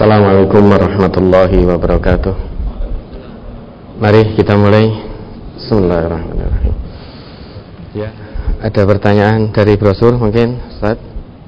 Assalamualaikum warahmatullahi wabarakatuh. Mari kita mulai. Bismillahirrahmanirrahim. Ya, ada pertanyaan dari brosur mungkin, Ustaz?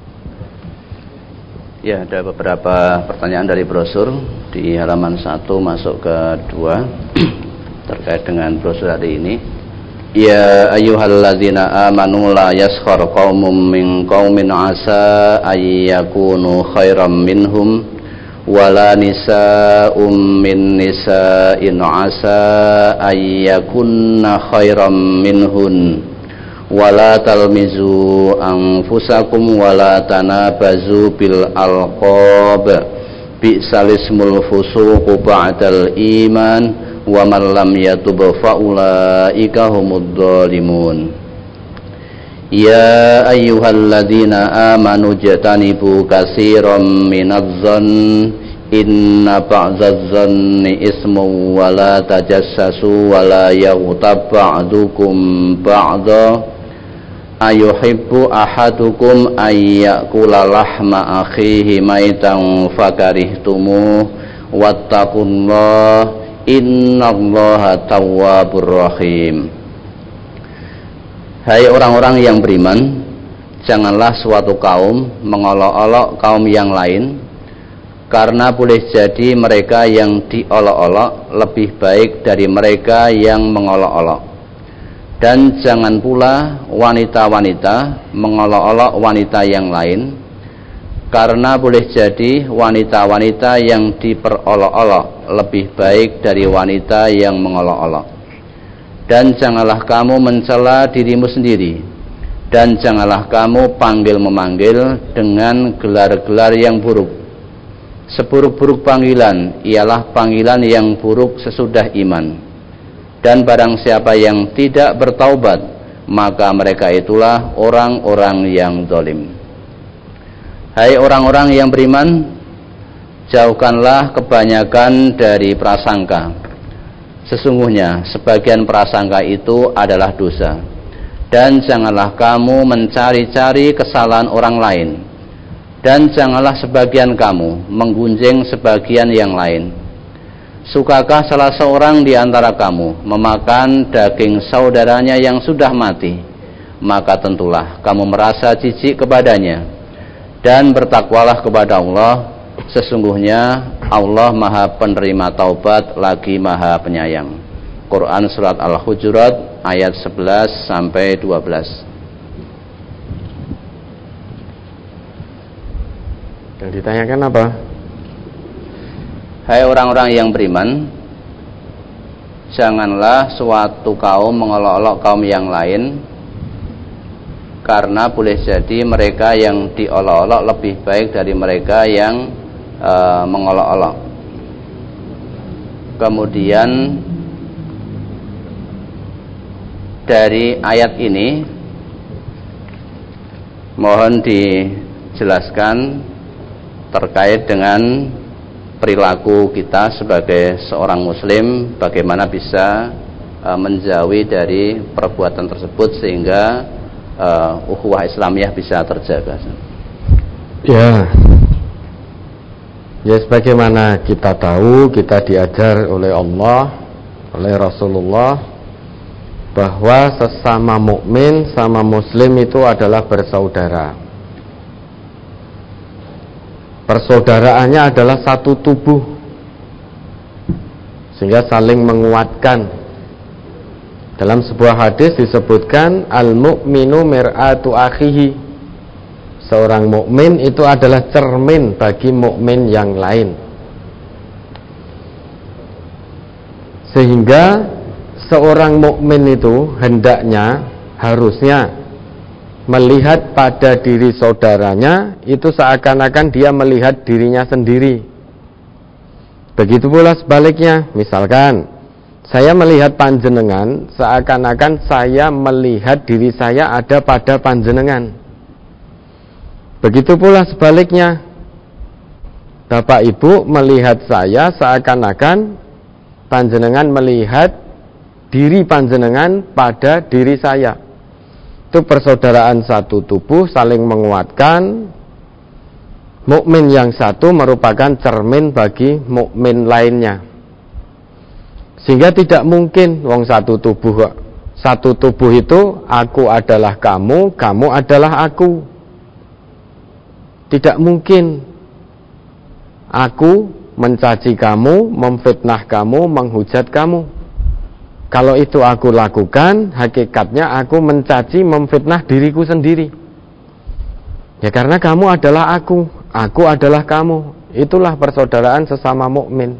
Ya, ada beberapa pertanyaan dari brosur di halaman 1 masuk ke 2 terkait dengan brosur hari ini. Ya ayyuhalladzina amanu la yaskhar qaumun min qaumin asa ayyakunu khairam minhum wala nisa'um min nisa'in asa ayyakunna khairam minhun wala talmizu anfusakum wala tanabazu bil alqab bi'sal ismul fusuqu ba'dal iman wa man lam yatub fa ulaika humud dhalimun. Ya ayyuhalladzina amanu jatanibu katsiran minadh-dhanni inna ba'dadh-dhanni ismun wa la tajassasu wa la yaghtab ba'dukum ba'dha ayuhibbu ahadukum ayyakula lahma akhihi maitan fakarihtumuh wattaqullaha innallaha tawwabur rahim. Hai orang-orang yang beriman, janganlah suatu kaum mengolok-olok kaum yang lain, karena boleh jadi mereka yang diolok-olok lebih baik dari mereka yang mengolok-olok. Dan jangan pula wanita-wanita mengolok-olok wanita yang lain, karena boleh jadi wanita-wanita yang diperolok-olok lebih baik dari wanita yang mengolok-olok. Dan janganlah kamu mencela dirimu sendiri, dan janganlah kamu panggil-memanggil dengan gelar-gelar yang buruk. Seburuk-buruk panggilan ialah panggilan yang buruk sesudah iman. Dan barang siapa yang tidak bertaubat, maka mereka itulah orang-orang yang zalim. Hai orang-orang yang beriman, jauhkanlah kebanyakan dari prasangka. Sesungguhnya sebagian prasangka itu adalah dosa. Dan janganlah kamu mencari-cari kesalahan orang lain. Dan janganlah sebagian kamu menggunjing sebagian yang lain. Sukakah salah seorang di antara kamu memakan daging saudaranya yang sudah mati? Maka tentulah kamu merasa jijik kepadanya. Dan bertakwalah kepada Allah, sesungguhnya Allah Maha Penerima Taubat lagi Maha Penyayang. Quran Surat Al-Hujurat ayat 11 sampai 12. Yang ditanyakan apa? Hai orang-orang yang beriman, janganlah suatu kaum mengolok-olok kaum yang lain, karena boleh jadi mereka yang diolok-olok lebih baik dari mereka yang mengolok-olok. Kemudian dari ayat ini mohon dijelaskan terkait dengan perilaku kita sebagai seorang muslim, bagaimana bisa menjauhi dari perbuatan tersebut sehingga ukhuwah Islamiyah bisa terjaga. Ya, sebagaimana kita tahu, kita diajar oleh Allah, oleh Rasulullah, bahwa sesama mukmin sama muslim itu adalah bersaudara. Persaudaraannya adalah satu tubuh, sehingga saling menguatkan. Dalam sebuah hadis disebutkan al-mu'minu mir'atu akhihi. Seorang mukmin itu adalah cermin bagi mukmin yang lain. Sehingga seorang mukmin itu hendaknya, harusnya melihat pada diri saudaranya itu seakan-akan dia melihat dirinya sendiri. Begitu pula sebaliknya, misalkan saya melihat panjenengan seakan-akan saya melihat diri saya ada pada panjenengan. Begitu pula sebaliknya, Bapak Ibu melihat saya seakan-akan panjenengan melihat diri panjenengan pada diri saya. Itu persaudaraan satu tubuh, saling menguatkan, Mukmin yang satu merupakan cermin bagi mukmin lainnya. Sehingga tidak mungkin wong satu tubuh kok. Satu tubuh itu aku adalah kamu, kamu adalah aku. Tidak mungkin aku mencaci kamu, memfitnah kamu, menghujat kamu. Kalau itu aku lakukan, hakikatnya aku mencaci, memfitnah diriku sendiri. Ya karena kamu adalah aku adalah kamu. Itulah persaudaraan sesama mukmin.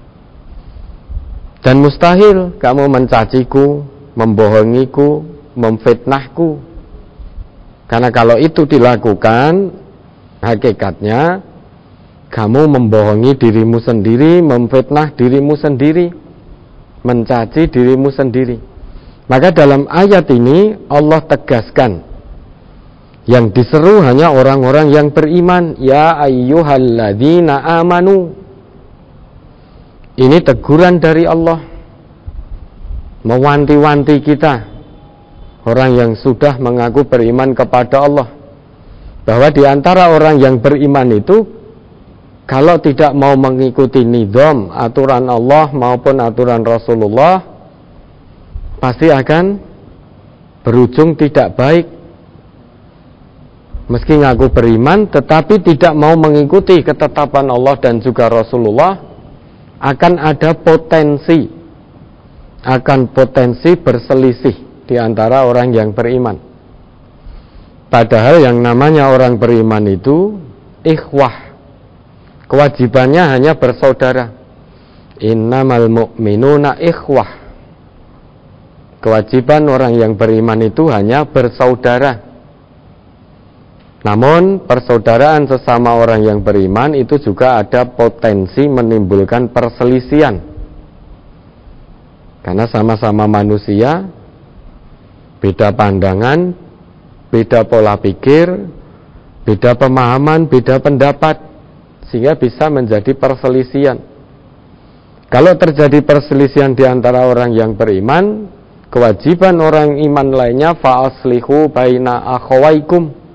Dan mustahil kamu mencaciku, membohongiku, memfitnahku. Karena kalau itu dilakukan, hakikatnya kamu membohongi dirimu sendiri, memfitnah dirimu sendiri, mencaci dirimu sendiri. Maka dalam ayat ini Allah tegaskan, yang diseru hanya orang-orang yang beriman. Ya ayyuhalladzina amanu. Ini teguran dari Allah, mewanti-wanti kita, orang yang sudah mengaku beriman kepada Allah, bahwa di antara orang yang beriman itu, kalau tidak mau mengikuti nizam, aturan Allah maupun aturan Rasulullah, pasti akan berujung tidak baik. Meski ngaku beriman, tetapi tidak mau mengikuti ketetapan Allah dan juga Rasulullah, akan ada potensi berselisih di antara orang yang beriman. Padahal yang namanya orang beriman itu ikhwah, kewajibannya hanya bersaudara. Innamal mu'minuna ikhwah. Kewajiban orang yang beriman itu hanya bersaudara. Namun persaudaraan sesama orang yang beriman itu juga ada potensi menimbulkan perselisihan. Karena sama-sama manusia, beda pandangan, beda pola pikir, beda pemahaman, beda pendapat, sehingga bisa menjadi perselisihan. Kalau terjadi perselisihan di antara orang yang beriman, kewajiban orang iman lainnya fa'aslihu baina akhawaikum.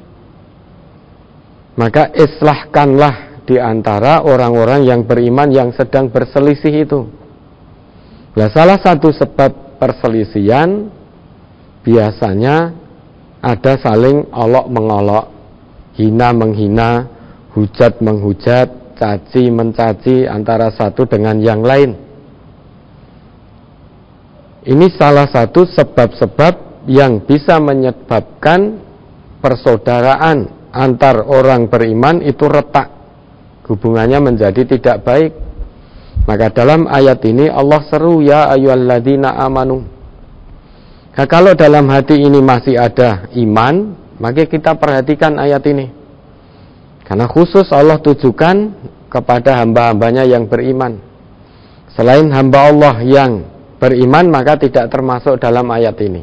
Maka islahkanlah di antara orang-orang yang beriman yang sedang berselisih itu. Nah, salah satu sebab perselisihan biasanya ada saling olok mengolok, hina menghina, hujat menghujat, caci mencaci antara satu dengan yang lain. Ini salah satu sebab-sebab yang bisa menyebabkan persaudaraan antar orang beriman itu retak, hubungannya menjadi tidak baik. Maka dalam ayat ini Allah seru ya ayyuhalladzina amanu. Nah, kalau dalam hati ini masih ada iman, maka kita perhatikan ayat ini, karena khusus Allah tujukan kepada hamba-hambanya yang beriman. Selain hamba Allah yang beriman, maka tidak termasuk dalam ayat ini.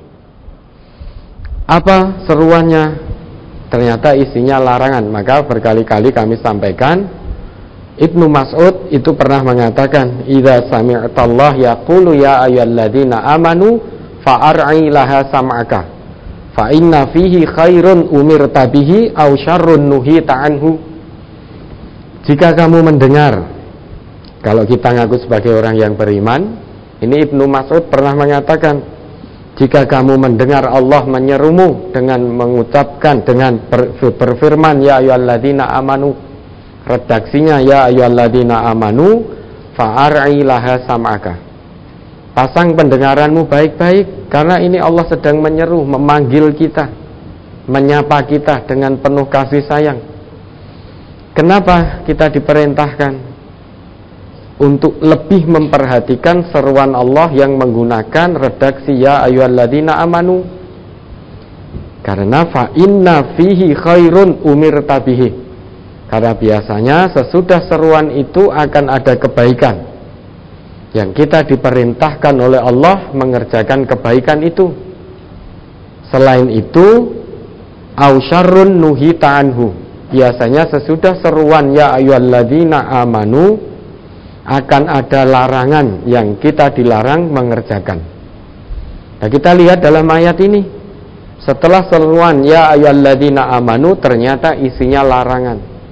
Apa seruannya? Ternyata isinya larangan. Maka berkali-kali kami sampaikan, Ibnu Mas'ud itu pernah mengatakan, idza sami'tallah yaqulu ya ayyuhalladzina amanu fa'ar'i laha sam'aka fa inna fihi khairun umirta bihi aw syarrun nuhita anhu. Jika kamu mendengar, kalau kita ngaku sebagai orang yang beriman, ini Ibnu Mas'ud pernah mengatakan, jika kamu mendengar Allah menyerumu dengan mengucapkan, dengan berfirman ya ayyuhalladzina amanu, redaksinya ya ayyuhalladzina amanu fa'ar'i laha sam'aka, pasang pendengaranmu baik-baik, karena ini Allah sedang menyeru, memanggil kita, menyapa kita dengan penuh kasih sayang. Kenapa kita diperintahkan untuk lebih memperhatikan seruan Allah yang menggunakan redaksi ya ayyuhalladzina amanu? Karena fa inna fihi khairun umirta bihi. Karena biasanya sesudah seruan itu akan ada kebaikan yang kita diperintahkan oleh Allah mengerjakan kebaikan itu. Selain itu, au syarrun nuhita anhu. Biasanya sesudah seruan ya ayyuhalladzina amanu akan ada larangan yang kita dilarang mengerjakan. Nah, kita lihat dalam ayat ini, setelah seruan ya ayyuhalladzina amanu, ternyata isinya larangan.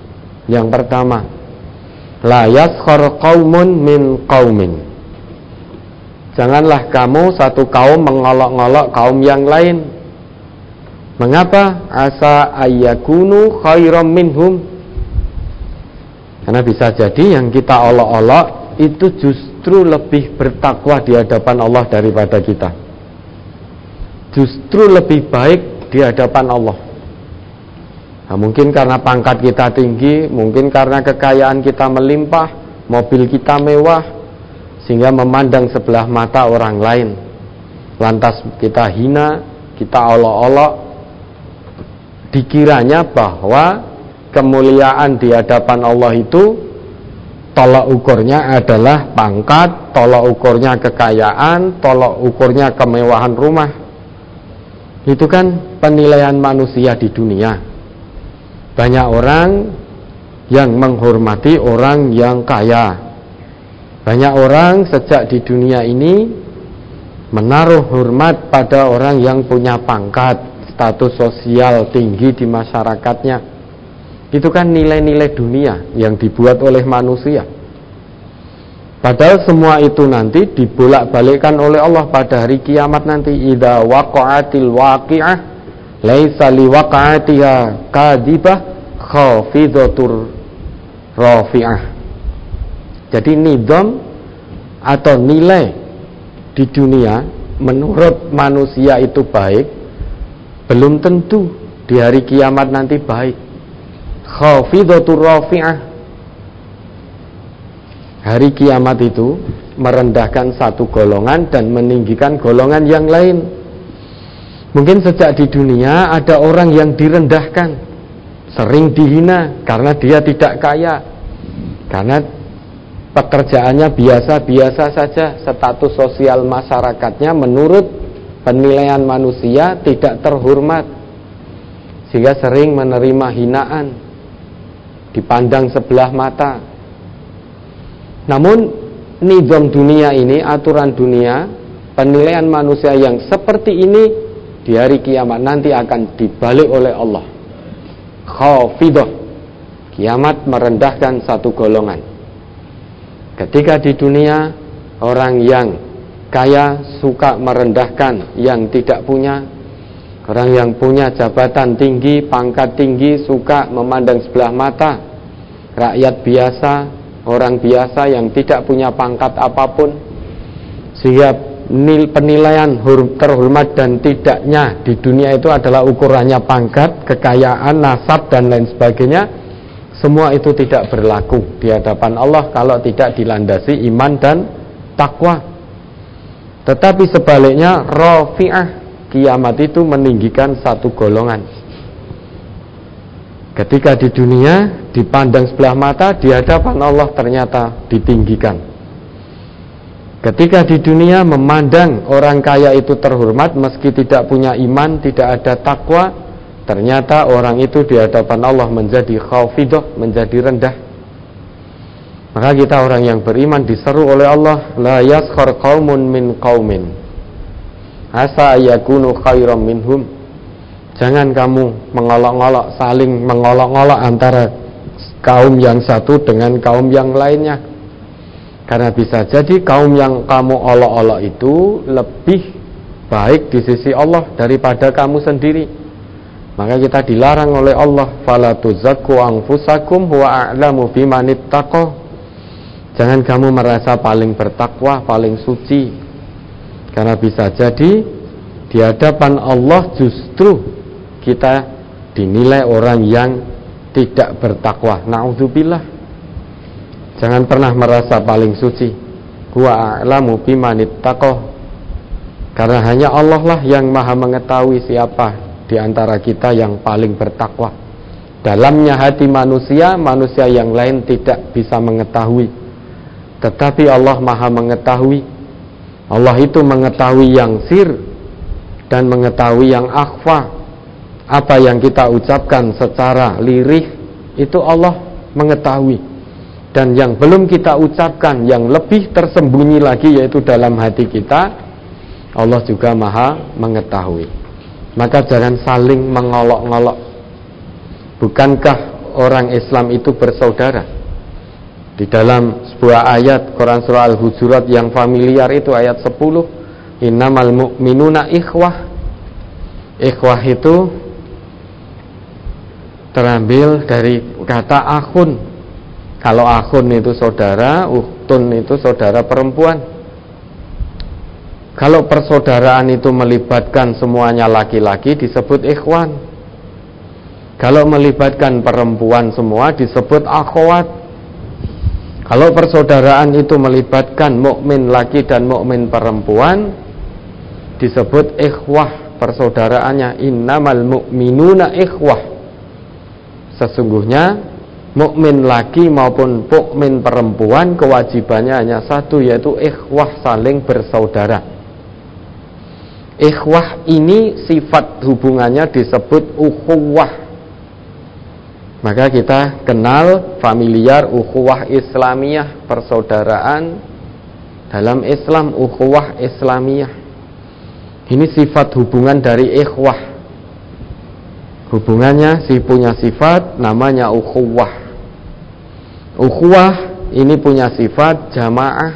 Yang pertama, la yaskhar qaumun min qaumin. Janganlah kamu satu kaum mengolok-olok kaum yang lain. Mengapa? Asa ayyakunu khairam minhum. Karena bisa jadi yang kita olok-olok itu justru lebih bertakwa di hadapan Allah daripada kita. Justru lebih baik di hadapan Allah. Nah, mungkin karena pangkat kita tinggi, mungkin karena kekayaan kita melimpah, mobil kita mewah, sehingga memandang sebelah mata orang lain. Lantas kita hina, kita olok-olok, dikiranya bahwa kemuliaan di hadapan Allah itu tolak ukurnya adalah pangkat, tolak ukurnya kekayaan, tolak ukurnya kemewahan rumah. Itu kan penilaian manusia di dunia. Banyak orang yang menghormati orang yang kaya. Banyak orang sejak di dunia ini menaruh hormat pada orang yang punya pangkat, status sosial tinggi di masyarakatnya. Itu kan nilai-nilai dunia yang dibuat oleh manusia. Padahal semua itu nanti dibolak-balikkan oleh Allah pada hari kiamat nanti. Idza waqa'atil waqi'ah laisa liwaqa'atiha kadhibah khafidatur rafi'ah. Jadi nizam atau nilai di dunia menurut manusia itu baik, belum tentu di hari kiamat nanti baik. Khafidatur rafi'ah. Hari kiamat itu merendahkan satu golongan dan meninggikan golongan yang lain. Mungkin sejak di dunia ada orang yang direndahkan, sering dihina karena dia tidak kaya, karena pekerjaannya biasa-biasa saja, status sosial masyarakatnya menurut penilaian manusia tidak terhormat, sehingga sering menerima hinaan, dipandang sebelah mata. Namun nizam dunia ini, aturan dunia, penilaian manusia yang seperti ini di hari kiamat nanti akan dibalik oleh Allah. Khafidah. Kiamat merendahkan satu golongan. Ketika di dunia orang yang kaya suka merendahkan yang tidak punya, orang yang punya jabatan tinggi, pangkat tinggi suka memandang sebelah mata rakyat biasa, orang biasa yang tidak punya pangkat apapun, sehingga penilaian terhormat dan tidaknya di dunia itu adalah ukurannya pangkat, kekayaan, nasab dan lain sebagainya. Semua itu tidak berlaku di hadapan Allah kalau tidak dilandasi iman dan takwa. Tetapi sebaliknya rafi'ah, kiamat itu meninggikan satu golongan. Ketika di dunia dipandang sebelah mata, di hadapan Allah ternyata ditinggikan. Ketika di dunia memandang orang kaya itu terhormat meski tidak punya iman, tidak ada takwa, ternyata orang itu di hadapan Allah menjadi khafidah, menjadi rendah. Maka kita orang yang beriman diseru oleh Allah, la yaskhar qaumun min qaumin asa yakunu khairam minhum. Jangan kamu mengolok-olok, saling mengolok-olok antara kaum yang satu dengan kaum yang lainnya. Karena bisa jadi kaum yang kamu olok-olok itu lebih baik di sisi Allah daripada kamu sendiri. Maka kita dilarang oleh Allah, fala tuzakku anfusakum huwa a'lamu bimanittaqo. Jangan kamu merasa paling bertakwa, paling suci. Karena bisa jadi di hadapan Allah justru kita dinilai orang yang tidak bertakwa. Na'udzubillah. Jangan pernah merasa paling suci. Huwa a'lamu bimanittaqo. Karena hanya Allah lah yang maha mengetahui siapa di antara kita yang paling bertakwa. Dalamnya hati manusia, manusia yang lain tidak bisa mengetahui. Tetapi Allah maha mengetahui. Allah itu mengetahui yang sir dan mengetahui yang akhfa. Apa yang kita ucapkan secara lirih itu Allah mengetahui, dan yang belum kita ucapkan yang lebih tersembunyi lagi yaitu dalam hati kita, Allah juga maha mengetahui. Maka jangan saling mengolok-ngolok. Bukankah orang Islam itu bersaudara. Di dalam sebuah ayat Quran surah Al-Hujurat yang familiar itu ayat 10, innamal mu'minuna ikhwah. Ikhwah itu terambil dari kata akhun. Kalau akhun itu saudara, ukhtun itu saudara perempuan. Kalau persaudaraan itu melibatkan semuanya laki-laki disebut ikhwan. Kalau melibatkan perempuan semua disebut akhwat. Kalau persaudaraan itu melibatkan mukmin laki dan mukmin perempuan disebut ikhwah persaudaraannya. Innamal mu'minuna ikhwah. Sesungguhnya mukmin laki maupun mukmin perempuan kewajibannya hanya satu, yaitu ikhwah, saling bersaudara. Ikhwah ini sifat hubungannya disebut ukhuwah. Maka kita kenal familiar ukhuwah Islamiyah, persaudaraan dalam Islam, ukhuwah Islamiyah. Ini sifat hubungan dari ikhwah. Hubungannya punya sifat namanya ukhuwah. Ukhuwah ini punya sifat jamaah.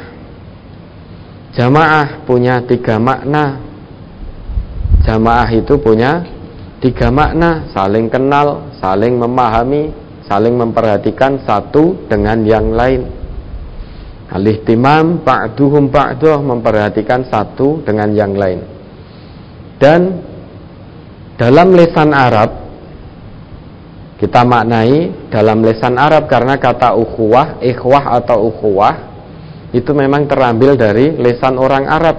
Jamaah punya 3 makna. Jamaah itu punya 3 makna: saling kenal, saling memahami, saling memperhatikan satu dengan yang lain. Al-ihtimam ba'duhum ba'duh, memperhatikan satu dengan yang lain. Dan dalam lisan Arab kita maknai dalam lisan Arab, karena kata ukhuwah, ikhwah atau ukhuwah itu memang terambil dari lisan orang Arab.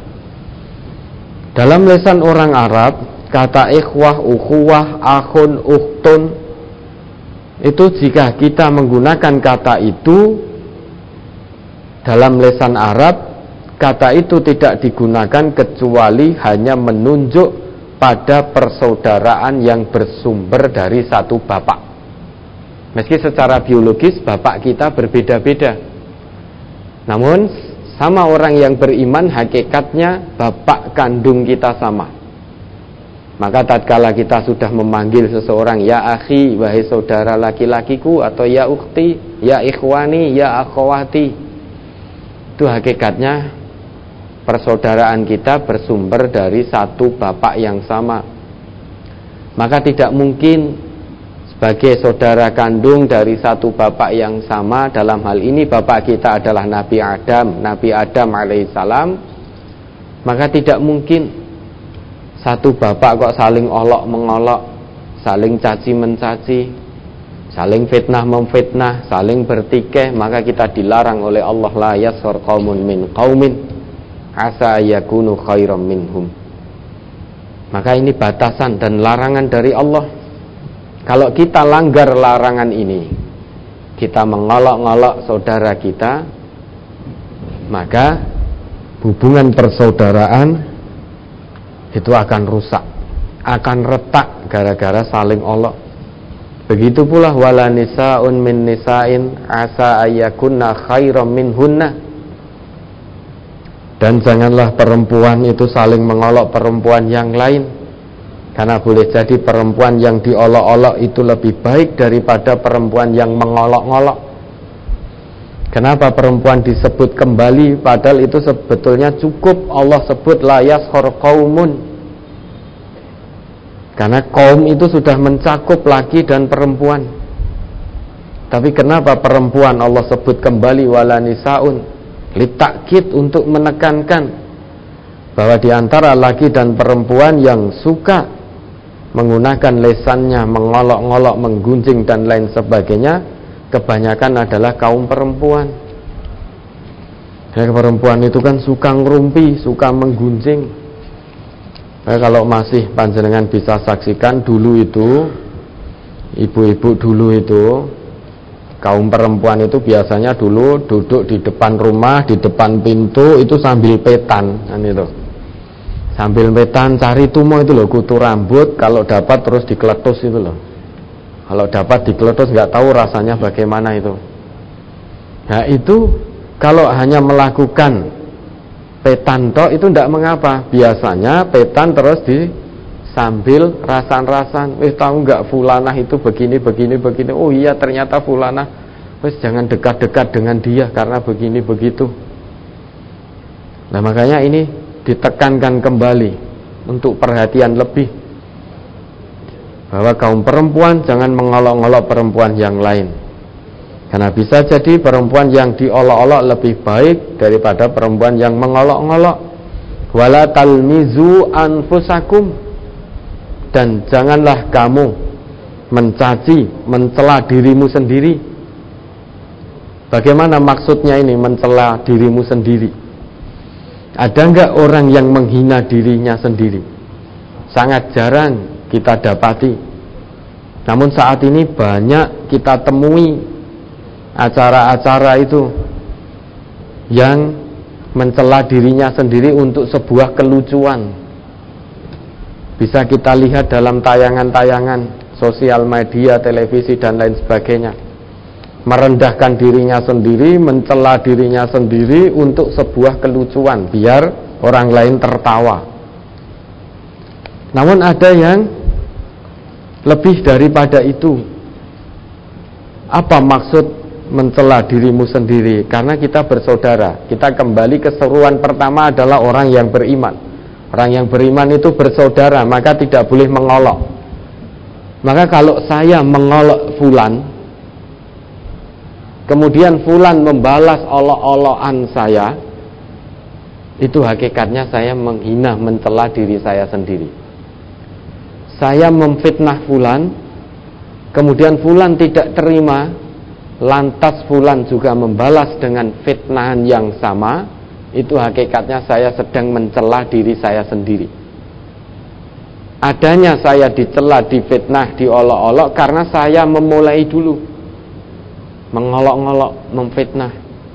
Dalam lisan orang Arab, kata ikhwah, ukhuwah, akhun, ukhtun itu jika kita menggunakan kata itu dalam lisan Arab, kata itu tidak digunakan kecuali hanya menunjuk pada persaudaraan yang bersumber dari satu bapak. Meski secara biologis bapak kita berbeda-beda, namun sama orang yang beriman hakikatnya bapak kandung kita sama. Maka tatkala kita sudah memanggil seseorang ya akhi, wahai saudara laki-lakiku, atau ya ukhti, ya ikhwani, ya akhwati, itu hakikatnya persaudaraan kita bersumber dari satu bapak yang sama. Maka tidak mungkin sebagai saudara kandung dari satu bapak yang sama, dalam hal ini bapak kita adalah Nabi Adam alaihissalam, maka tidak mungkin satu bapak kok saling olok mengolok, saling caci mencaci, saling fitnah memfitnah, saling bertikai. Maka kita dilarang oleh Allah, la yaskhar qaumun min qaumin asa yakunu khairam minhum. Maka ini batasan dan larangan dari Allah. Kalau kita langgar larangan ini, kita mengolok-ngolok saudara kita, maka hubungan persaudaraan itu akan rusak, akan retak gara-gara saling olok. Begitu pula wala nisaun min nisain asa ayakunna khairam minhunna. Dan janganlah perempuan itu saling mengolok perempuan yang lain, karena boleh jadi perempuan yang diolok-olok itu lebih baik daripada perempuan yang mengolok-ngolok. Kenapa perempuan disebut kembali, padahal itu sebetulnya cukup Allah sebut la yaskhar qaumun, karena kaum itu sudah mencakup laki dan perempuan. Tapi kenapa perempuan Allah sebut kembali wala nisaun, litakkid, untuk menekankan bahwa di antara laki dan perempuan yang suka menggunakan lesannya, mengolok-ngolok, menggunjing dan lain sebagainya, kebanyakan adalah kaum perempuan. Ya, perempuan itu kan suka ngerumpi, suka menggunjing. Nah, kalau masih panjenengan bisa saksikan dulu itu, ibu-ibu dulu itu, kaum perempuan itu biasanya dulu duduk di depan rumah, di depan pintu itu sambil petan, kan itu. Sambil petan cari tumo itu loh, kutu rambut, kalau dapat terus dikeletus itu loh. Kalau dapat dikeletus nggak tahu rasanya bagaimana itu. Nah itu kalau hanya melakukan petan tok itu tidak mengapa. Biasanya petan terus sambil rasan-rasan, tahu nggak fulanah itu begini. Oh iya ternyata fulanah, jangan dekat-dekat dengan dia karena begini begitu. Nah makanya ini ditekankan kembali untuk perhatian lebih, bahwa kaum perempuan jangan mengolok-olok perempuan yang lain, karena bisa jadi perempuan yang diolok-olok lebih baik daripada perempuan yang mengolok-olok. Wala talmizu anfusakum, dan janganlah kamu mencaci, mencela dirimu sendiri. Bagaimana maksudnya ini mencela dirimu sendiri? Ada enggak orang yang menghina dirinya sendiri? Sangat jarang kita dapati. Namun saat ini banyak kita temui acara-acara itu yang mencela dirinya sendiri untuk sebuah kelucuan. Bisa kita lihat dalam tayangan-tayangan sosial media, televisi dan lain sebagainya. Merendahkan dirinya sendiri, mencela dirinya sendiri untuk sebuah kelucuan, biar orang lain tertawa. Namun ada yang lebih daripada itu. Apa maksud mencela dirimu sendiri? Karena kita bersaudara. Kita kembali ke seruan pertama adalah orang yang beriman. Orang yang beriman itu bersaudara, maka tidak boleh mengolok. Maka kalau saya mengolok fulan, kemudian fulan membalas olok-olokan saya, itu hakikatnya saya menghina, mencela diri saya sendiri. Saya memfitnah fulan, kemudian fulan tidak terima, lantas fulan juga membalas dengan fitnahan yang sama, itu hakikatnya saya sedang mencela diri saya sendiri. Adanya saya dicela, difitnah, diolok-olok karena saya memulai dulu mengolok-olok, memfitnah.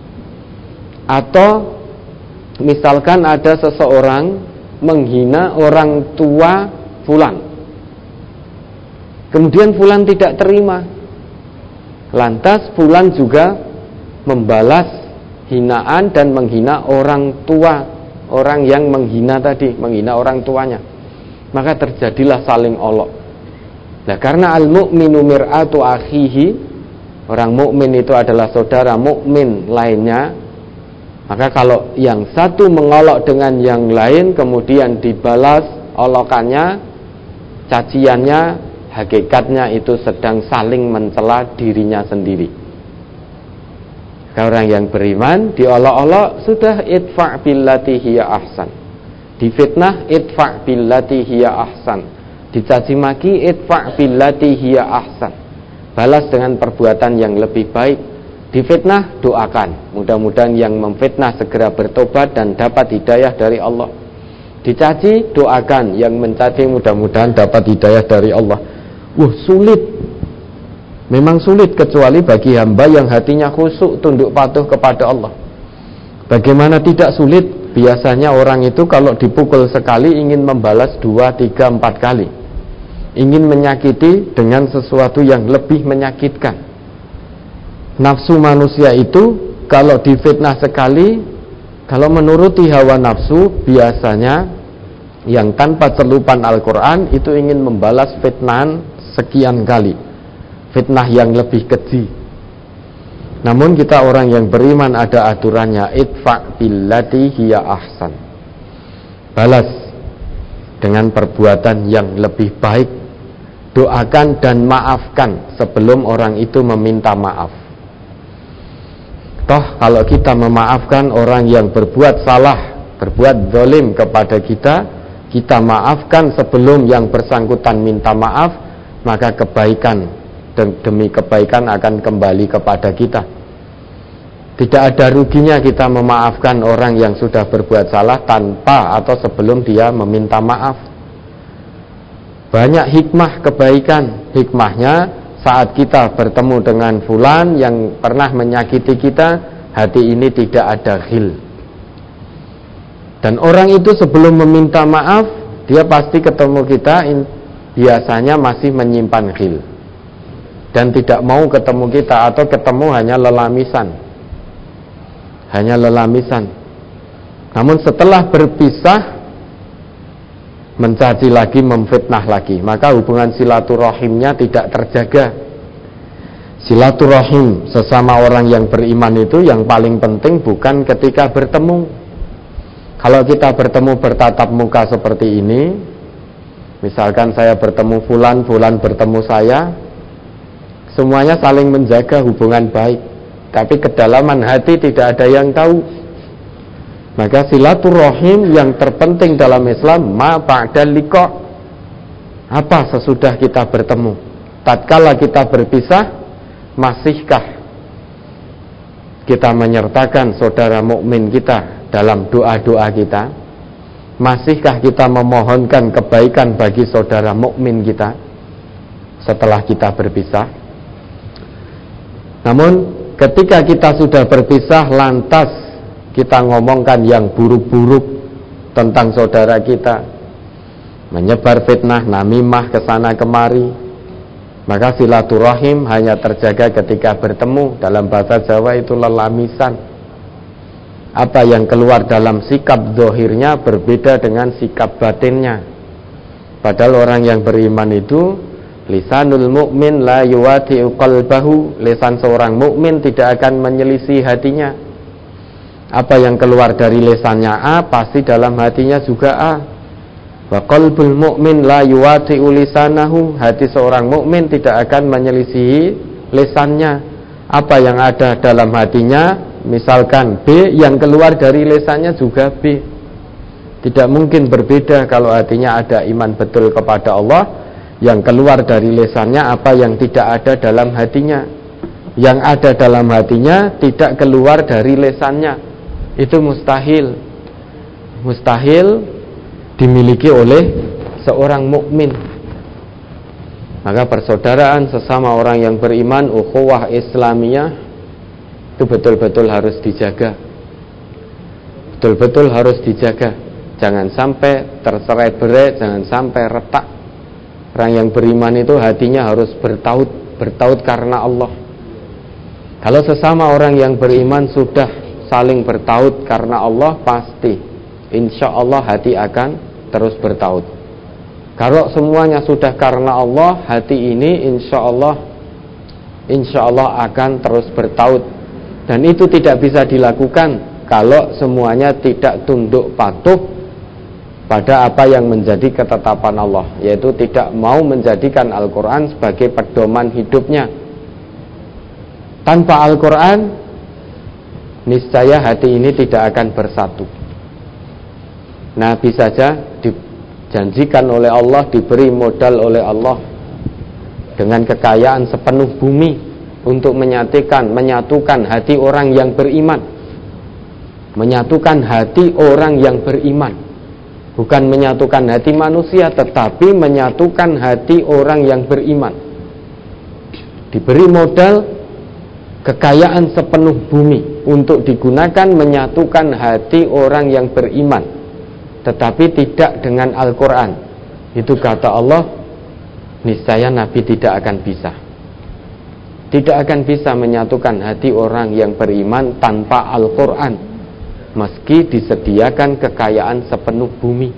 Atau misalkan ada seseorang menghina orang tua fulan, kemudian fulan tidak terima, lantas fulan juga membalas hinaan dan menghina orang tua, orang yang menghina tadi, menghina orang tuanya. Maka terjadilah saling olok. Nah, karena al-mu'minu mir'atu akhihi, orang mukmin itu adalah saudara mukmin lainnya, maka kalau yang satu mengolok dengan yang lain kemudian dibalas olokannya, caciannya, hakikatnya itu sedang saling mencela dirinya sendiri. Orang yang beriman diolok-olok, sudah idfa' billati hiya ahsan. Difitnah, idfa' billati hiya ahsan. Dicaci maki, idfa' billati hiya ahsan. Balas dengan perbuatan yang lebih baik. Difitnah, doakan. Mudah-mudahan yang memfitnah segera bertobat dan dapat hidayah dari Allah. Dicaci, doakan. Yang mencaci mudah-mudahan dapat hidayah dari Allah. Sulit. Memang sulit kecuali bagi hamba yang hatinya khusyuk, tunduk patuh kepada Allah. Bagaimana tidak sulit? Biasanya orang itu kalau dipukul sekali ingin membalas 2, 3, 4 kali. Ingin menyakiti dengan sesuatu yang lebih menyakitkan. Nafsu manusia itu kalau difitnah sekali, kalau menuruti hawa nafsu, biasanya yang tanpa celupan Al-Quran itu ingin membalas fitnahan sekian kali. Fitnah yang lebih keji. Namun kita orang yang beriman ada aturannya, idfa' billati hiya ahsan. Balas dengan perbuatan yang lebih baik. Doakan dan maafkan sebelum orang itu meminta maaf. Toh kalau kita memaafkan orang yang berbuat salah, berbuat zalim kepada kita, kita maafkan sebelum yang bersangkutan minta maaf, maka kebaikan demi kebaikan akan kembali kepada kita. Tidak ada ruginya kita memaafkan orang yang sudah berbuat salah tanpa atau sebelum dia meminta maaf. Banyak hikmah kebaikan. Hikmahnya saat kita bertemu dengan fulan yang pernah menyakiti kita, hati ini tidak ada ghil. Dan orang itu sebelum meminta maaf, dia pasti ketemu kita biasanya masih menyimpan ghil dan tidak mau ketemu kita, atau ketemu hanya lelamisan. Namun setelah berpisah, mencaci lagi, memfitnah lagi, maka hubungan silaturahimnya tidak terjaga. Silaturahim sesama orang yang beriman itu yang paling penting bukan ketika bertemu. Kalau kita bertemu bertatap muka seperti ini, misalkan saya bertemu fulan, fulan bertemu saya, semuanya saling menjaga hubungan baik, tapi kedalaman hati tidak ada yang tahu. Maka silaturahim yang terpenting dalam Islam ma ba'dal liqa. Apa sesudah kita bertemu? Tatkala kita berpisah, masihkah kita menyertakan saudara mukmin kita dalam doa-doa kita? Masihkah kita memohonkan kebaikan bagi saudara mukmin kita setelah kita berpisah? Namun ketika kita sudah berpisah, lantas kita ngomongkan yang buruk-buruk tentang saudara kita, menyebar fitnah, namimah kesana kemari, maka silaturahim hanya terjaga ketika bertemu. Dalam bahasa Jawa itu lelamisan. Apa yang keluar dalam sikap zahirnya berbeda dengan sikap batinnya. Padahal orang yang beriman itu lisanul mu'min la yuwati'u qalbahu, lisan seorang mukmin tidak akan menyelisih hatinya. Apa yang keluar dari lisannya A, pasti dalam hatinya juga A. Wa qalbul mu'min la yuwati'u lisanahu, hati seorang mukmin tidak akan menyelisihi lisannya. Apa yang ada dalam hatinya, misalkan B, yang keluar dari lisannya juga B. Tidak mungkin berbeda. Kalau hatinya ada iman betul kepada Allah, yang keluar dari lisannya apa yang tidak ada dalam hatinya. Yang ada dalam hatinya tidak keluar dari lisannya. Itu mustahil. Mustahil dimiliki oleh seorang mukmin. Maka persaudaraan sesama orang yang beriman, ukhuwah Islamiyah, itu betul-betul harus dijaga. Betul-betul harus dijaga. Jangan sampai tercerai-berai, jangan sampai retak. Orang yang beriman itu hatinya harus bertaut karena Allah. Kalau sesama orang yang beriman sudah saling bertaut karena Allah, pasti insya Allah hati akan terus bertaut. Kalau semuanya sudah karena Allah, hati ini insya Allah akan terus bertaut. Dan itu tidak bisa dilakukan kalau semuanya tidak tunduk patuh pada apa yang menjadi ketetapan Allah, yaitu tidak mau menjadikan Al-Quran sebagai pedoman hidupnya. Tanpa Al-Quran, niscaya hati ini tidak akan bersatu. Nabi saja dijanjikan oleh Allah, diberi modal oleh Allah dengan kekayaan sepenuh bumi untuk menyatukan hati orang yang beriman. Menyatukan hati orang yang beriman, bukan menyatukan hati manusia, tetapi menyatukan hati orang yang beriman. Diberi modal kekayaan sepenuh bumi untuk digunakan menyatukan hati orang yang beriman, tetapi tidak dengan Al-Quran. Itu kata Allah, niscaya Nabi tidak akan bisa. Tidak akan bisa menyatukan hati orang yang beriman tanpa Al-Quran, meski disediakan kekayaan sepenuh bumi.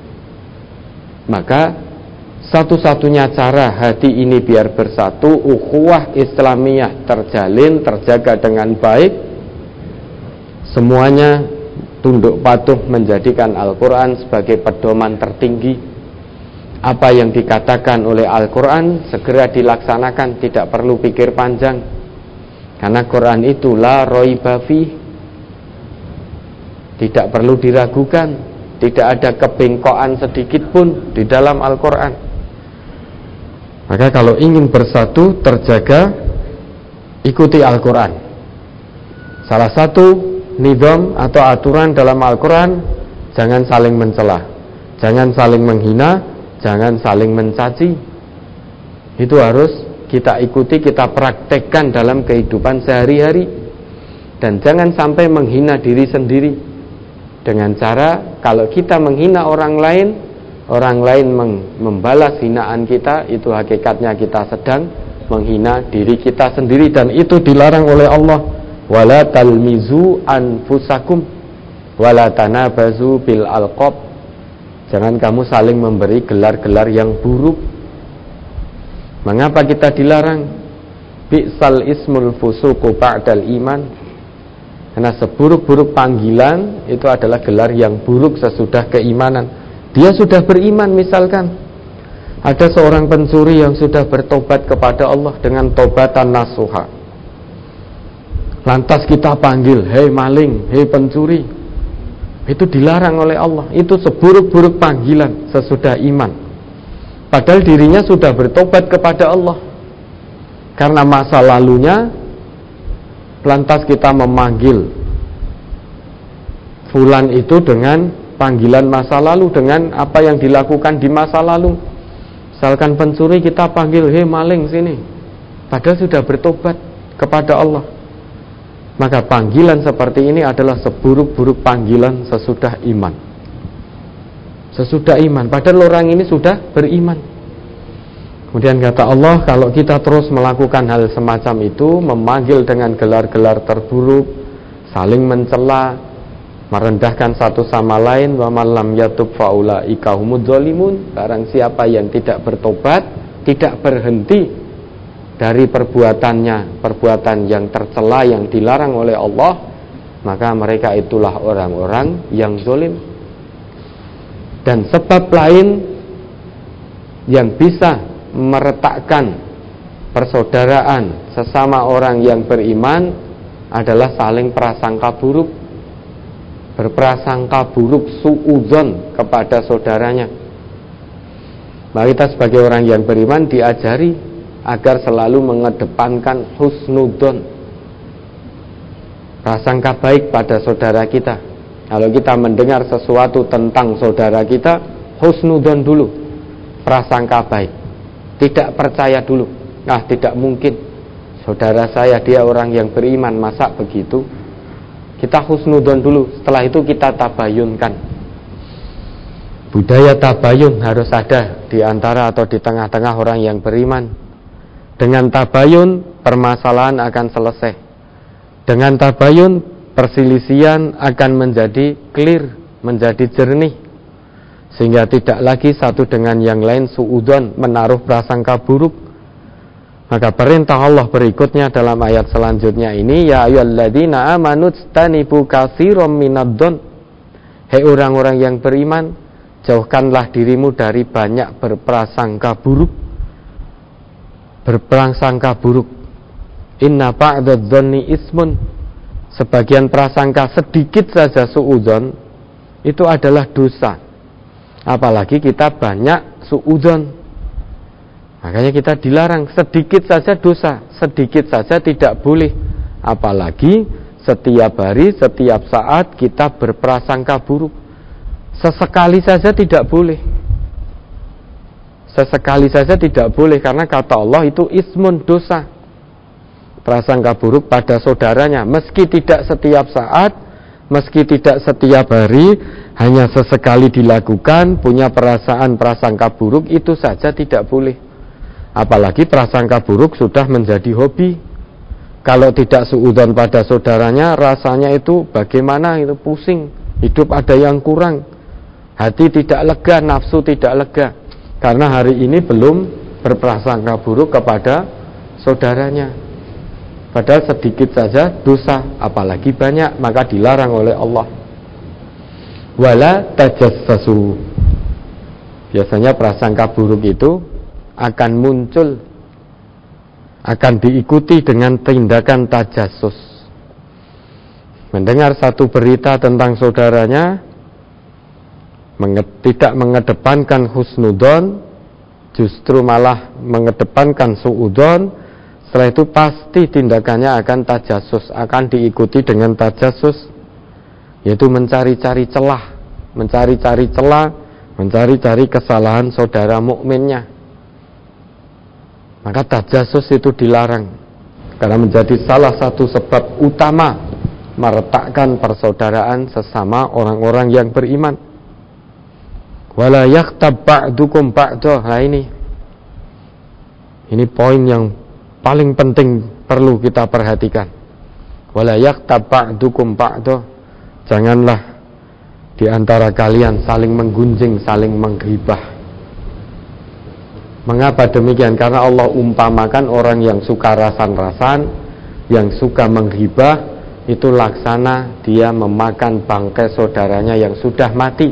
Maka satu-satunya cara hati ini biar bersatu, ukhuwah Islamiyah terjalin, terjaga dengan baik, semuanya tunduk patuh menjadikan Al-Quran sebagai pedoman tertinggi. Apa yang dikatakan oleh Al-Quran segera dilaksanakan, tidak perlu pikir panjang. Karena Quran itu la raiba fih, tidak perlu diragukan, tidak ada kebengkokan sedikit pun di dalam Al-Quran. Maka kalau ingin bersatu, terjaga, ikuti Al-Quran. Salah satu nizam atau aturan dalam Al-Quran, jangan saling mencela, jangan saling menghina, jangan saling mencaci. Itu harus kita ikuti, kita praktekkan dalam kehidupan sehari-hari. Dan jangan sampai menghina diri sendiri dengan cara kalau kita menghina orang lain membalas hinaan kita, itu hakikatnya kita sedang menghina diri kita sendiri, dan itu dilarang oleh Allah. Wala talmizu anfusakum wala tanabazu bil alqab. Jangan kamu saling memberi gelar-gelar yang buruk. Mengapa kita dilarang? Bi'sal ismul fusuqu ba'dal iman. Karena seburuk-buruk panggilan itu adalah gelar yang buruk sesudah keimanan. Dia sudah beriman, misalkan ada seorang pencuri yang sudah bertobat kepada Allah dengan tobatan nasuha. Lantas kita panggil, hei maling, hei pencuri. Itu dilarang oleh Allah. Itu seburuk-buruk panggilan sesudah iman. Padahal dirinya sudah bertobat kepada Allah. Karena masa lalunya, lantas kita memanggil fulan itu dengan panggilan masa lalu, dengan apa yang dilakukan di masa lalu. Misalkan pencuri, kita panggil, hei maling sini, padahal sudah bertobat kepada Allah. Maka panggilan seperti ini adalah seburuk-buruk panggilan sesudah iman. Sesudah iman, padahal orang ini sudah beriman. Kemudian kata Allah, kalau kita terus melakukan hal semacam itu, memanggil dengan gelar-gelar terburuk, saling mencela, merendahkan satu sama lain, wa man lam yatub faulaika humudz zalimun. Barang siapa yang tidak bertobat, tidak berhenti dari perbuatannya, perbuatan yang tercela, yang dilarang oleh Allah, maka mereka itulah orang-orang yang zalim. Dan sebab lain yang bisa meretakkan persaudaraan sesama orang yang beriman adalah saling prasangka buruk, berprasangka buruk, suudzon kepada saudaranya. Maka kita sebagai orang yang beriman diajari agar selalu mengedepankan husnudzon, prasangka baik pada saudara kita. Kalau kita mendengar sesuatu tentang saudara kita, husnudzon dulu, prasangka baik. Tidak percaya dulu. Nah, tidak mungkin, saudara saya dia orang yang beriman, masa begitu? Kita husnudzon dulu, setelah itu kita tabayunkan. Budaya tabayun harus ada di antara atau di tengah-tengah orang yang beriman. Dengan tabayun, permasalahan akan selesai. Dengan tabayun, perselisihan akan menjadi clear, menjadi jernih. Sehingga tidak lagi satu dengan yang lain suudzon, menaruh prasangka buruk. Maka perintah Allah berikutnya dalam ayat selanjutnya ini, ya ayyuhalladzina amanu jtanibu katsiran minadh-dhon. Hei orang-orang yang beriman, jauhkanlah dirimu dari banyak berprasangka buruk. Berprasangka buruk. Inna ba'dadh-dhonni ismun. Sebagian prasangka sedikit saja suudzon itu adalah dosa. Apalagi kita banyak suudzon. Makanya kita dilarang, sedikit saja dosa, sedikit saja tidak boleh. Apalagi setiap hari, setiap saat kita berprasangka buruk. Sesekali saja tidak boleh. Sesekali saja tidak boleh, karena kata Allah itu ismun, dosa. Prasangka buruk pada saudaranya, meski tidak setiap saat, meski tidak setiap hari, hanya sesekali dilakukan, punya perasaan prasangka buruk, itu saja tidak boleh. Apalagi prasangka buruk sudah menjadi hobi. Kalau tidak suudzon pada saudaranya, rasanya itu bagaimana, itu pusing, hidup ada yang kurang, hati tidak lega, nafsu tidak lega. Karena hari ini belum berprasangka buruk kepada saudaranya. Padahal sedikit saja dosa, apalagi banyak, maka dilarang oleh Allah. Wala tajassasu. Biasanya prasangka buruk itu akan muncul, akan diikuti dengan tindakan tajassus. Mendengar satu berita tentang saudaranya, tidak mengedepankan husnudzon, justru malah mengedepankan suudzon, setelah itu pasti tindakannya akan tajassus, akan diikuti dengan tajassus, yaitu mencari-cari celah, mencari-cari kesalahan saudara mukminnya. Maka tajassus itu dilarang, karena menjadi salah satu sebab utama meretakkan persaudaraan sesama orang-orang yang beriman. Wala yaghtab ba'dukum ba'dah. Nah ini poin yang paling penting perlu kita perhatikan. Wala yaghtab ba'dukum ba'dah. Janganlah di antara kalian saling menggunjing, saling menggibah. Mengapa demikian? Karena Allah umpamakan orang yang suka rasan-rasan, yang suka menggibah, itu laksana dia memakan bangkai saudaranya yang sudah mati.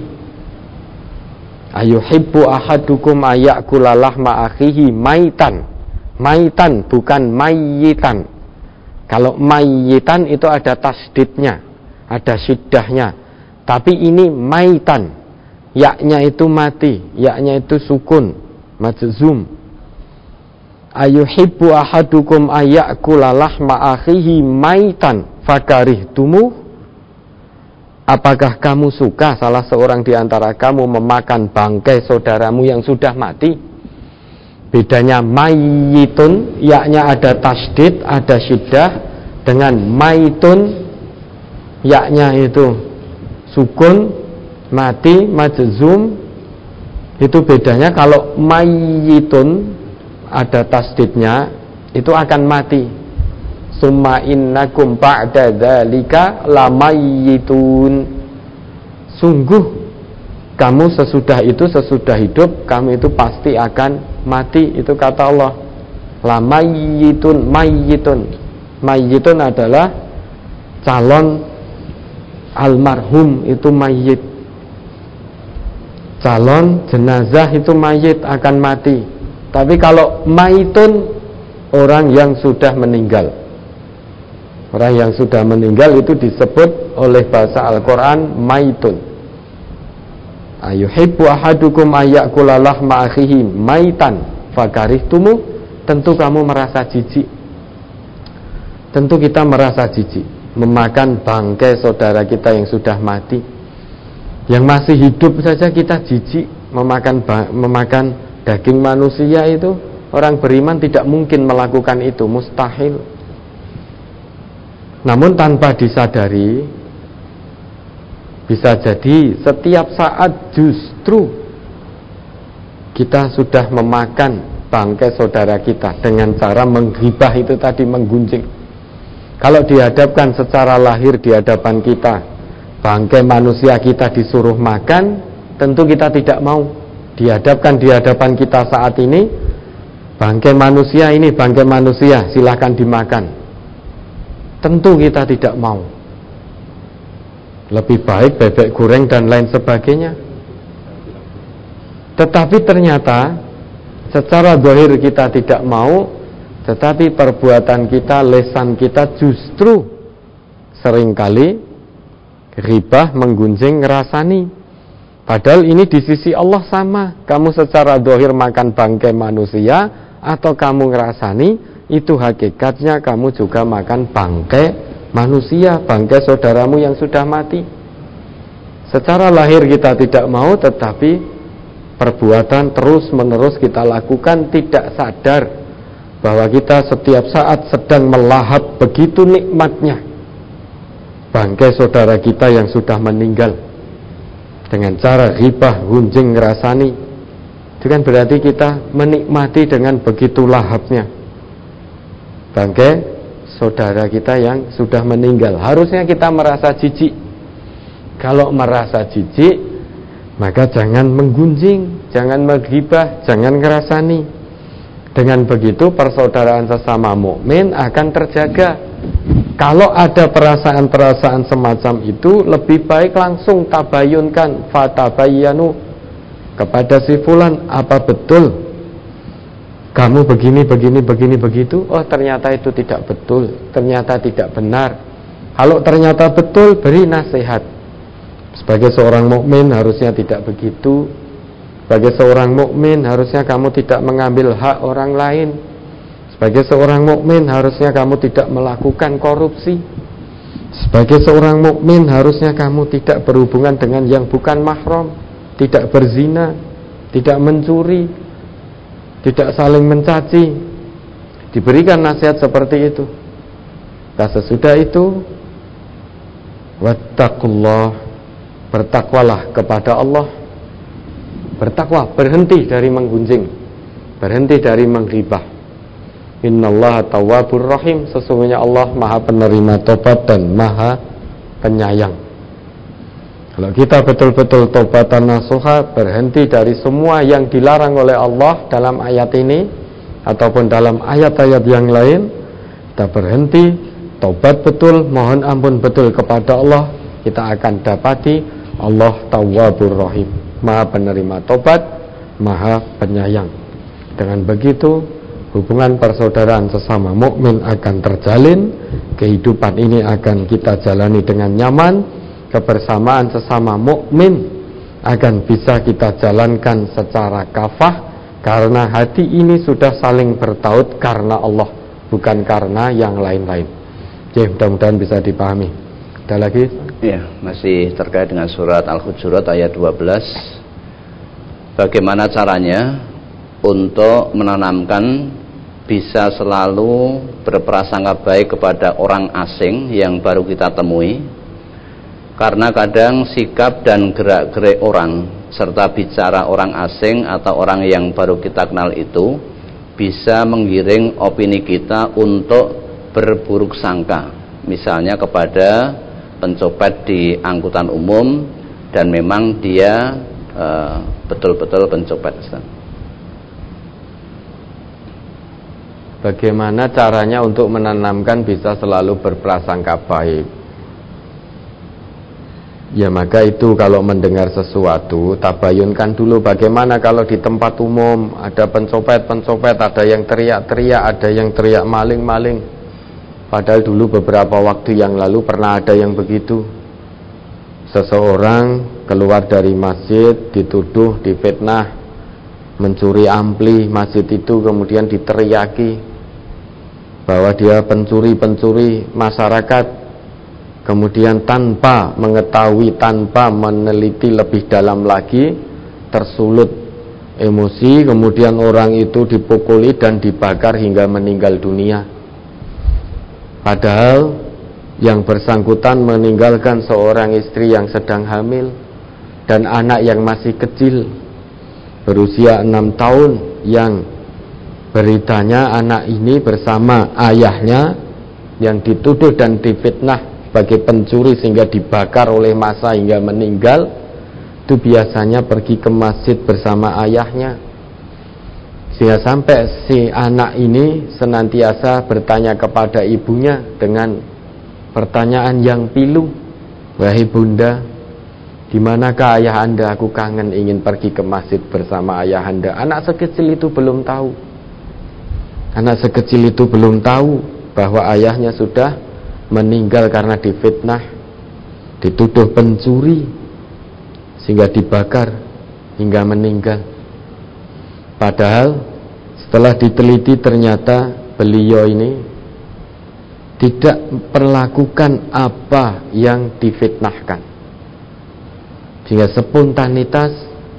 Ayuhibbu ahadukum ayakula lahma akhihi maitan. Maitan bukan mayyitan. Kalau mayyitan itu ada tasdidnya, ada syiddahnya. Tapi ini maitan, yaknya itu mati, yaknya itu sukun, majzum. Ayuhibbu ahadukum ayakula lahma akhihi maitan fakarihtumu. Apakah kamu suka salah seorang di antara kamu memakan bangkai saudaramu yang sudah mati? Bedanya mayyitun, yaknya ada tasdid, ada syiddah, dengan maitun, yaknya itu sukun, mati, majzum. Itu bedanya. Kalau mayyitun ada tasdidnya, itu akan mati. Summa innakum ba'da dzalika lamayyitun. Sungguh kamu sesudah itu, sesudah hidup, kamu itu pasti akan mati. Itu kata Allah. Lamayyitun, mayyitun. Mayyitun adalah calon almarhum, itu mayyit. Calon jenazah itu mayyit, akan mati. Tapi kalau maitun, orang yang sudah meninggal. Orang yang sudah meninggal itu disebut oleh bahasa Al-Quran maitun. Ayuhibbu ahadukum ayakula lahma akhihi maitan fakarihtumu. Tentu kamu merasa jijik. Tentu kita merasa jijik memakan bangkai saudara kita yang sudah mati. Yang masih hidup saja kita jijik memakan daging manusia. Itu orang beriman tidak mungkin melakukan itu, mustahil. Namun tanpa disadari, bisa jadi setiap saat justru kita sudah memakan bangkai saudara kita dengan cara menghibah itu tadi, menggunjing. Kalau dihadapkan secara lahir di hadapan kita, bangkai manusia kita disuruh makan, tentu kita tidak mau. Dihadapkan di hadapan kita saat ini, bangkai manusia ini, bangkai manusia, silahkan dimakan. Tentu kita tidak mau. Lebih baik bebek goreng dan lain sebagainya. Tetapi ternyata secara zahir kita tidak mau, tetapi perbuatan kita, lesan kita justru seringkali ghibah, menggunjing, ngerasani. Padahal ini di sisi Allah sama. Kamu secara zahir makan bangkai manusia atau kamu ngerasani, itu hakikatnya kamu juga makan bangkai manusia, bangkai saudaramu yang sudah mati. Secara lahir kita tidak mau, tetapi perbuatan terus menerus kita lakukan tidak sadar bahwa kita setiap saat sedang melahap begitu nikmatnya bangkai saudara kita yang sudah meninggal dengan cara ghibah, gunjing, ngerasani. Itu kan berarti kita menikmati dengan begitu lahapnya bangkai saudara kita yang sudah meninggal. Harusnya kita merasa jijik. Kalau merasa jijik, maka jangan menggunjing, jangan menghibah, jangan ngerasani. Dengan begitu persaudaraan sesama mukmin akan terjaga. Kalau ada perasaan-perasaan semacam itu, lebih baik langsung tabayunkan, fatabayyanu, kepada si fulan, apa betul kamu begini begitu? Oh, ternyata itu tidak betul, ternyata tidak benar. Kalau ternyata betul, beri nasihat. Sebagai seorang mukmin harusnya tidak begitu. Sebagai seorang mukmin harusnya kamu tidak mengambil hak orang lain. Sebagai seorang mukmin harusnya kamu tidak melakukan korupsi. Sebagai seorang mukmin harusnya kamu tidak berhubungan dengan yang bukan mahram, tidak berzina, tidak mencuri, tidak saling mencaci. Diberikan nasihat seperti itu. Nah, sesudah itu wattaqullah, bertakwalah kepada Allah. Bertakwa, berhenti dari menggunjing, berhenti dari menghibah. Innallaha tawwabur rahim, sesungguhnya Allah Maha penerima tobat dan Maha penyayang. Kalau kita betul-betul taubatan nasuha, berhenti dari semua yang dilarang oleh Allah dalam ayat ini ataupun dalam ayat-ayat yang lain, kita berhenti, taubat betul, mohon ampun betul kepada Allah, kita akan dapati Allah Tawwabur Rahim, Maha penerima taubat, Maha penyayang. Dengan begitu, hubungan persaudaraan sesama mukmin akan terjalin, kehidupan ini akan kita jalani dengan nyaman, kebersamaan sesama mukmin akan bisa kita jalankan secara kafah, karena hati ini sudah saling bertaut karena Allah, bukan karena yang lain-lain. Oke, mudah-mudahan bisa dipahami. Ada lagi? Ya, masih terkait dengan surat Al-Hujurat ayat 12. Bagaimana caranya untuk menanamkan bisa selalu berprasangka baik kepada orang asing yang baru kita temui? Karena kadang sikap dan gerak-gerik orang serta bicara orang asing atau orang yang baru kita kenal itu bisa menggiring opini kita untuk berburuk sangka, misalnya kepada pencopet di angkutan umum, dan memang dia betul-betul pencopet. Bagaimana caranya untuk menanamkan bisa selalu berprasangka baik? Ya, maka itu kalau mendengar sesuatu, tabayunkan dulu bagaimana kalau di tempat umum ada pencopet, ada yang teriak-teriak, ada yang teriak maling-maling. Padahal dulu beberapa waktu yang lalu pernah ada yang begitu. Seseorang keluar dari masjid, dituduh, difitnah, mencuri ampli masjid itu, kemudian diteriaki bahwa dia pencuri masyarakat. Kemudian tanpa mengetahui, tanpa meneliti lebih dalam lagi, tersulut emosi, kemudian orang itu dipukuli dan dibakar hingga meninggal dunia. Padahal yang bersangkutan meninggalkan seorang istri yang sedang hamil dan anak yang masih kecil berusia 6 tahun, yang beritanya anak ini bersama ayahnya yang dituduh dan difitnah sebagai pencuri sehingga dibakar oleh massa hingga meninggal, itu biasanya pergi ke masjid bersama ayahnya, sehingga sampai si anak ini senantiasa bertanya kepada ibunya dengan pertanyaan yang pilu, "Wahai bunda, di manakah ayah anda? Aku kangen, ingin pergi ke masjid bersama ayah anda." Anak sekecil itu belum tahu. Anak sekecil itu belum tahu bahwa ayahnya sudah meninggal karena difitnah, dituduh pencuri sehingga dibakar hingga meninggal. Padahal setelah diteliti ternyata beliau ini tidak melakukan apa yang difitnahkan, sehingga spontanitas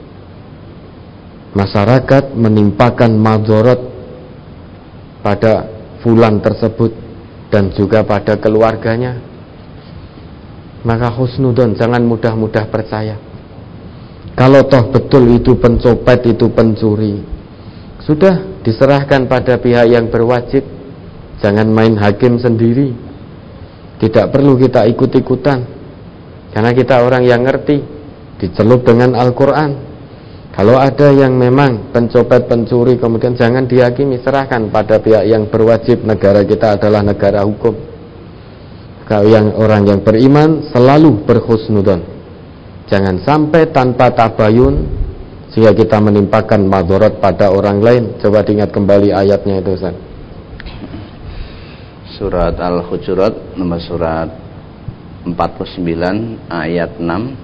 masyarakat menimpakan madharat pada fulan tersebut dan juga pada keluarganya. Maka husnudon, jangan mudah-mudah percaya. Kalau toh betul itu pencopet, itu pencuri, sudah diserahkan pada pihak yang berwajib. Jangan main hakim sendiri. Tidak perlu kita ikut-ikutan, karena kita orang yang ngerti, dicelup dengan Al-Quran. Kalau ada yang memang pencopet, pencuri, kemudian jangan dihakimi, serahkan pada pihak yang berwajib. Negara kita adalah negara hukum. Kalau orang yang beriman selalu berhusnudon, jangan sampai tanpa tabayun sehingga kita menimpakan madharat pada orang lain. Coba diingat kembali ayatnya itu, Ustaz. Surat Al-Hujurat nomor surat 49 ayat 6.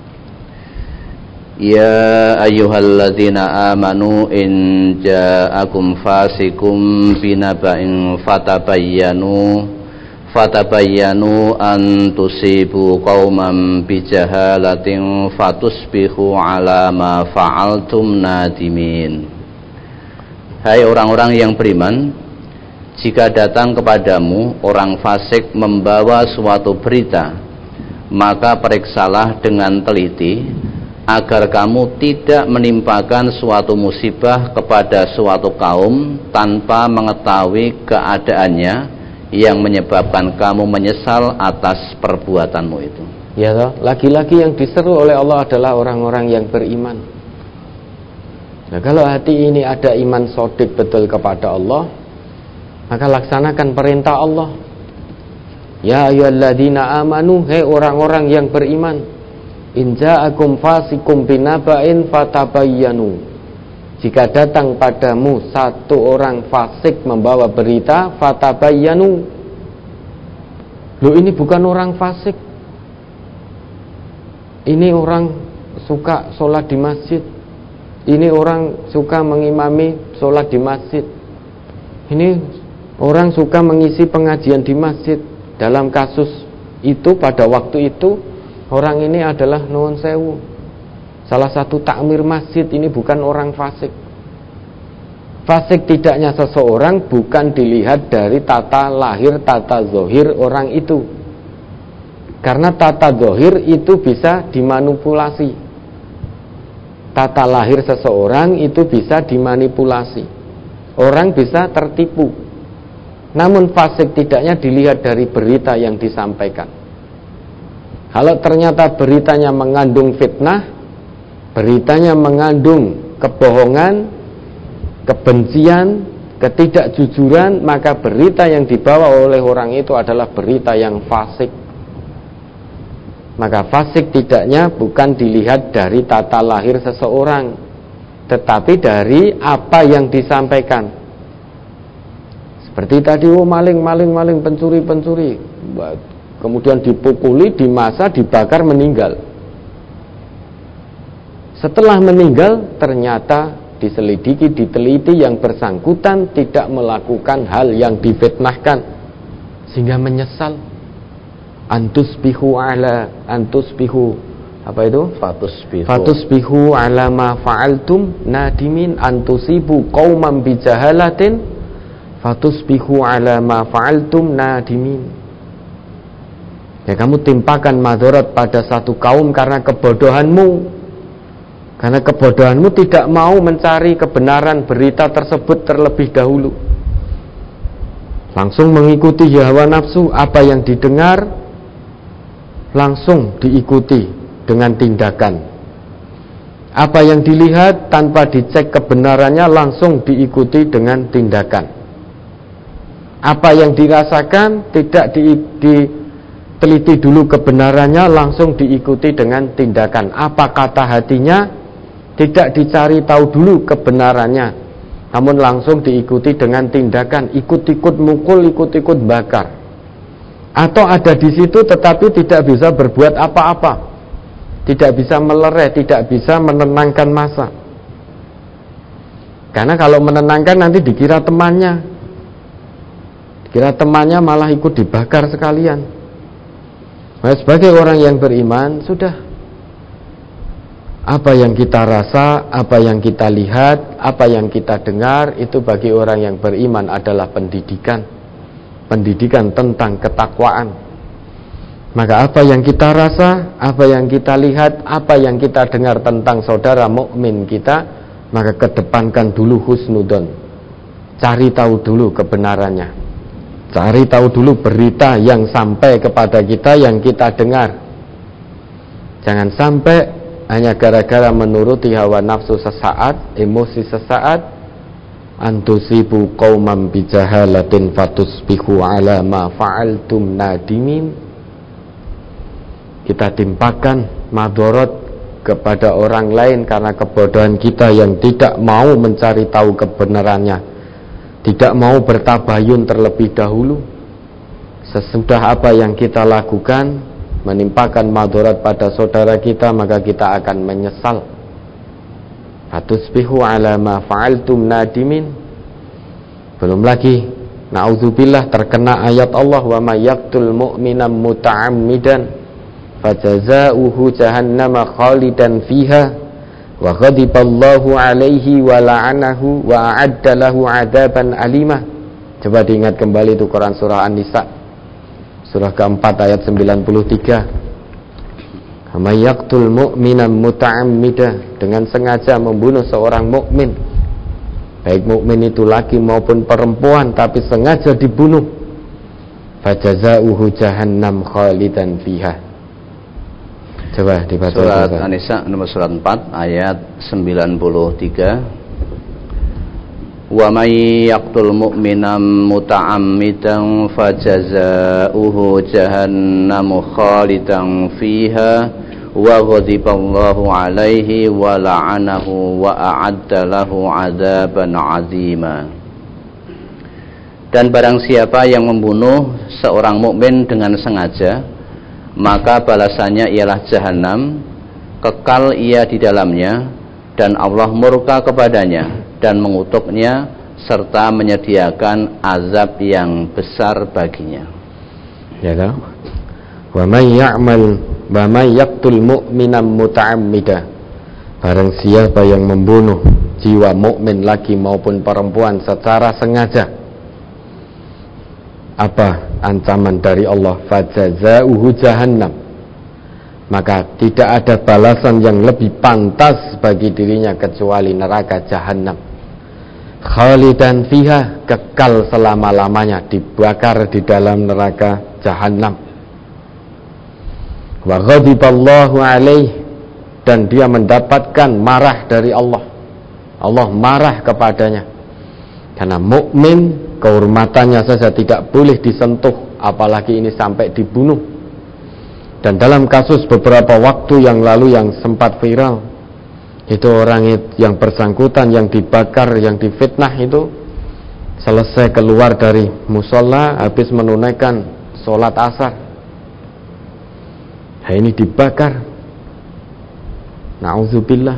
Ya ayyuhalladzina amanu in ja'akum fasikum binaba'in fatabayyanu an tusibu qauman bijahalatin fatusbihu ala ma fa'altum nadimin. Hai orang-orang yang beriman, jika datang kepadamu orang fasik membawa suatu berita, maka periksalah dengan teliti agar kamu tidak menimpakan suatu musibah kepada suatu kaum tanpa mengetahui keadaannya, yang menyebabkan kamu menyesal atas perbuatanmu itu. Ya toh, lagi-lagi yang diseru oleh Allah adalah orang-orang yang beriman. Nah, kalau hati ini ada iman shadiq betul kepada Allah, maka laksanakan perintah Allah. Ya ayyuhalladzina amanu, hei orang-orang yang beriman, in ja'akum fasikum binaba'in fatabayyanu. Jika datang padamu satu orang fasik membawa berita, fatabayyanu. Loh, ini bukan orang fasik. Ini orang suka sholat di masjid. Ini orang suka mengimami sholat di masjid. Ini orang suka mengisi pengajian di masjid. Dalam kasus itu, pada waktu itu, orang ini adalah nuwun sewu, salah satu takmir masjid. Ini bukan orang fasik. Fasik tidaknya seseorang bukan dilihat dari tata lahir, tata zohir orang itu. Karena tata zahir itu bisa dimanipulasi. Tata lahir seseorang itu bisa dimanipulasi. Orang bisa tertipu. Namun fasik tidaknya dilihat dari berita yang disampaikan. Kalau ternyata beritanya mengandung fitnah, beritanya mengandung kebohongan, kebencian, ketidakjujuran, maka berita yang dibawa oleh orang itu adalah berita yang fasik. Maka fasik tidaknya bukan dilihat dari tata lahir seseorang, tetapi dari apa yang disampaikan. Seperti tadi, maling, pencuri, kemudian dipukuli, dimasa, dibakar, meninggal. Setelah meninggal, ternyata diselidiki, diteliti, yang bersangkutan tidak melakukan hal yang difitnahkan, sehingga menyesal. Antusbihu ala ma fa'altum nadimin, antusibu qauman bijahalatin fatusbihu ala ma fa'altum nadimin. Ya, kamu timpakan madarat pada satu kaum karena kebodohanmu. Karena kebodohanmu tidak mau mencari kebenaran berita tersebut terlebih dahulu. Langsung mengikuti hawa nafsu, apa yang didengar langsung diikuti dengan tindakan. Apa yang dilihat tanpa dicek kebenarannya langsung diikuti dengan tindakan. Apa yang dirasakan tidak diteliti dulu kebenarannya, langsung diikuti dengan tindakan. Apa kata hatinya tidak dicari tahu dulu kebenarannya, namun langsung diikuti dengan tindakan. Ikut-ikut mukul, ikut-ikut bakar. Atau ada di situ tetapi tidak bisa berbuat apa-apa, tidak bisa melerai, tidak bisa menenangkan massa. Karena kalau menenangkan nanti dikira temannya malah ikut dibakar sekalian. Nah, sebagai orang yang beriman, sudah, apa yang kita rasa, apa yang kita lihat, apa yang kita dengar, itu bagi orang yang beriman adalah pendidikan tentang ketakwaan. Maka apa yang kita rasa, apa yang kita lihat, apa yang kita dengar tentang saudara mukmin kita, maka kedepankan dulu husnudon. Cari tahu dulu kebenarannya. Cari tahu dulu berita yang sampai kepada kita, yang kita dengar. Jangan sampai hanya gara-gara menuruti hawa nafsu sesaat, emosi sesaat, antusibu qauman bijahalatin fatusbihu ala ma fa'altum nadimin. Kita timpakan madarat kepada orang lain karena kebodohan kita yang tidak mau mencari tahu kebenarannya, tidak mau bertabayun terlebih dahulu. Sesudah apa yang kita lakukan menimpakan madarat pada saudara kita, maka kita akan menyesal. Fatusbihu ala ma fa'altum nadimin. Belum lagi, na'udzubillah, terkena ayat Allah, wa may yaqtul mu'mina muta'ammidan fajazauhu jahannama khalidan fiha wa ghadiballahu alaihi wa la'anahu wa a'adda lahu 'adaban alimah. Coba diingat kembali itu Quran surah An-Nisa surah keempat ayat 93. Mayaqtul mu'minan muta'ammida, dengan sengaja membunuh seorang mukmin, baik mukmin itu laki maupun perempuan, tapi sengaja dibunuh. Fajazauhu jahannam khalidan fiha, Coba dibaca. Surat An-Nisa nomor surat 4 ayat 93. Wa may yaqtul mu'mina muta'ammidan fajazaohu jahannamu khalidan fiha wa ghadiballahu alaihi wa la'anahu wa a'adda lahu 'adzaban 'azima. Dan barang siapa yang membunuh seorang mukmin dengan sengaja, maka balasannya ialah jahanam, kekal ia di dalamnya, dan Allah murka kepadanya dan mengutuknya serta menyediakan azab yang besar baginya. Ya tahu. Wa may yaqtul mu'mina muta'ammida. Barang siapa yang membunuh jiwa mukmin laki maupun perempuan secara sengaja, apa ancaman dari Allah? Fajazauhu jahannam, maka tidak ada balasan yang lebih pantas bagi dirinya kecuali neraka jahanam, khalidan fiha, kekal selama-lamanya dibakar di dalam neraka jahanam. Wa ghadiballahu alaih, dan dia mendapatkan marah dari Allah. Allah marah kepadanya karena mukmin kehormatannya saja tidak boleh disentuh, apalagi ini sampai dibunuh. Dan dalam kasus beberapa waktu yang lalu yang sempat viral, itu orang yang bersangkutan, yang dibakar, yang difitnah itu selesai keluar dari musola habis menunaikan sholat asar, ini dibakar. Na'udzubillah.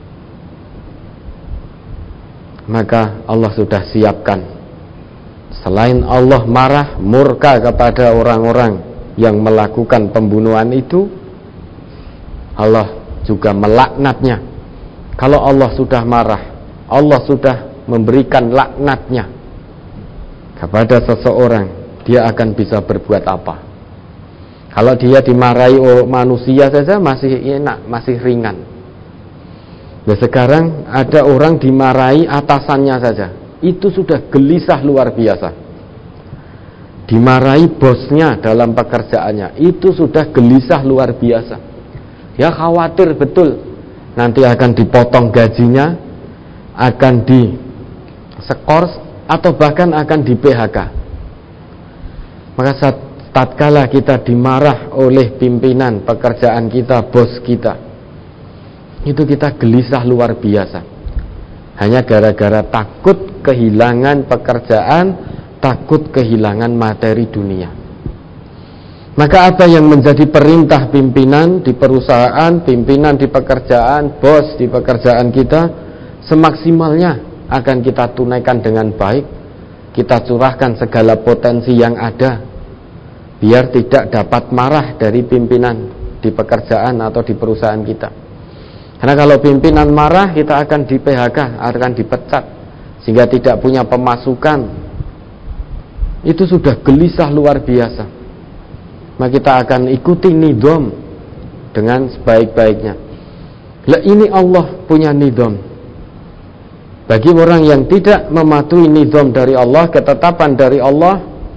Maka Allah sudah siapkan, selain Allah marah, murka kepada orang-orang yang melakukan pembunuhan itu, Allah juga melaknatnya. Kalau Allah sudah marah, Allah sudah memberikan laknatnya kepada seseorang, dia akan bisa berbuat apa? Kalau dia dimarahi oleh manusia saja masih enak, masih ringan. Nah sekarang ada orang dimarahi atasannya saja, itu sudah gelisah luar biasa. Dimarahi bosnya dalam pekerjaannya, itu sudah gelisah luar biasa. Ya khawatir betul nanti akan dipotong gajinya, akan diskors, atau bahkan akan di PHK. Maka tatkala kita dimarah oleh pimpinan pekerjaan kita, bos kita, itu kita gelisah luar biasa. Hanya gara-gara takut kehilangan pekerjaan, takut kehilangan materi dunia. Maka apa yang menjadi perintah pimpinan di perusahaan, pimpinan di pekerjaan, bos di pekerjaan kita, semaksimalnya akan kita tunaikan dengan baik. Kita curahkan segala potensi yang ada, biar tidak dapat marah dari pimpinan di pekerjaan atau di perusahaan kita. Karena kalau pimpinan marah, kita akan di PHK, akan dipecat, sehingga tidak punya pemasukan. Itu sudah gelisah luar biasa. Maka kita akan ikuti nidham dengan sebaik-baiknya. Lah ini Allah punya nidham. Bagi orang yang tidak mematuhi nidham dari Allah, ketetapan dari Allah,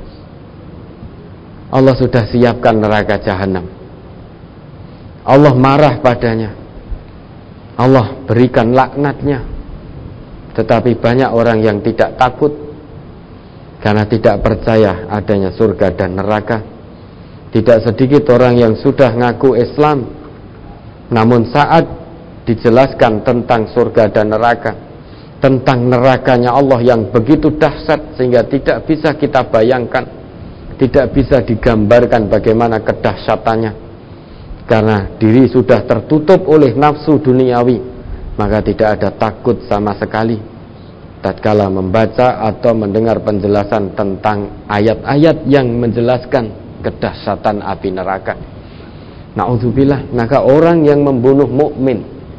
Allah sudah siapkan neraka jahanam. Allah marah padanya, Allah berikan laknatnya. Tetapi banyak orang yang tidak takut karena tidak percaya adanya surga dan neraka. Tidak sedikit orang yang sudah ngaku Islam, namun saat dijelaskan tentang surga dan neraka, tentang nerakanya Allah yang begitu dahsyat sehingga tidak bisa kita bayangkan, tidak bisa digambarkan bagaimana kedahsyatannya. Karena diri sudah tertutup oleh nafsu duniawi, maka tidak ada takut sama sekali tatkala membaca atau mendengar penjelasan tentang ayat-ayat yang menjelaskan kedahsyatan api neraka. Na'udzubillah. Maka orang yang membunuh mukmin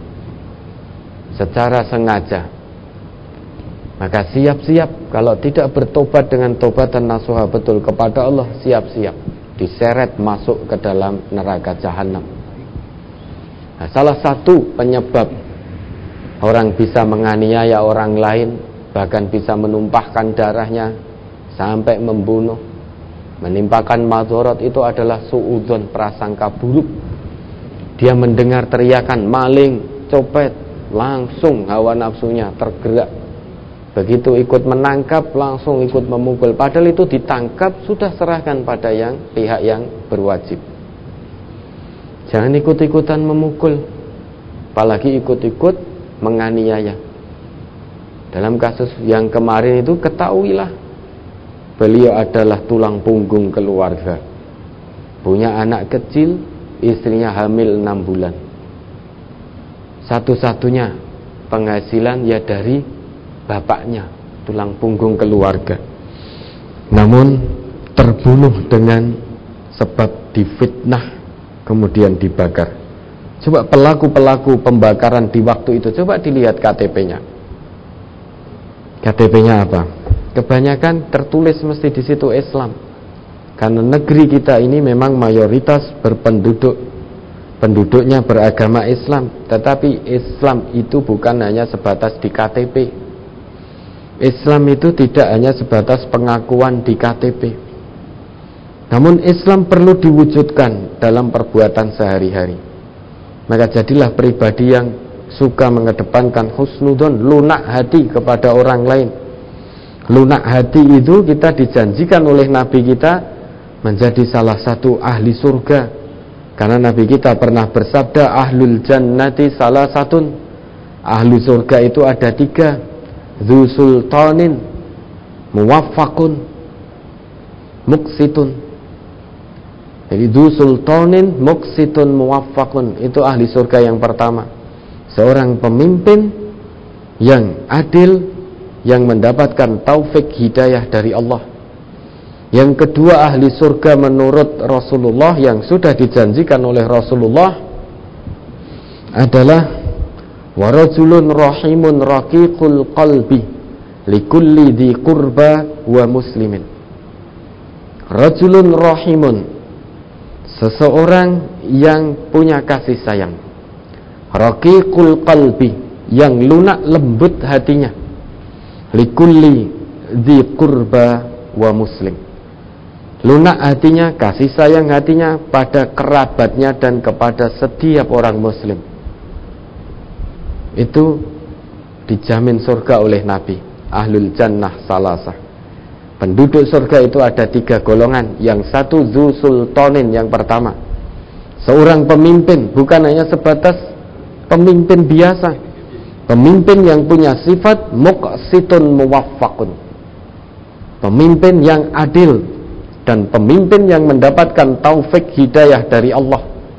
secara sengaja, maka siap-siap kalau tidak bertobat dengan tobatan nasuha betul kepada Allah, siap-siap diseret masuk ke dalam neraka jahanam. Nah, salah satu penyebab orang bisa menganiaya orang lain, bahkan bisa menumpahkan darahnya sampai membunuh, menimpakan madharat, itu adalah suudzon, prasangka buruk. Dia mendengar teriakan maling, copet, langsung hawa nafsunya tergerak. Begitu ikut menangkap, langsung ikut memukul. Padahal itu ditangkap, sudah serahkan pada pihak yang berwajib. Jangan ikut-ikutan memukul, apalagi ikut-ikut menganiaya. Dalam kasus yang kemarin itu, ketahuilah beliau adalah tulang punggung keluarga, punya anak kecil, istrinya hamil 6 bulan. Satu-satunya penghasilan ya dari bapaknya, tulang punggung keluarga. Namun terbunuh dengan sebab difitnah, kemudian dibakar. Coba pelaku-pelaku pembakaran di waktu itu, coba dilihat KTP-nya. KTP-nya apa? Kebanyakan tertulis mesti di situ Islam. Karena negeri kita ini memang mayoritas penduduknya beragama Islam. Tetapi Islam itu bukan hanya sebatas di KTP. Islam itu tidak hanya sebatas pengakuan di KTP. Namun Islam perlu diwujudkan dalam perbuatan sehari-hari. Maka jadilah pribadi yang suka mengedepankan husnudzon, lunak hati kepada orang lain. Lunak hati itu kita dijanjikan oleh Nabi kita menjadi salah satu ahli surga. Karena Nabi kita pernah bersabda, ahlul jannati salah satun, ahli surga itu ada 3, dzu sultanin, muwaffaqun, muqsitun. Jadi dzu sultanin, muqsitun, muwaffaqun, itu ahli surga yang pertama. Seorang pemimpin yang adil, yang mendapatkan taufik hidayah dari Allah. Yang kedua, ahli surga menurut Rasulullah yang sudah dijanjikan oleh Rasulullah adalah warajulun rahimun raqiqul qalbi likulli dhi qurba wa muslimin. Rajulun rahimun, seseorang yang punya kasih sayang, raqiqul qalbi, yang lunak lembut hatinya, likulli dhi qurba wa muslim, lunak hatinya, kasih sayang hatinya pada kerabatnya dan kepada setiap orang muslim. Itu dijamin surga oleh Nabi. Ahlul jannah salasah, penduduk surga itu ada 3 golongan. Yang satu dzu sultanin, yang pertama seorang pemimpin, bukan hanya sebatas pemimpin biasa, pemimpin yang punya sifat muqsitun muwaffaqun, pemimpin yang adil dan pemimpin yang mendapatkan taufik hidayah dari Allah.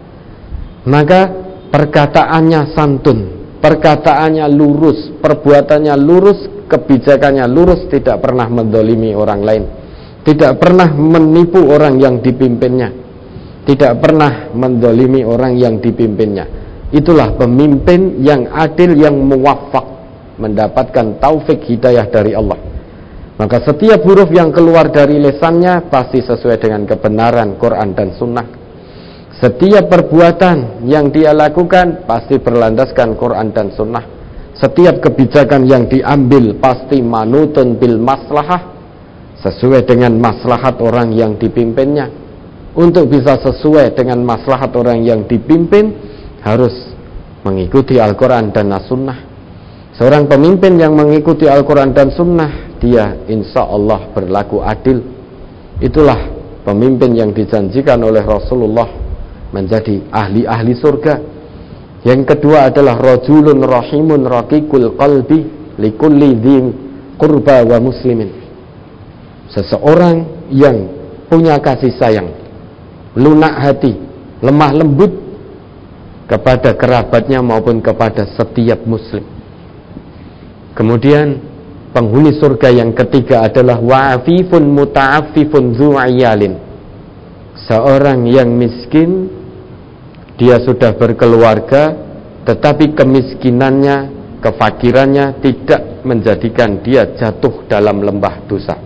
Maka perkataannya santun, perkataannya lurus, perbuatannya lurus, kebijakannya lurus, tidak pernah menzalimi orang lain, tidak pernah menipu orang yang dipimpinnya, tidak pernah menzalimi orang yang dipimpinnya. Itulah pemimpin yang adil, yang muwaffaq, mendapatkan taufik hidayah dari Allah. Maka setiap huruf yang keluar dari lisannya pasti sesuai dengan kebenaran Quran dan Sunnah. Setiap perbuatan yang dia lakukan pasti berlandaskan Quran dan Sunnah. Setiap kebijakan yang diambil pasti manutun bil maslahah, sesuai dengan maslahat orang yang dipimpinnya. Untuk bisa sesuai dengan maslahat orang yang dipimpin, harus mengikuti Al-Quran dan As-Sunnah. Seorang pemimpin yang mengikuti Al-Quran dan Sunnah, dia insya Allah berlaku adil. Itulah pemimpin yang dijanjikan oleh Rasulullah menjadi ahli-ahli surga. Yang kedua adalah rajulun rahimun raqiqul qalbi likulli dhi qurba wa muslimin, seseorang yang punya kasih sayang, lunak hati, lemah lembut kepada kerabatnya maupun kepada setiap muslim. Kemudian penghuni surga yang ketiga adalah wa'afifun muta'affifun zu'ayalin, seorang yang miskin, dia sudah berkeluarga, tetapi kemiskinannya, kefakirannya tidak menjadikan dia jatuh dalam lembah dosa.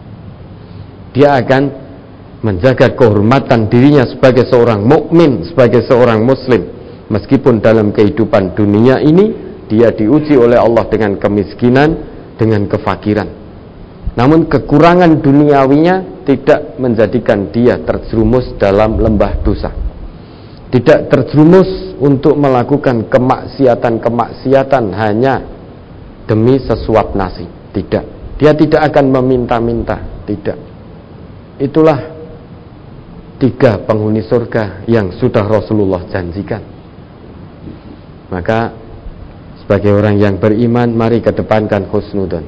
Dia akan menjaga kehormatan dirinya sebagai seorang mukmin, sebagai seorang muslim, meskipun dalam kehidupan dunia ini dia diuji oleh Allah dengan kemiskinan, dengan kefakiran. Namun kekurangan duniawinya tidak menjadikan dia terjerumus dalam lembah dosa. tidak terjerumus untuk melakukan kemaksiatan-kemaksiatan hanya demi sesuap nasi. Tidak. Dia tidak akan meminta-minta. Tidak. Itulah 3 penghuni surga yang sudah Rasulullah janjikan. Maka sebagai orang yang beriman, mari kedepankan husnudzon.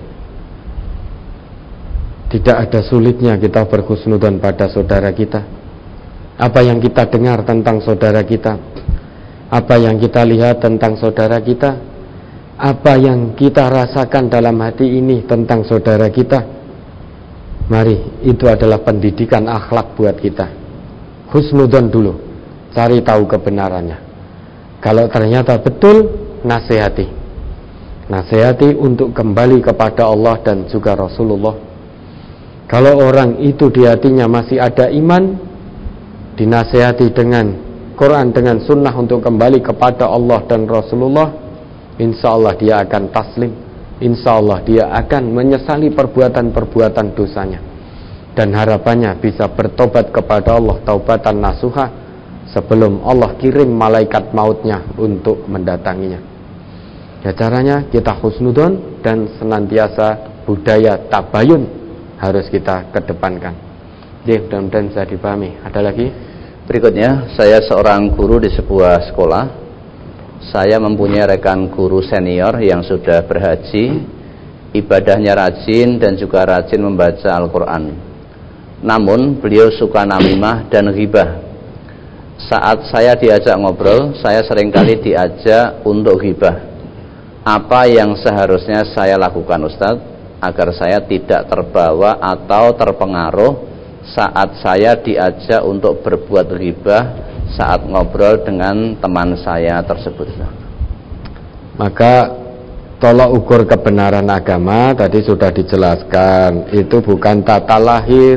Tidak ada sulitnya kita berhusnudzon pada saudara kita. Apa yang kita dengar tentang saudara kita, apa yang kita lihat tentang saudara kita, apa yang kita rasakan dalam hati ini tentang saudara kita, mari, itu adalah pendidikan akhlak buat kita. Husnudzon dulu, cari tahu kebenarannya. Kalau ternyata betul, nasihati untuk kembali kepada Allah dan juga Rasulullah. Kalau orang itu di hatinya masih ada iman, dinasihati dengan Quran, dengan sunnah untuk kembali kepada Allah dan Rasulullah, insya Allah dia akan taslim, insya Allah dia akan menyesali perbuatan-perbuatan dosanya, dan harapannya bisa bertobat kepada Allah taubatan nasuha sebelum Allah kirim malaikat mautnya untuk mendatanginya. Ya, caranya kita husnudzon dan senantiasa budaya tabayun harus kita kedepankan. Jadi mudah-mudahan bisa dipahami. Ada lagi? Berikutnya, saya seorang guru di sebuah sekolah. Saya mempunyai rekan guru senior yang sudah berhaji, ibadahnya rajin dan juga rajin membaca Al-Quran. Namun beliau suka namimah dan ghibah. Saat saya diajak ngobrol, saya seringkali diajak untuk ghibah. Apa yang seharusnya saya lakukan, Ustadz, agar saya tidak terbawa atau terpengaruh saat saya diajak untuk berbuat ghibah saat ngobrol dengan teman saya tersebut? Maka tolak ukur kebenaran agama tadi sudah dijelaskan, itu bukan tata lahir,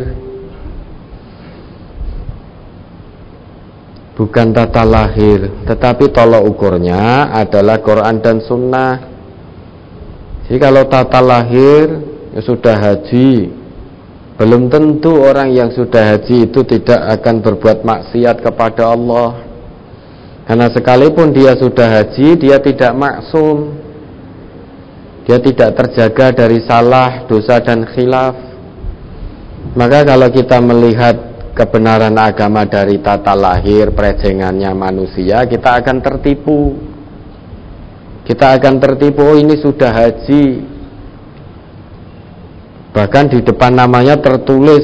bukan tata lahir, tetapi tolak ukurnya adalah Quran dan Sunnah. Jadi kalau tata lahir, ya sudah haji, belum tentu orang yang sudah haji itu tidak akan berbuat maksiat kepada Allah. Karena sekalipun dia sudah haji, dia tidak maksum, dia tidak terjaga dari salah, dosa dan khilaf. Maka kalau kita melihat kebenaran agama dari tata lahir, prejengannya manusia, kita akan tertipu. Kita akan tertipu, oh ini sudah haji. Bahkan di depan namanya tertulis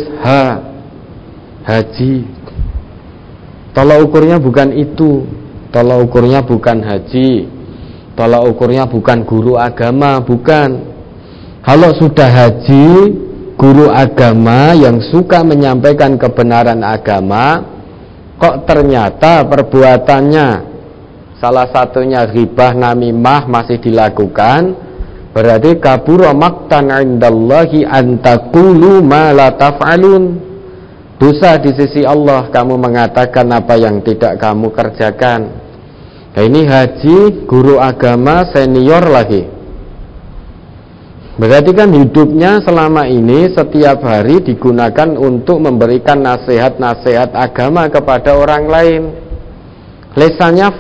haji. Tolak ukurnya bukan itu. Tolak ukurnya bukan haji. Tolak ukurnya bukan guru agama, bukan. Kalau sudah haji, guru agama yang suka menyampaikan kebenaran agama, kok ternyata perbuatannya salah satunya ghibah, namimah masih dilakukan, berarti kabura maqtan 'indallahi an taqulu ma la taf'alun. Dosa di sisi Allah kamu mengatakan apa yang tidak kamu kerjakan. Nah, ini haji, guru agama senior lagi. Berarti kan hidupnya selama ini setiap hari digunakan untuk memberikan nasihat-nasihat agama kepada orang lain. Lesannya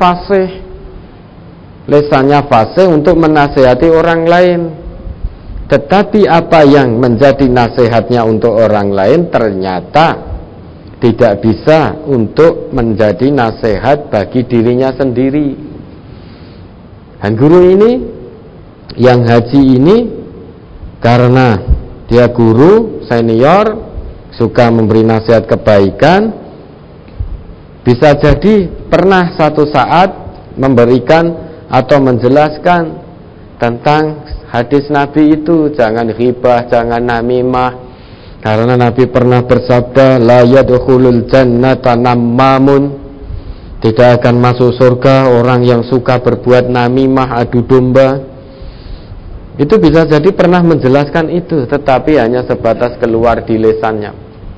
fasih untuk menasihati orang lain. Tetapi apa yang menjadi nasihatnya untuk orang lain ternyata tidak bisa untuk menjadi nasihat bagi dirinya sendiri. Dan guru ini, yang haji ini, karena dia guru senior, suka memberi nasihat kebaikan, bisa jadi pernah satu saat memberikan atau menjelaskan tentang hadis Nabi itu, jangan ghibah, jangan namimah, karena Nabi pernah bersabda, la yadkhulul jannata nammamun, tidak akan masuk surga orang yang suka berbuat namimah, adu domba. Itu bisa jadi pernah menjelaskan itu, tetapi hanya sebatas keluar di lisannya.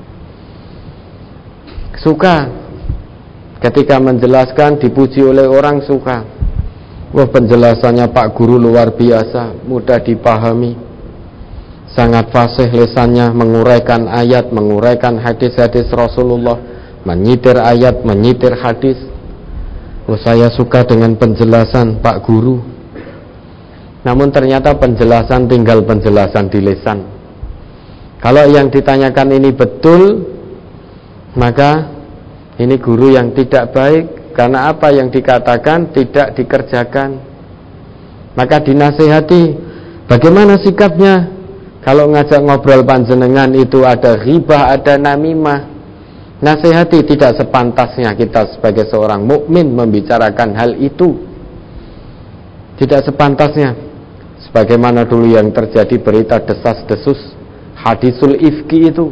Suka ketika menjelaskan, dipuji oleh orang, suka. Wah, penjelasannya Pak Guru luar biasa, mudah dipahami, sangat fasih lisannya, menguraikan ayat, menguraikan hadis-hadis Rasulullah, menyitir ayat, menyitir hadis. Oh, saya suka dengan penjelasan Pak Guru. Namun ternyata penjelasan tinggal penjelasan di lisan. Kalau yang ditanyakan ini betul, maka ini guru yang tidak baik, karena apa yang dikatakan tidak dikerjakan. Maka dinasihati, bagaimana sikapnya? Kalau ngajak ngobrol panjenengan itu ada ghibah, ada namimah. Nasihati, tidak sepantasnya kita sebagai seorang mukmin membicarakan hal itu. Tidak sepantasnya. Sebagaimana dulu yang terjadi berita desas-desus hadisul ifki itu.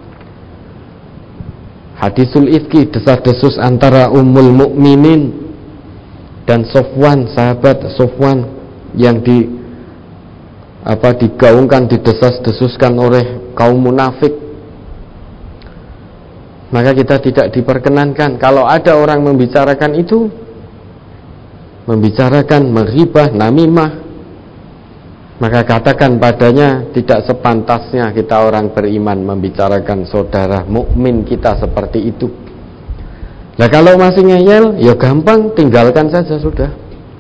Hadisul ifki, desas-desus antara Ummul Mukminin dan Sofwan, sahabat Sofwan yang digaungkan, didesas-desuskan oleh kaum munafik. Maka kita tidak diperkenankan kalau ada orang membicarakan itu, membicarakan menghibah, namimah, maka katakan padanya, tidak sepantasnya kita orang beriman membicarakan saudara mukmin kita seperti itu. Nah, kalau masih ngeyel, ya gampang, tinggalkan saja sudah.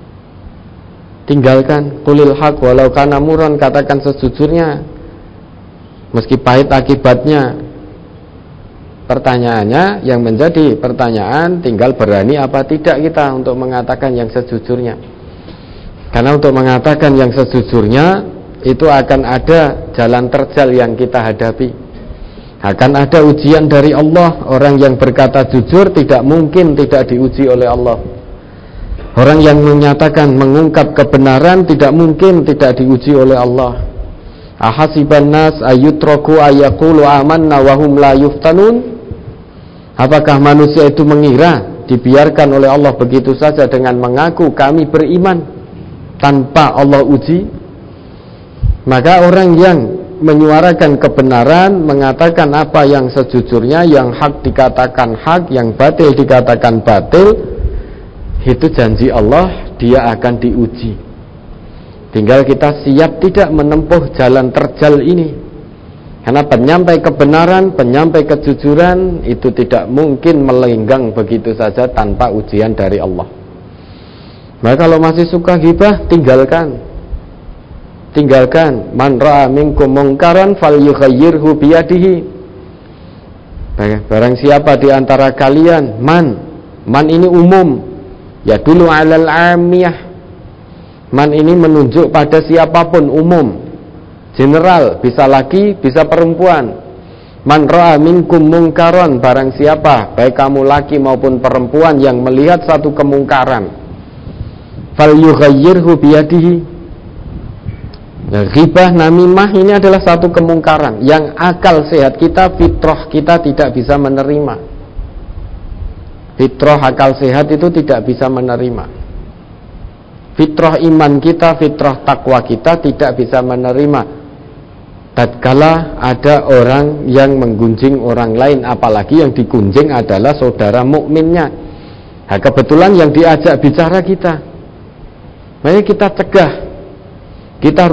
Tinggalkan, qulil haq walau kana murran, katakan sejujurnya meski pahit akibatnya. Pertanyaannya, yang menjadi pertanyaan tinggal berani apa tidak kita untuk mengatakan yang sejujurnya. Karena untuk mengatakan yang sejujurnya itu akan ada jalan terjal yang kita hadapi. Akan ada ujian dari Allah. Orang yang berkata jujur tidak mungkin tidak diuji oleh Allah. Orang yang menyatakan, mengungkap kebenaran tidak mungkin tidak diuji oleh Allah. Ahasiban nas ayutraku ayaqulu amanna wa hum la yuftanun. Apakah manusia itu mengira dibiarkan oleh Allah begitu saja dengan mengaku kami beriman tanpa Allah uji? Maka orang yang menyuarakan kebenaran, mengatakan apa yang sejujurnya, yang hak dikatakan hak, yang batil dikatakan batil, itu janji Allah, dia akan diuji. Tinggal kita siap tidak menempuh jalan terjal ini. Karena penyampai kebenaran, penyampai kejujuran itu tidak mungkin melenggang begitu saja tanpa ujian dari Allah. Maka kalau masih suka ghibah, tinggalkan. Tinggalkan. Man ra'a minkum mungkaran falyughayyirhu biyadihi. Barang siapa di antara kalian, man ini umum, ya dulu alal amiyah. Man ini menunjuk pada siapapun, umum, general, bisa laki, bisa perempuan. Man ra'a minkum mungkaran, barang siapa, baik kamu laki maupun perempuan, yang melihat satu kemungkaran, falyughayyirhu biyadihi. Nah, ghibah, namimah ini adalah satu kemungkaran yang akal sehat kita, fitrah kita tidak bisa menerima. Fitrah akal sehat itu tidak bisa menerima. Fitrah iman kita, fitrah takwa kita tidak bisa menerima tatkala ada orang yang menggunjing orang lain, apalagi yang digunjing adalah saudara mukminnya. Nah, kebetulan yang diajak bicara kita, maka kita cegah, kita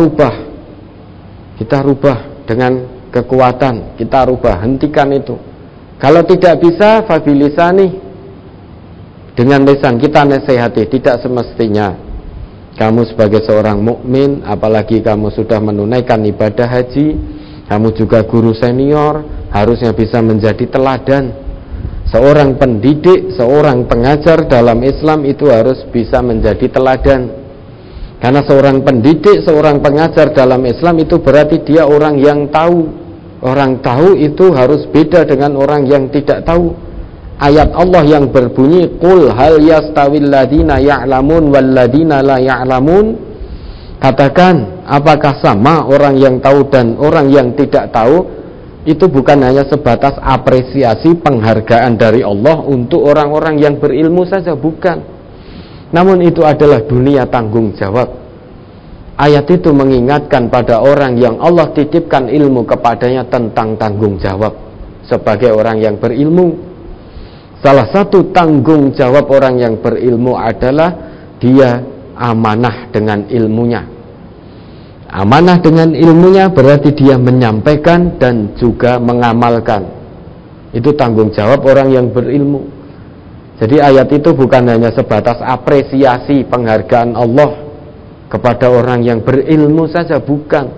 rubah dengan kekuatan, kita rubah, hentikan itu. Kalau tidak bisa, fabilisani, dengan lisan kita nasihati. Tidak semestinya kamu sebagai seorang mukmin, apalagi kamu sudah menunaikan ibadah haji, kamu juga guru senior, harusnya bisa menjadi teladan. Seorang pendidik, seorang pengajar dalam Islam itu harus bisa menjadi teladan. Karena seorang pendidik, seorang pengajar dalam Islam itu berarti dia orang yang tahu. Orang tahu itu harus beda dengan orang yang tidak tahu. Ayat Allah yang berbunyi, qul hal yastawil ladina ya'lamun wal ladina la ya'lamun. Katakan, apakah sama orang yang tahu dan orang yang tidak tahu? Itu bukan hanya sebatas apresiasi penghargaan dari Allah untuk orang-orang yang berilmu saja, bukan. Namun itu adalah dunia tanggung jawab. Ayat itu mengingatkan pada orang yang Allah titipkan ilmu kepadanya tentang tanggung jawab sebagai orang yang berilmu. Salah satu tanggung jawab orang yang berilmu adalah dia amanah dengan ilmunya. Amanah dengan ilmunya berarti dia menyampaikan dan juga mengamalkan. Itu tanggung jawab orang yang berilmu. Jadi ayat itu bukan hanya sebatas apresiasi penghargaan Allah kepada orang yang berilmu saja, bukan.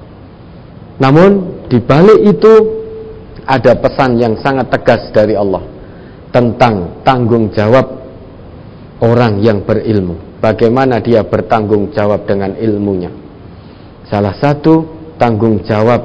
Namun di balik itu ada pesan yang sangat tegas dari Allah tentang tanggung jawab orang yang berilmu. Bagaimana dia bertanggung jawab dengan ilmunya. Salah satu tanggung jawab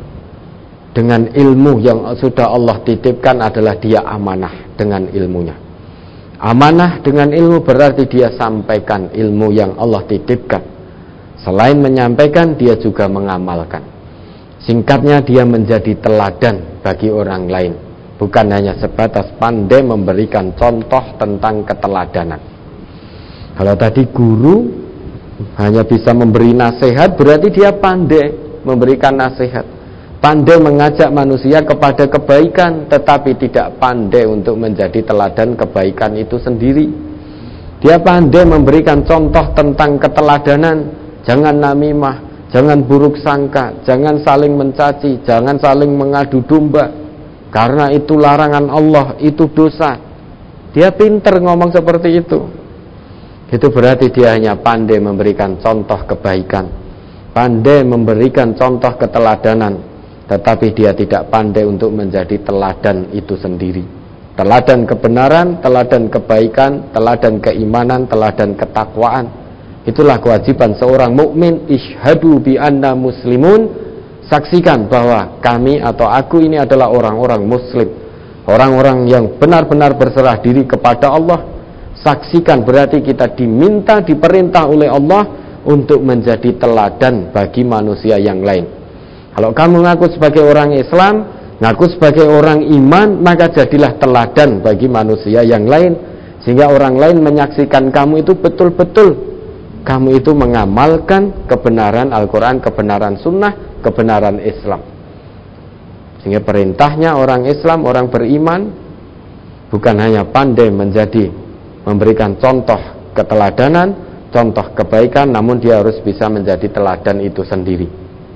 dengan ilmu yang sudah Allah titipkan adalah dia amanah dengan ilmunya. Amanah dengan ilmu berarti dia sampaikan ilmu yang Allah titipkan. Selain menyampaikan, dia juga mengamalkan. Singkatnya, dia menjadi teladan bagi orang lain, bukan hanya sebatas pandai memberikan contoh tentang keteladanan. Kalau tadi guru hanya bisa memberi nasihat, berarti dia pandai memberikan nasihat, pandai mengajak manusia kepada kebaikan, tetapi tidak pandai untuk menjadi teladan kebaikan itu sendiri. Dia pandai memberikan contoh tentang keteladanan. Jangan namimah, jangan buruk sangka, jangan saling mencaci, jangan saling mengadu domba, karena itu larangan Allah, itu dosa. Dia pinter ngomong seperti itu. Itu berarti dia hanya pandai memberikan contoh kebaikan, pandai memberikan contoh keteladanan, tetapi dia tidak pandai untuk menjadi teladan itu sendiri. Teladan kebenaran, teladan kebaikan, teladan keimanan, teladan ketakwaan. Itulah kewajiban seorang mukmin. Ishhadu bi anna muslimun, saksikan bahwa kami atau aku ini adalah orang-orang muslim, orang-orang yang benar-benar berserah diri kepada Allah. Saksikan berarti kita diminta, diperintah oleh Allah untuk menjadi teladan bagi manusia yang lain. Kalau kamu ngaku sebagai orang Islam, ngaku sebagai orang iman, maka jadilah teladan bagi manusia yang lain, sehingga orang lain menyaksikan kamu itu betul-betul kamu itu mengamalkan kebenaran Al-Quran, kebenaran Sunnah, kebenaran Islam. Sehingga perintahnya orang Islam, orang beriman, bukan hanya pandai memberikan contoh keteladanan, contoh kebaikan, namun dia harus bisa menjadi teladan itu sendiri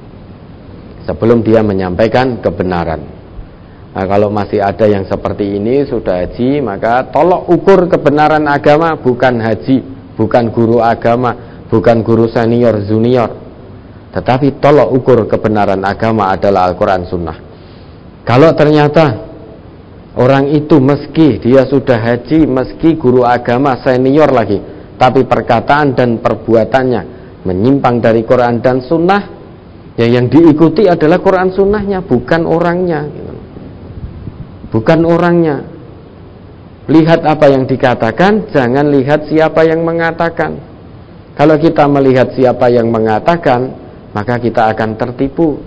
sebelum dia menyampaikan kebenaran. Nah, kalau masih ada yang seperti ini sudah haji, maka tolok ukur kebenaran agama bukan haji, bukan guru agama, bukan guru senior junior, tetapi tolok ukur kebenaran agama adalah Al-Quran Sunnah. Kalau ternyata orang itu meski dia sudah haji, meski guru agama senior lagi, tapi perkataan dan perbuatannya menyimpang dari Quran dan Sunnah, ya yang diikuti adalah Quran Sunnahnya, bukan orangnya, bukan orangnya. Lihat apa yang dikatakan, jangan lihat siapa yang mengatakan. Kalau kita melihat siapa yang mengatakan, maka kita akan tertipu.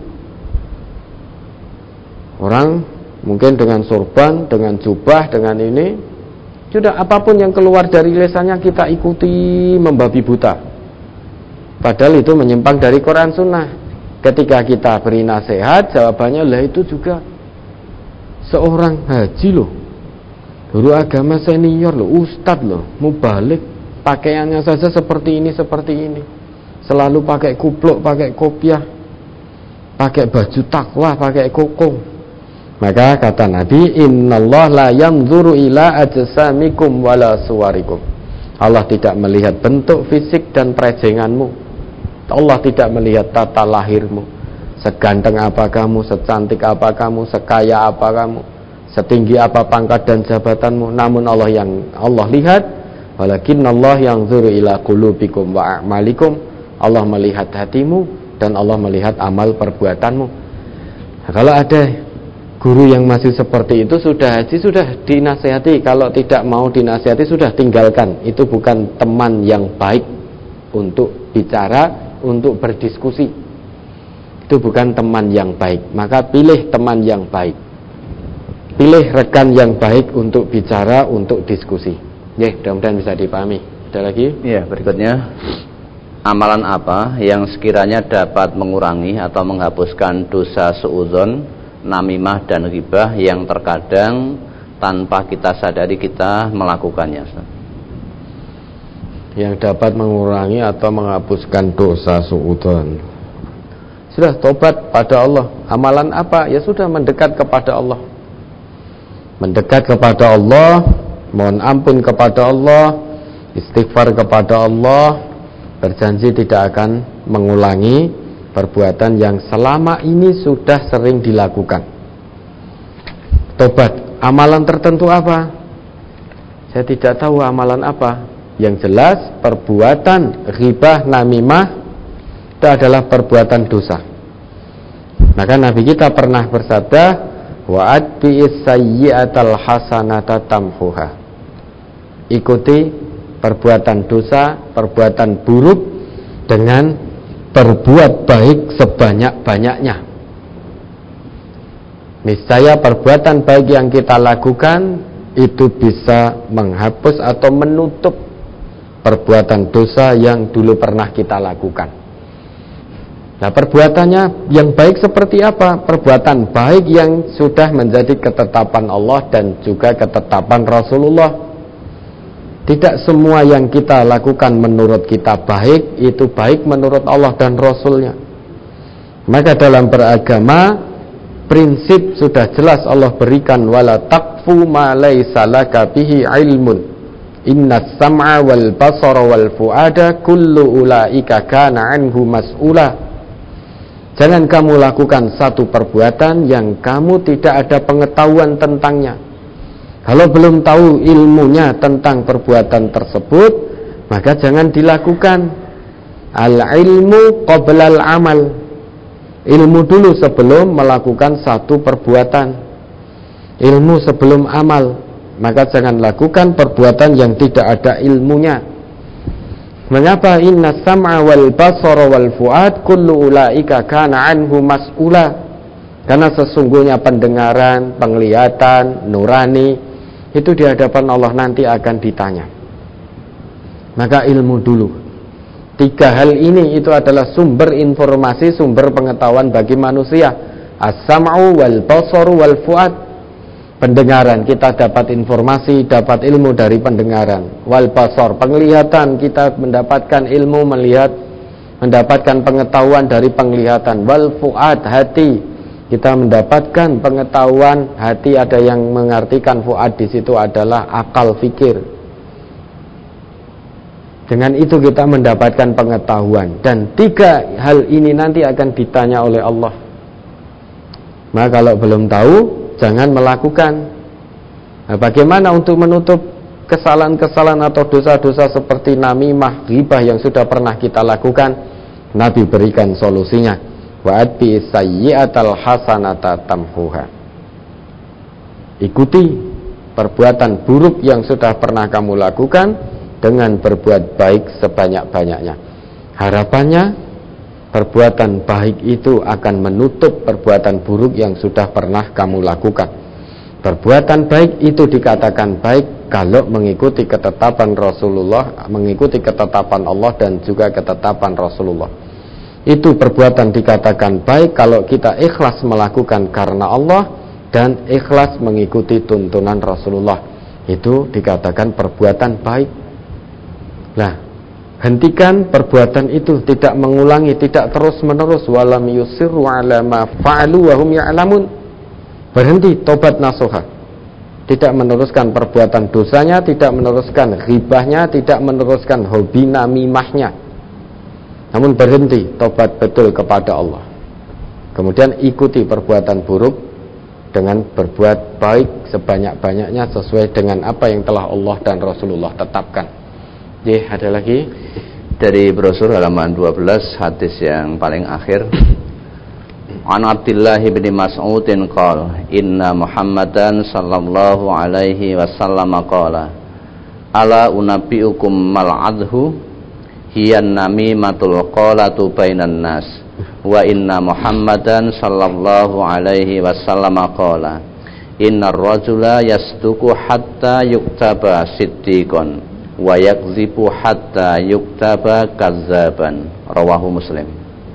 Orang mungkin dengan sorban, dengan jubah, dengan ini, sudah apapun yang keluar dari lisannya kita ikuti membabi buta. Padahal itu menyimpang dari Quran Sunnah. Ketika kita beri nasihat, jawabannya lah itu juga seorang haji loh, guru agama senior loh, ustadz loh, mubalik, pakaiannya saja seperti ini, selalu pakai kupluk, pakai kopiah, pakai baju takwa, pakai koko. Maka kata Nabi, Innallaha la yanzuru ila ajsamikum wala suwarikum. Allah tidak melihat bentuk fisik dan prejenganmu. Allah tidak melihat tata lahirmu, seganteng apa kamu, secantik apa kamu, sekaya apa kamu, setinggi apa pangkat dan jabatanmu. Namun Allah lihat, walakinnallah yanzuru ila qulubikum wa a'malikum. Allah melihat hatimu dan Allah melihat amal perbuatanmu. Nah, kalau ada guru yang masih seperti itu, sudah haji, sudah dinasihati. Kalau tidak mau dinasihati, sudah tinggalkan. Itu bukan teman yang baik untuk bicara, untuk berdiskusi. Itu bukan teman yang baik. Maka pilih teman yang baik, pilih rekan yang baik untuk bicara, untuk diskusi. Ya, mudah-mudahan bisa dipahami. Ada lagi? Ya, berikutnya, amalan apa yang sekiranya dapat mengurangi atau menghapuskan dosa suudzon, namimah dan ghibah yang terkadang tanpa kita sadari kita melakukannya? Yang dapat mengurangi atau menghapuskan dosa suudzon. Sudah tobat pada Allah. Amalan apa? Ya sudah mendekat kepada Allah. Mendekat kepada Allah mohon ampun kepada Allah, istighfar kepada Allah, berjanji tidak akan mengulangi perbuatan yang selama ini sudah sering dilakukan. Tobat, amalan tertentu apa? Saya tidak tahu amalan apa. Yang jelas perbuatan ghibah, namimah itu adalah perbuatan dosa. Maka Nabi kita pernah bersabda, wa atbi'is sayyi'atal hasanata tamhuha. Ikuti perbuatan dosa, perbuatan buruk dengan berbuat baik sebanyak-banyaknya. Niscaya perbuatan baik yang kita lakukan itu bisa menghapus atau menutup perbuatan dosa yang dulu pernah kita lakukan. Nah, perbuatannya yang baik seperti apa? Perbuatan baik yang sudah menjadi ketetapan Allah dan juga ketetapan Rasulullah. Tidak semua yang kita lakukan menurut kita baik, itu baik menurut Allah dan Rasulnya. Maka dalam beragama, prinsip sudah jelas Allah berikan, wala taqfu ma laysa laka bihi ilmun innas sam'a wal basara wal fuada kullu ulaika kana anhu mas'ula. Jangan kamu lakukan satu perbuatan yang kamu tidak ada pengetahuan tentangnya. Kalau belum tahu ilmunya tentang perbuatan tersebut, maka jangan dilakukan. Al-ilmu qabla al-amal. Ilmu dulu sebelum melakukan satu perbuatan. Ilmu sebelum amal. Maka jangan lakukan perbuatan yang tidak ada ilmunya. Mengapa? Inna sam'a wal basara wal fuad kullu ulaika kana anhu mas'ula. Karena sesungguhnya pendengaran, penglihatan, nurani itu di hadapan Allah nanti akan ditanya. Maka ilmu dulu. 3 hal ini itu adalah sumber informasi, sumber pengetahuan bagi manusia. As-sam'u wal basaru wal fuad. Pendengaran, kita dapat informasi, dapat ilmu dari pendengaran. Wal basar, penglihatan, kita mendapatkan ilmu melihat, mendapatkan pengetahuan dari penglihatan. Wal fuad, hati, kita mendapatkan pengetahuan. Hati ada yang mengartikan fuad di situ adalah akal fikir. Dengan itu kita mendapatkan pengetahuan. Dan 3 hal ini nanti akan ditanya oleh Allah. Maka kalau belum tahu, jangan melakukan. Nah, bagaimana untuk menutup kesalahan-kesalahan atau dosa-dosa seperti namimah, ghibah yang sudah pernah kita lakukan? Nabi berikan solusinya. Wa atbi sayyi'atal hasanata tamhuha. Ikuti perbuatan buruk yang sudah pernah kamu lakukan dengan berbuat baik sebanyak-banyaknya. Harapannya perbuatan baik itu akan menutup perbuatan buruk yang sudah pernah kamu lakukan. Perbuatan baik itu dikatakan baik kalau mengikuti ketetapan Rasulullah, mengikuti ketetapan Allah dan juga ketetapan Rasulullah. Itu perbuatan dikatakan baik kalau kita ikhlas melakukan karena Allah dan ikhlas mengikuti tuntunan Rasulullah. Itu dikatakan perbuatan baik. Nah, hentikan perbuatan itu, tidak mengulangi, tidak terus-menerus. Walam yusirru ala ma fa'alu wa hum ya'lamun. Berhenti, tobat nasuha. Tidak meneruskan perbuatan dosanya, tidak meneruskan ghibahnya, tidak meneruskan hobi namimahnya. Namun berhenti, tobat betul kepada Allah. Kemudian ikuti perbuatan buruk dengan berbuat baik sebanyak-banyaknya sesuai dengan apa yang telah Allah dan Rasulullah tetapkan. Ada lagi dari brosur halaman 12, hadis yang paling akhir. An Abdullah bin Mas'udin qala inna Muhammadan sallallahu alaihi wasallam qala ala unabbiukum mal adhu hiyan namimatul qalatu bainan nas wa inna Muhammadan sallallahu alaihi wasallam qala innar rajula yasduqu hatta yuktaba siddiqan wa yakzibu hatta yuktaba kazzaban. Rawahu Muslim.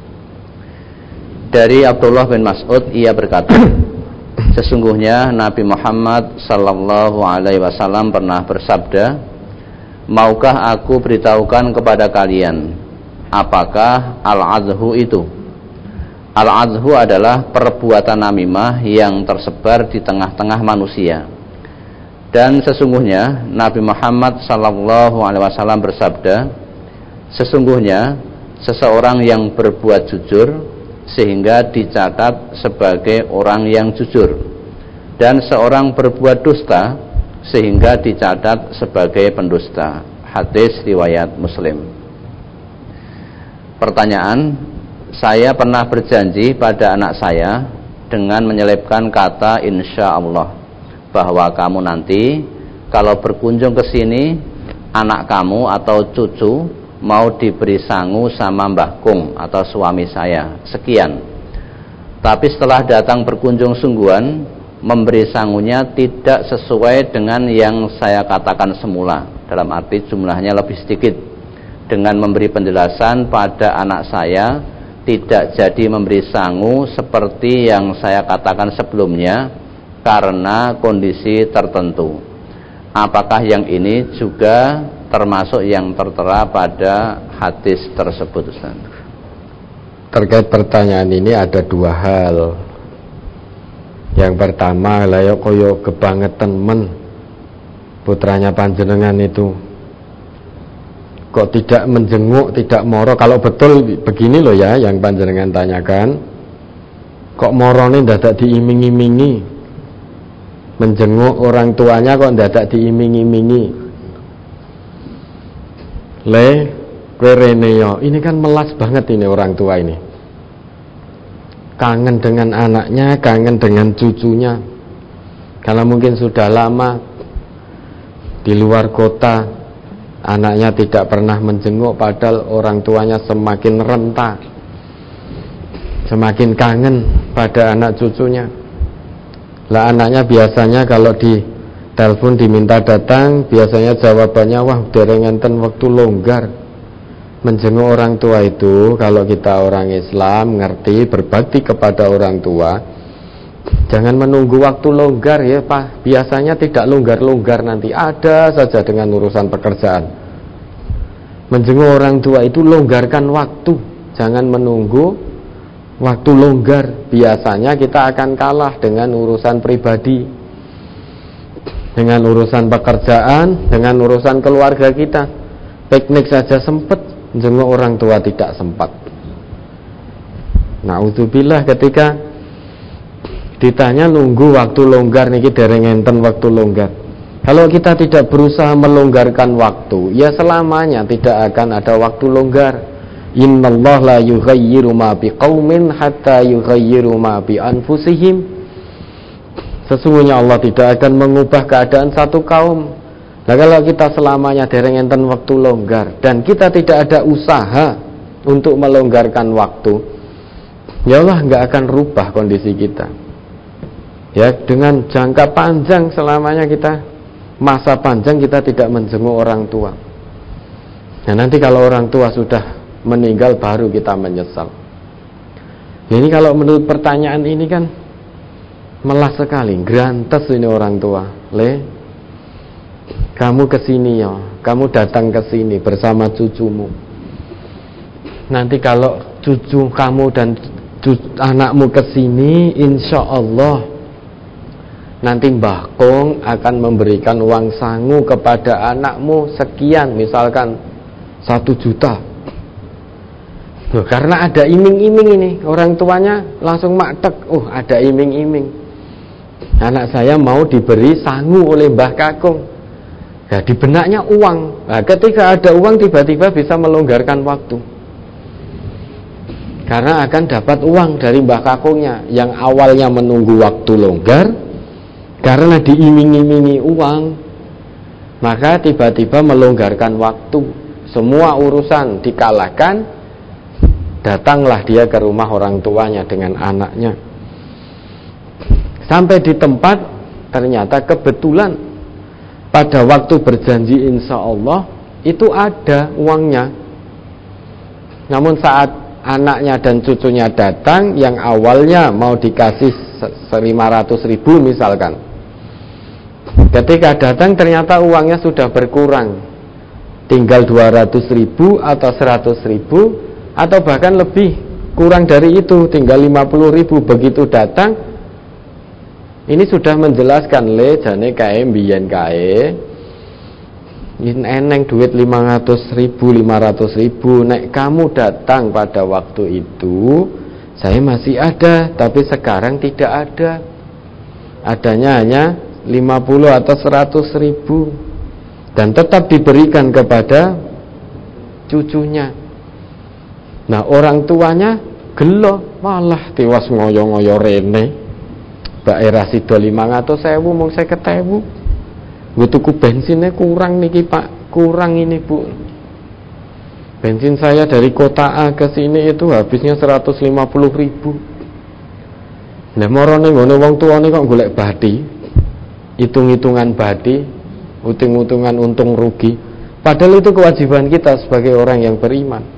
Dari Abdullah bin Mas'ud, ia berkata, sesungguhnya Nabi Muhammad sallallahu alaihi wasallam pernah bersabda, maukah aku beritahukan kepada kalian apakah al-adhu itu? Al-adhu adalah perbuatan namimah yang tersebar di tengah-tengah manusia. Dan sesungguhnya Nabi Muhammad sallallahu alaihi wasallam bersabda, sesungguhnya seseorang yang berbuat jujur sehingga dicatat sebagai orang yang jujur, dan seorang berbuat dusta sehingga dicatat sebagai pendusta. Hadis riwayat Muslim. Pertanyaan, saya pernah berjanji pada anak saya dengan menyelipkan kata insya Allah, bahwa kamu nanti kalau berkunjung ke sini, anak kamu atau cucu mau diberi sangu sama Mbah Kung atau suami saya, sekian. Tapi setelah datang berkunjung sungguhan, memberi sangunya tidak sesuai dengan yang saya katakan semula, dalam arti jumlahnya lebih sedikit. Dengan memberi penjelasan pada anak saya, tidak jadi memberi sangu seperti yang saya katakan sebelumnya karena kondisi tertentu. Apakah yang ini juga termasuk yang tertera pada hadis tersebut, Ustaz? Terkait pertanyaan ini ada dua hal. Yang pertama, layo koyo kebangetan men putranya panjenengan itu kok tidak menjenguk, tidak moro. Kalau betul begini loh ya yang panjenengan tanyakan, kok morone ndadak diiming-imingi, menjenguk orang tuanya kok ndadak diiming-imingi. Le kowe rene yo, ini kan melas banget ini orang tua ini. Kangen dengan anaknya, kangen dengan cucunya. Kalau mungkin sudah lama di luar kota, anaknya tidak pernah menjenguk, padahal orang tuanya semakin renta, semakin kangen pada anak cucunya. Lah anaknya biasanya kalau di telepon diminta datang, biasanya jawabannya, wah dereng enten waktu longgar. Menjenguk orang tua itu, kalau kita orang Islam ngerti berbakti kepada orang tua, jangan menunggu waktu longgar ya Pak. Biasanya tidak longgar-longgar, nanti ada saja dengan urusan pekerjaan. Menjenguk orang tua itu longgarkan waktu, jangan menunggu waktu longgar. Biasanya kita akan kalah dengan urusan pribadi, dengan urusan pekerjaan, dengan urusan keluarga kita. Piknik saja sempat, menjenguk orang tua tidak sempat. Na'udzubillah, ketika ditanya nunggu waktu longgar niki dereng enten waktu longgar. Kalau kita tidak berusaha melonggarkan waktu, ya selamanya tidak akan ada waktu longgar. Innallaha la yughayyiru ma biqaumin hatta yughayyiru ma bi anfusihim. Sesungguhnya Allah tidak akan mengubah keadaan satu kaum. Nah kalau kita selamanya dereng enten waktu longgar dan kita tidak ada usaha untuk melonggarkan waktu, ya Allah nggak akan rubah kondisi kita. Ya, dengan jangka panjang selamanya kita, masa panjang kita tidak menjenguk orang tua. Nah nanti kalau orang tua sudah meninggal baru kita menyesal. Ini kalau menurut pertanyaan ini kan melas sekali, grantes ini orang tua. Le, kamu kesini ya, kamu datang ke sini bersama cucumu. Nanti kalau cucu kamu dan anakmu kesini, insya Allah nanti Mbah Kong akan memberikan uang sangu kepada anakmu sekian, misalkan 1 juta. Loh, karena ada iming-iming ini, orang tuanya langsung maktek, oh ada iming-iming, anak saya mau diberi sangu oleh Mbah Kakung. Ya di benaknya uang. Nah, ketika ada uang tiba-tiba bisa melonggarkan waktu, karena akan dapat uang dari Mbah Kakungnya yang awalnya menunggu waktu longgar karena diiming-imingi uang, maka tiba-tiba melonggarkan waktu. Semua urusan dikalahkan, datanglah dia ke rumah orang tuanya dengan anaknya. Sampai di tempat ternyata kebetulan pada waktu berjanji insya Allah itu ada uangnya. Namun saat anaknya dan cucunya datang, yang awalnya mau dikasih 500.000 misalkan, ketika datang ternyata uangnya sudah berkurang, tinggal 200.000 atau 100.000 atau bahkan lebih kurang dari itu, tinggal 50.000. Begitu datang Ini sudah menjelaskan le jane kae mbiyen kae eneng duit 500.000 500.000, nek kamu datang pada waktu itu saya masih ada, tapi sekarang tidak ada, adanya hanya 50 atau 100.000, dan tetap diberikan kepada cucunya. Nah orang tuanya gelo, malah tiwas ngoyo-ngoyo rene. Mbak era sido 500.000 mung 50.000. Gue tuku bensinnya kurang niki Pak, kurang ini Bu. Bensin saya dari kota A ke sini itu habisnya 150.000. Nah morone ngono wong tuane kok golek badi, hitung-hitungan badi, utung-utungan untung rugi. Padahal itu kewajiban kita sebagai orang yang beriman.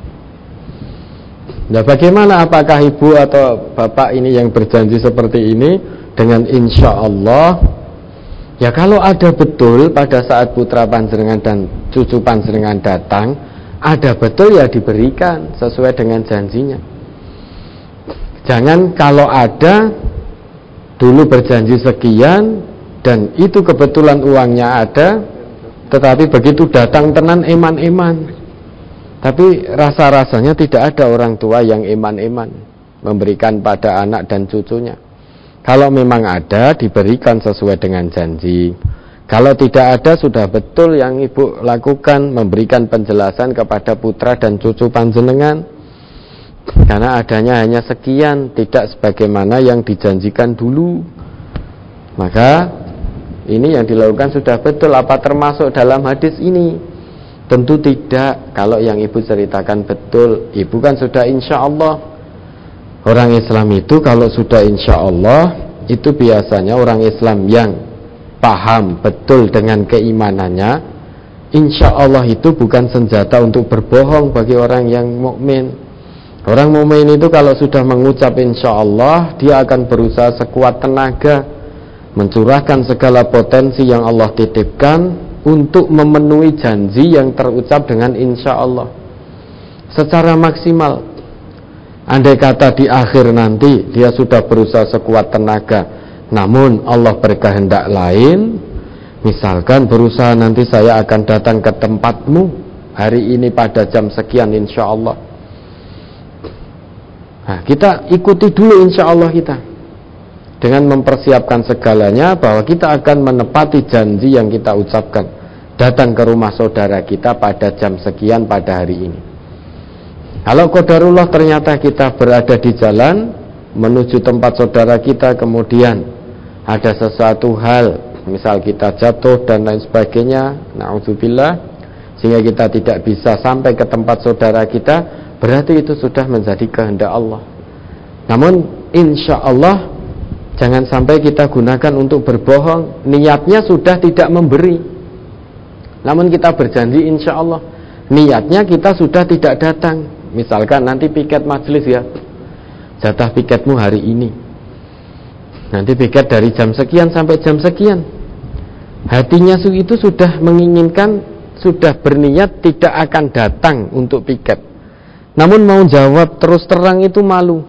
Nah bagaimana, apakah ibu atau bapak ini yang berjanji seperti ini dengan insya Allah? Ya kalau ada betul pada saat putra panjenengan dan cucu panjenengan datang, ada betul ya diberikan sesuai dengan janjinya. Jangan kalau ada dulu berjanji sekian dan itu kebetulan uangnya ada, tetapi begitu datang tenan eman-eman. Tapi rasa-rasanya tidak ada orang tua yang eman-eman memberikan pada anak dan cucunya. Kalau memang ada, diberikan sesuai dengan janji. Kalau tidak ada, sudah betul yang ibu lakukan, memberikan penjelasan kepada putra dan cucu panjenengan. Karena adanya hanya sekian, tidak sebagaimana yang dijanjikan dulu. Maka ini yang dilakukan sudah betul. Apa termasuk dalam hadis ini? Tentu tidak. Kalau yang ibu ceritakan betul, ibu kan sudah insya Allah. Orang Islam itu kalau sudah insya Allah, itu biasanya orang Islam yang paham betul dengan keimanannya. Insya Allah itu bukan senjata untuk berbohong bagi orang yang mukmin. Orang mukmin itu kalau sudah mengucap insya Allah, dia akan berusaha sekuat tenaga mencurahkan segala potensi yang Allah titipkan untuk memenuhi janji yang terucap dengan insya Allah secara maksimal. Andai kata di akhir nanti dia sudah berusaha sekuat tenaga, namun Allah berkehendak lain, misalkan berusaha nanti saya akan datang ke tempatmu hari ini pada jam sekian insya Allah. Nah, kita ikuti dulu insya Allah kita, dengan mempersiapkan segalanya bahwa kita akan menepati janji yang kita ucapkan, datang ke rumah saudara kita pada jam sekian pada hari ini. Kalau qadarullah ternyata kita berada di jalan menuju tempat saudara kita, kemudian ada sesuatu hal, misal kita jatuh dan lain sebagainya, na'udzubillah, sehingga kita tidak bisa sampai ke tempat saudara kita, berarti itu sudah menjadi kehendak Allah. Namun insya Allah jangan sampai kita gunakan untuk berbohong. Niatnya sudah tidak memberi, namun kita berjanji insya Allah. Niatnya kita sudah tidak datang. Misalkan nanti piket majelis ya, jatah piketmu hari ini, nanti piket dari jam sekian sampai jam sekian. Hatinya itu sudah menginginkan, sudah berniat tidak akan datang untuk piket, namun mau jawab terus terang itu malu,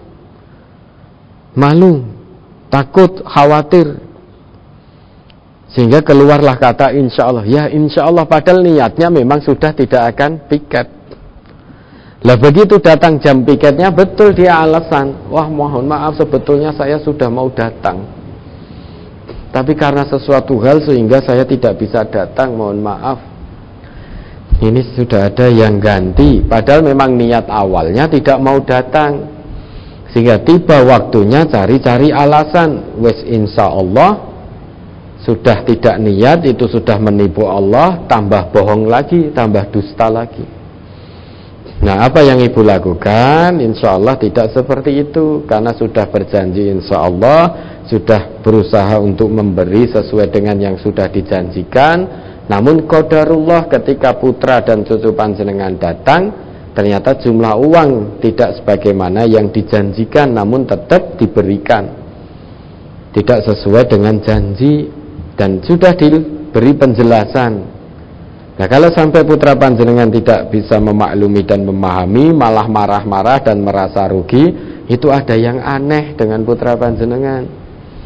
takut, khawatir, sehingga keluarlah kata insya Allah. Ya insya Allah, padahal niatnya memang sudah tidak akan piket. Lah begitu datang jam piketnya, betul dia alasan, wah mohon maaf sebetulnya saya sudah mau datang, tapi karena sesuatu hal sehingga saya tidak bisa datang, mohon maaf. Ini sudah ada yang ganti, padahal memang niat awalnya tidak mau datang, sehingga tiba waktunya cari-cari alasan. Wes insya Allah sudah tidak niat, itu sudah menipu Allah, tambah bohong lagi, tambah dusta lagi. Nah, apa yang ibu lakukan? Insya Allah tidak seperti itu, karena sudah berjanji insya Allah, sudah berusaha untuk memberi sesuai dengan yang sudah dijanjikan. Namun qadarullah ketika putra dan cucu panjenengan datang, ternyata jumlah uang tidak sebagaimana yang dijanjikan, namun tetap diberikan, tidak sesuai dengan janji, dan sudah diberi penjelasan. Nah, kalau sampai putra panjenengan tidak bisa memaklumi dan memahami, malah marah-marah dan merasa rugi, itu ada yang aneh dengan putra panjenengan.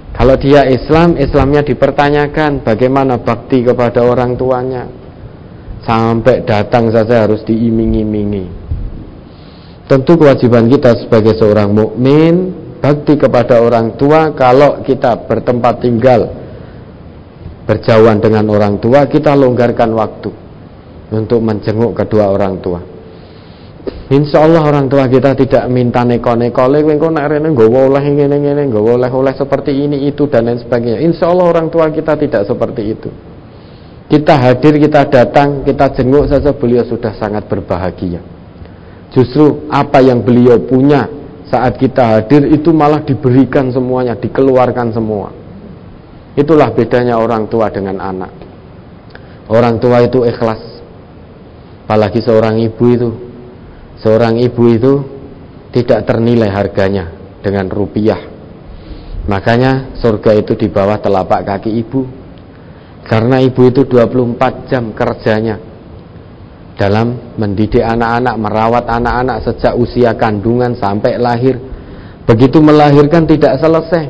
Kalau dia Islam, Islamnya dipertanyakan, bagaimana bakti kepada orang tuanya. Sampai datang saja harus diiming-imingi. Tentu kewajiban kita sebagai seorang mukmin bakti kepada orang tua. Kalau kita bertempat tinggal berjauhan dengan orang tua, kita longgarkan waktu untuk menjenguk kedua orang tua. Insya Allah orang tua kita tidak minta neko-neko, engko nek rene nggawa oleh ngene-ngene, nggawa oleh-oleh seperti ini itu dan lain sebagainya. Insya Allah orang tua kita tidak seperti itu. Kita hadir, kita datang, kita jenguk saja, beliau sudah sangat berbahagia. Justru apa yang beliau punya saat kita hadir itu malah diberikan semuanya, dikeluarkan semua. Itulah bedanya orang tua dengan anak. Orang tua itu ikhlas. Apalagi seorang ibu itu. Seorang ibu itu tidak ternilai harganya dengan rupiah. Makanya surga itu di bawah telapak kaki ibu. Karena ibu itu 24 jam kerjanya dalam mendidik anak-anak, merawat anak-anak sejak usia kandungan sampai lahir. Begitu melahirkan tidak selesai,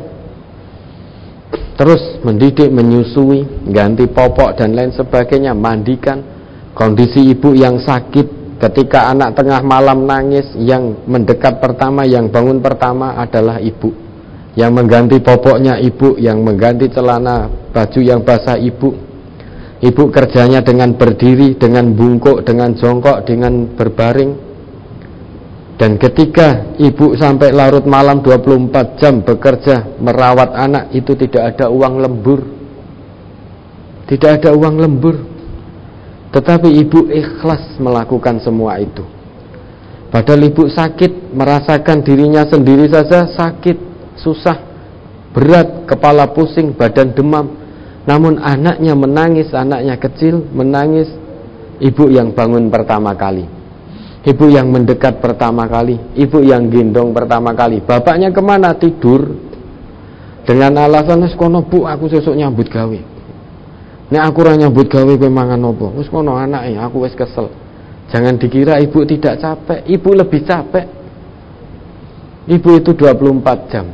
terus mendidik, menyusui, ganti popok dan lain sebagainya, mandikan. Kondisi ibu yang sakit, ketika anak tengah malam nangis, yang mendekat pertama, yang bangun pertama adalah ibu. Yang mengganti popoknya ibu, yang mengganti celana baju yang basah ibu. Ibu kerjanya dengan berdiri, dengan bungkuk, dengan jongkok, dengan berbaring. Dan ketika ibu sampai larut malam 24 jam bekerja merawat anak, itu tidak ada uang lembur. Tidak ada uang lembur. Tetapi ibu ikhlas melakukan semua itu. Padahal ibu sakit, merasakan dirinya sendiri saja sakit, susah, berat, kepala pusing, badan demam. Namun anaknya menangis, anaknya kecil menangis. Ibu yang bangun pertama kali, ibu yang mendekat pertama kali, ibu yang gendong pertama kali. Bapaknya kemana? Tidur. Dengan alasan, wis kono bu, aku sesuk nyambut gawe. Nek aku ora nyambut gawe kowe mangan opo? Wis kono anake, aku wis kesel. Jangan dikira ibu tidak capek, ibu lebih capek. Ibu itu 24 jam.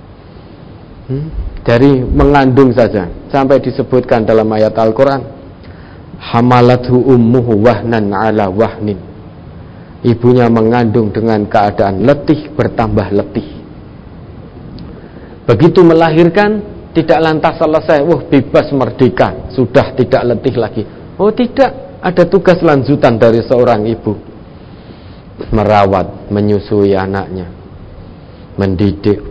Dari mengandung saja, sampai disebutkan dalam ayat Al-Quran, hamalathu ummuhu wahnan ala wahnin. Ibunya mengandung dengan keadaan letih bertambah letih. Begitu melahirkan, tidak lantas selesai, bebas merdeka, sudah tidak letih lagi. Oh tidak, ada tugas lanjutan dari seorang ibu. Merawat, menyusui anaknya, mendidik.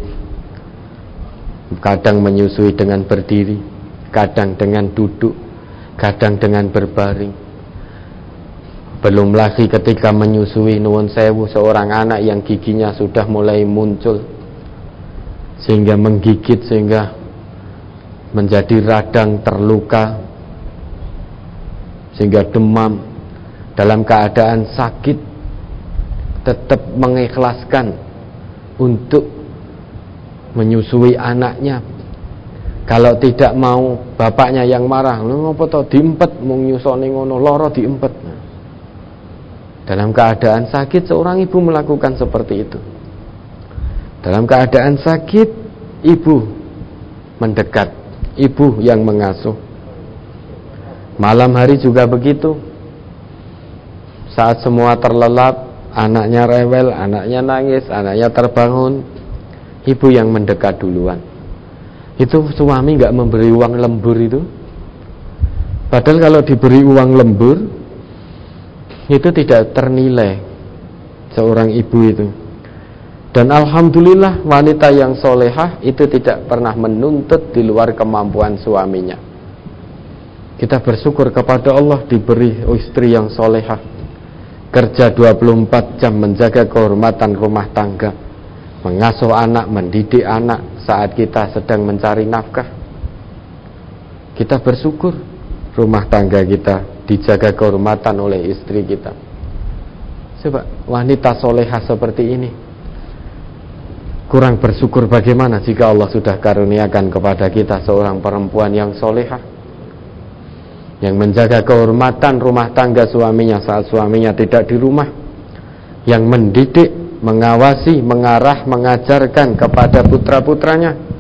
Kadang menyusui dengan berdiri, kadang dengan duduk, kadang dengan berbaring. Belum lagi ketika menyusui, nuwun sewu, seorang anak yang giginya sudah mulai muncul, sehingga menggigit, sehingga menjadi radang, terluka, sehingga demam. Dalam keadaan sakit, tetap mengikhlaskan untuk menyusui anaknya. Kalau tidak mau, bapaknya yang marah, lu ngopo to diempet, mung nyusoni ngono, lara diempet. Dalam keadaan sakit, seorang ibu melakukan seperti itu. Dalam keadaan sakit, ibu mendekat, ibu yang mengasuh. Malam hari juga begitu. Saat semua terlelap, anaknya rewel, anaknya nangis, anaknya terbangun, ibu yang mendekat duluan. Itu suami gak memberi uang lembur itu. Padahal kalau diberi uang lembur, itu tidak ternilai seorang ibu itu. Dan alhamdulillah wanita yang solehah itu tidak pernah menuntut di luar kemampuan suaminya. Kita bersyukur kepada Allah diberi istri yang solehah, kerja 24 jam menjaga kehormatan rumah tangga, mengasuh anak, mendidik anak saat kita sedang mencari nafkah. Kita bersyukur rumah tangga kita dijaga kehormatan oleh istri kita. Coba wanita solehah seperti ini, kurang bersyukur bagaimana jika Allah sudah karuniakan kepada kita seorang perempuan yang solehah, yang menjaga kehormatan rumah tangga suaminya saat suaminya tidak di rumah, yang mendidik, mengawasi, mengarah, mengajarkan kepada putra-putranya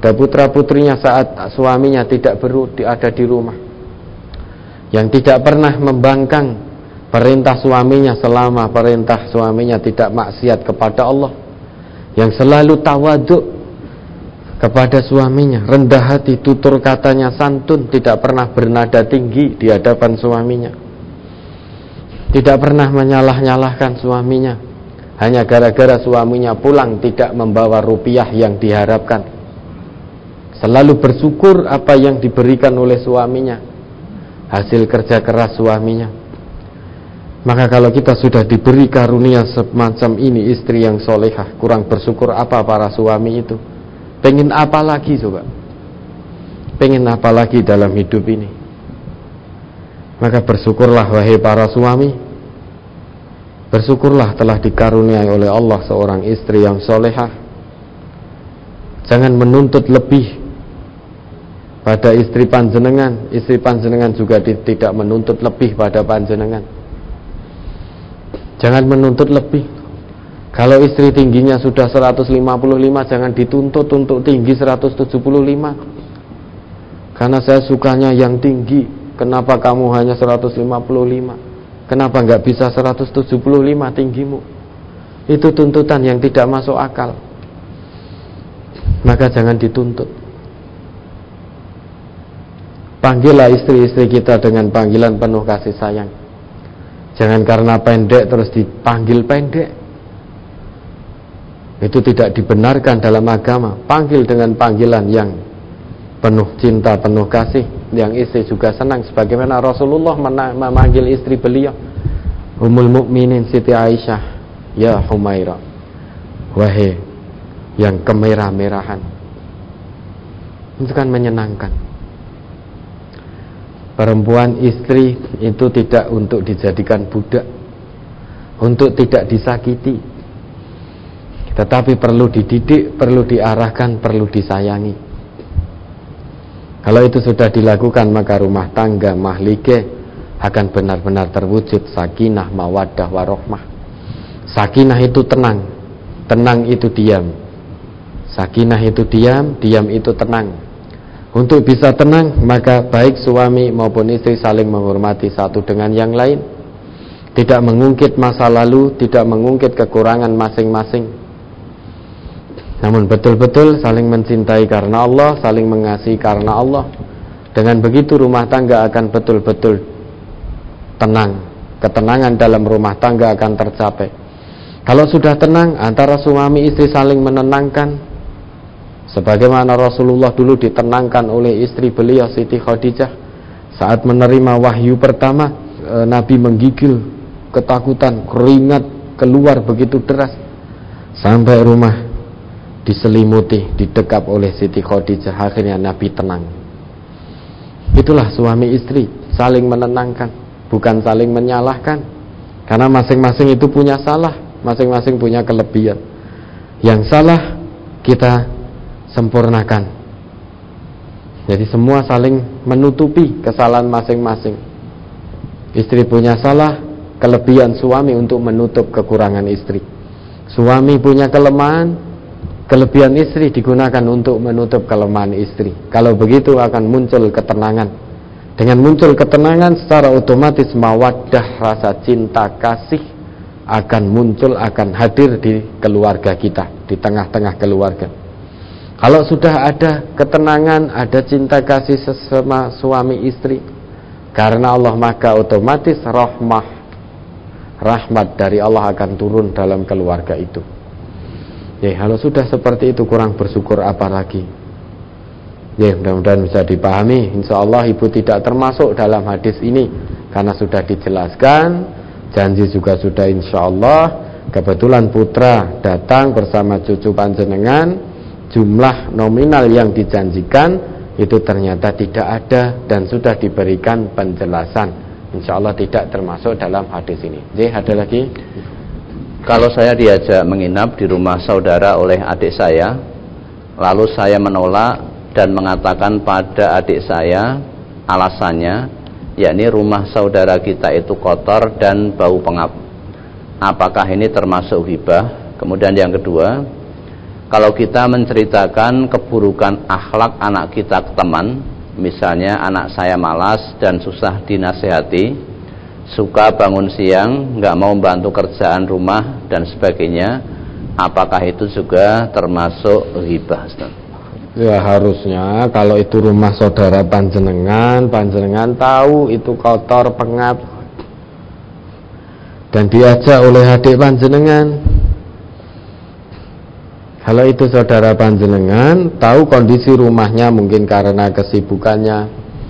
pada putra-putrinya saat suaminya tidak ada di rumah, yang tidak pernah membangkang perintah suaminya selama perintah suaminya tidak maksiat kepada Allah, yang selalu tawaduk kepada suaminya, rendah hati, tutur katanya santun, tidak pernah bernada tinggi di hadapan suaminya, tidak pernah menyalah-nyalahkan suaminya hanya gara-gara suaminya pulang tidak membawa rupiah yang diharapkan, selalu bersyukur apa yang diberikan oleh suaminya, hasil kerja keras suaminya. Maka kalau kita sudah diberi karunia semacam ini, istri yang solehah, kurang bersyukur apa para suami itu? Pengen apa lagi coba? Pengen apa lagi dalam hidup ini? Maka bersyukurlah wahai para suami, bersyukurlah telah dikaruniai oleh Allah seorang istri yang solehah. Jangan menuntut lebih pada istri panjenengan juga tidak menuntut lebih pada panjenengan. Jangan menuntut lebih. Kalau istri tingginya sudah 155, jangan dituntut untuk tinggi 175. Karena saya sukanya yang tinggi, kenapa kamu hanya 155? Kenapa nggak bisa 175 tinggimu? Itu tuntutan yang tidak masuk akal. Maka jangan dituntut. Panggillah istri-istri kita dengan panggilan penuh kasih sayang. Jangan karena pendek terus dipanggil pendek. Itu tidak dibenarkan dalam agama. Panggil dengan panggilan yang penuh cinta, penuh kasih, yang istri juga senang, sebagaimana Rasulullah memanggil istri beliau, Ummul Mukminin Siti Aisyah, ya Humaira, wahai yang kemerah-merahan. Itu kan menyenangkan. Perempuan istri itu tidak untuk dijadikan budak, untuk tidak disakiti, tetapi perlu dididik, perlu diarahkan, perlu disayangi. Kalau itu sudah dilakukan, maka rumah tangga mahlige akan benar-benar terwujud sakinah, mawaddah, warohmah. Sakinah itu tenang, tenang itu diam. Sakinah itu diam, diam itu tenang. Untuk bisa tenang, maka baik suami maupun istri saling menghormati satu dengan yang lain, tidak mengungkit masa lalu, tidak mengungkit kekurangan masing-masing, namun betul-betul saling mencintai karena Allah, saling mengasihi karena Allah. Dengan begitu rumah tangga akan betul-betul tenang. Ketenangan dalam rumah tangga akan tercapai. Kalau sudah tenang, antara suami istri saling menenangkan, sebagaimana Rasulullah dulu ditenangkan oleh istri beliau Siti Khadijah saat menerima wahyu pertama. Nabi menggigil ketakutan, keringat keluar begitu deras, sampai rumah diselimuti, didekap oleh Siti Khadijah. Akhirnya Nabi tenang. Itulah suami istri, saling menenangkan, bukan saling menyalahkan. Karena masing-masing itu punya salah, masing-masing punya kelebihan. Yang salah kita sempurnakan. Jadi semua saling menutupi kesalahan masing-masing. Istri punya salah, kelebihan suami untuk menutup kekurangan istri. Suami punya kelemahan, kelebihan istri digunakan untuk menutup kelemahan istri. Kalau begitu akan muncul ketenangan. Dengan muncul ketenangan, secara otomatis mawaddah, rasa cinta kasih akan muncul, akan hadir di keluarga kita, di tengah-tengah keluarga. Kalau sudah ada ketenangan, ada cinta kasih sesama suami istri karena Allah, maka otomatis rahmat dari Allah akan turun dalam keluarga itu. Ya, kalau sudah seperti itu, kurang bersyukur apa lagi? Ya, mudah-mudahan bisa dipahami. Insya Allah ibu tidak termasuk dalam hadis ini karena sudah dijelaskan, janji juga sudah insya Allah. Kebetulan putra datang bersama cucu panjenengan, jumlah nominal yang dijanjikan itu ternyata tidak ada dan sudah diberikan penjelasan. Insya Allah tidak termasuk dalam hadis ini. Ya, ada lagi? Kalau saya diajak menginap di rumah saudara oleh adik saya, lalu saya menolak dan mengatakan pada adik saya alasannya, yakni rumah saudara kita itu kotor dan bau pengap. Apakah ini termasuk hibah? Kemudian yang kedua, kalau kita menceritakan keburukan akhlak anak kita ke teman, misalnya anak saya malas dan susah dinasehati, suka bangun siang, nggak mau membantu kerjaan rumah dan sebagainya, apakah itu juga termasuk ghibah? Ya harusnya kalau itu rumah saudara panjenengan tahu itu kotor, pengap, dan diajak oleh adik panjenengan. Kalau itu saudara panjenengan tahu kondisi rumahnya mungkin karena kesibukannya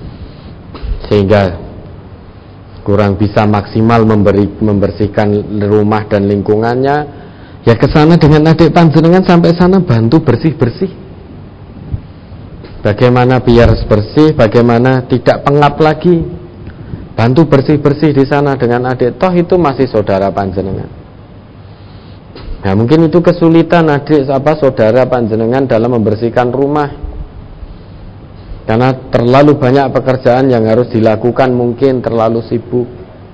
sehingga kurang bisa maksimal membersihkan rumah dan lingkungannya, ya kesana dengan adik panjenengan, sampai sana bantu bersih-bersih. Bagaimana biar bersih, bagaimana tidak pengap lagi, bantu bersih-bersih di sana dengan adik. Toh itu masih saudara panjenengan. Nah mungkin itu kesulitan adik saudara panjenengan dalam membersihkan rumah, karena terlalu banyak pekerjaan yang harus dilakukan, mungkin terlalu sibuk.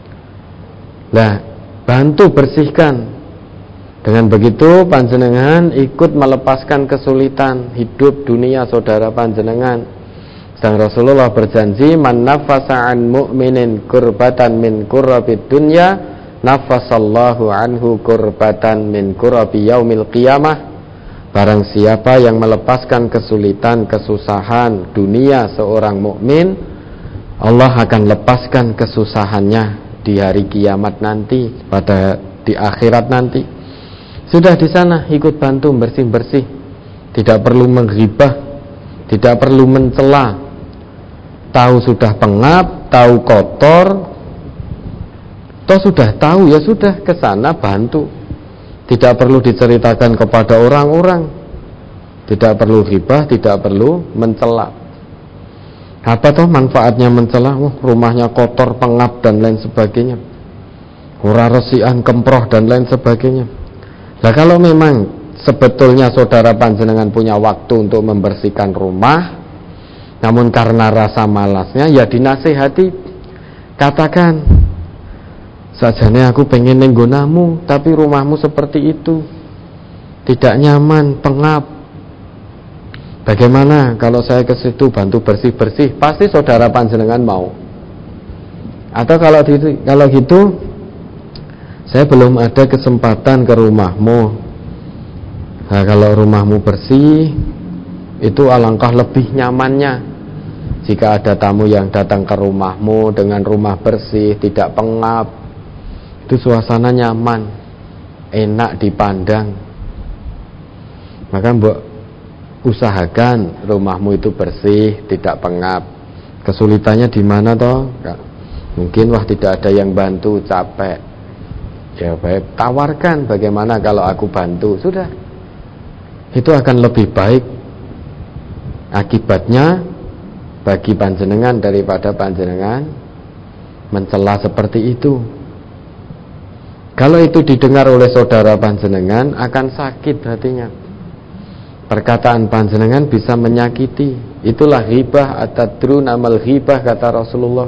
Nah bantu bersihkan. Dengan begitu panjenengan ikut melepaskan kesulitan hidup dunia saudara panjenengan. Sang Rasulullah berjanji, man nafasa an mu'minin kurbatan min kurabid dunya, nafasallahu anhu kurbatan min kurabi yaumil qiyamah. Barang siapa yang melepaskan kesulitan, kesusahan dunia seorang mukmin, Allah akan lepaskan kesusahannya di hari kiamat nanti, di akhirat nanti. Sudah di sana ikut bantu bersih-bersih, tidak perlu menghibah, tidak perlu mencela. Tahu sudah pengap, tahu kotor, toh sudah tahu, ya sudah ke sana bantu. Tidak perlu diceritakan kepada orang-orang, tidak perlu ghibah, tidak perlu mencela. Apa toh manfaatnya mencela? Rumahnya kotor, pengap dan lain sebagainya, ora resian, kemproh dan lain sebagainya. Nah kalau memang sebetulnya saudara panjenengan punya waktu untuk membersihkan rumah, namun karena rasa malasnya, ya dinasihati, katakan, sajane aku pengen nenggonamu, tapi rumahmu seperti itu, tidak nyaman, pengap. Bagaimana kalau saya ke situ bantu bersih-bersih? Pasti saudara panjenengan mau. Atau kalau gitu, saya belum ada kesempatan ke rumahmu. Nah, kalau rumahmu bersih, itu alangkah lebih nyamannya. Jika ada tamu yang datang ke rumahmu dengan rumah bersih, tidak pengap, itu suasana nyaman, enak dipandang. Maka mbok usahakan rumahmu itu bersih, tidak pengap. Kesulitannya di mana toh? Mungkin tidak ada yang bantu, capek. Ya baik, tawarkan bagaimana kalau aku bantu, sudah. Itu akan lebih baik akibatnya bagi panjenengan daripada panjenengan mencela seperti itu. Kalau itu didengar oleh saudara panjenengan, akan sakit hatinya. Perkataan panjenengan bisa menyakiti. Itulah ghibah, atadruna mal ghibah, kata Rasulullah.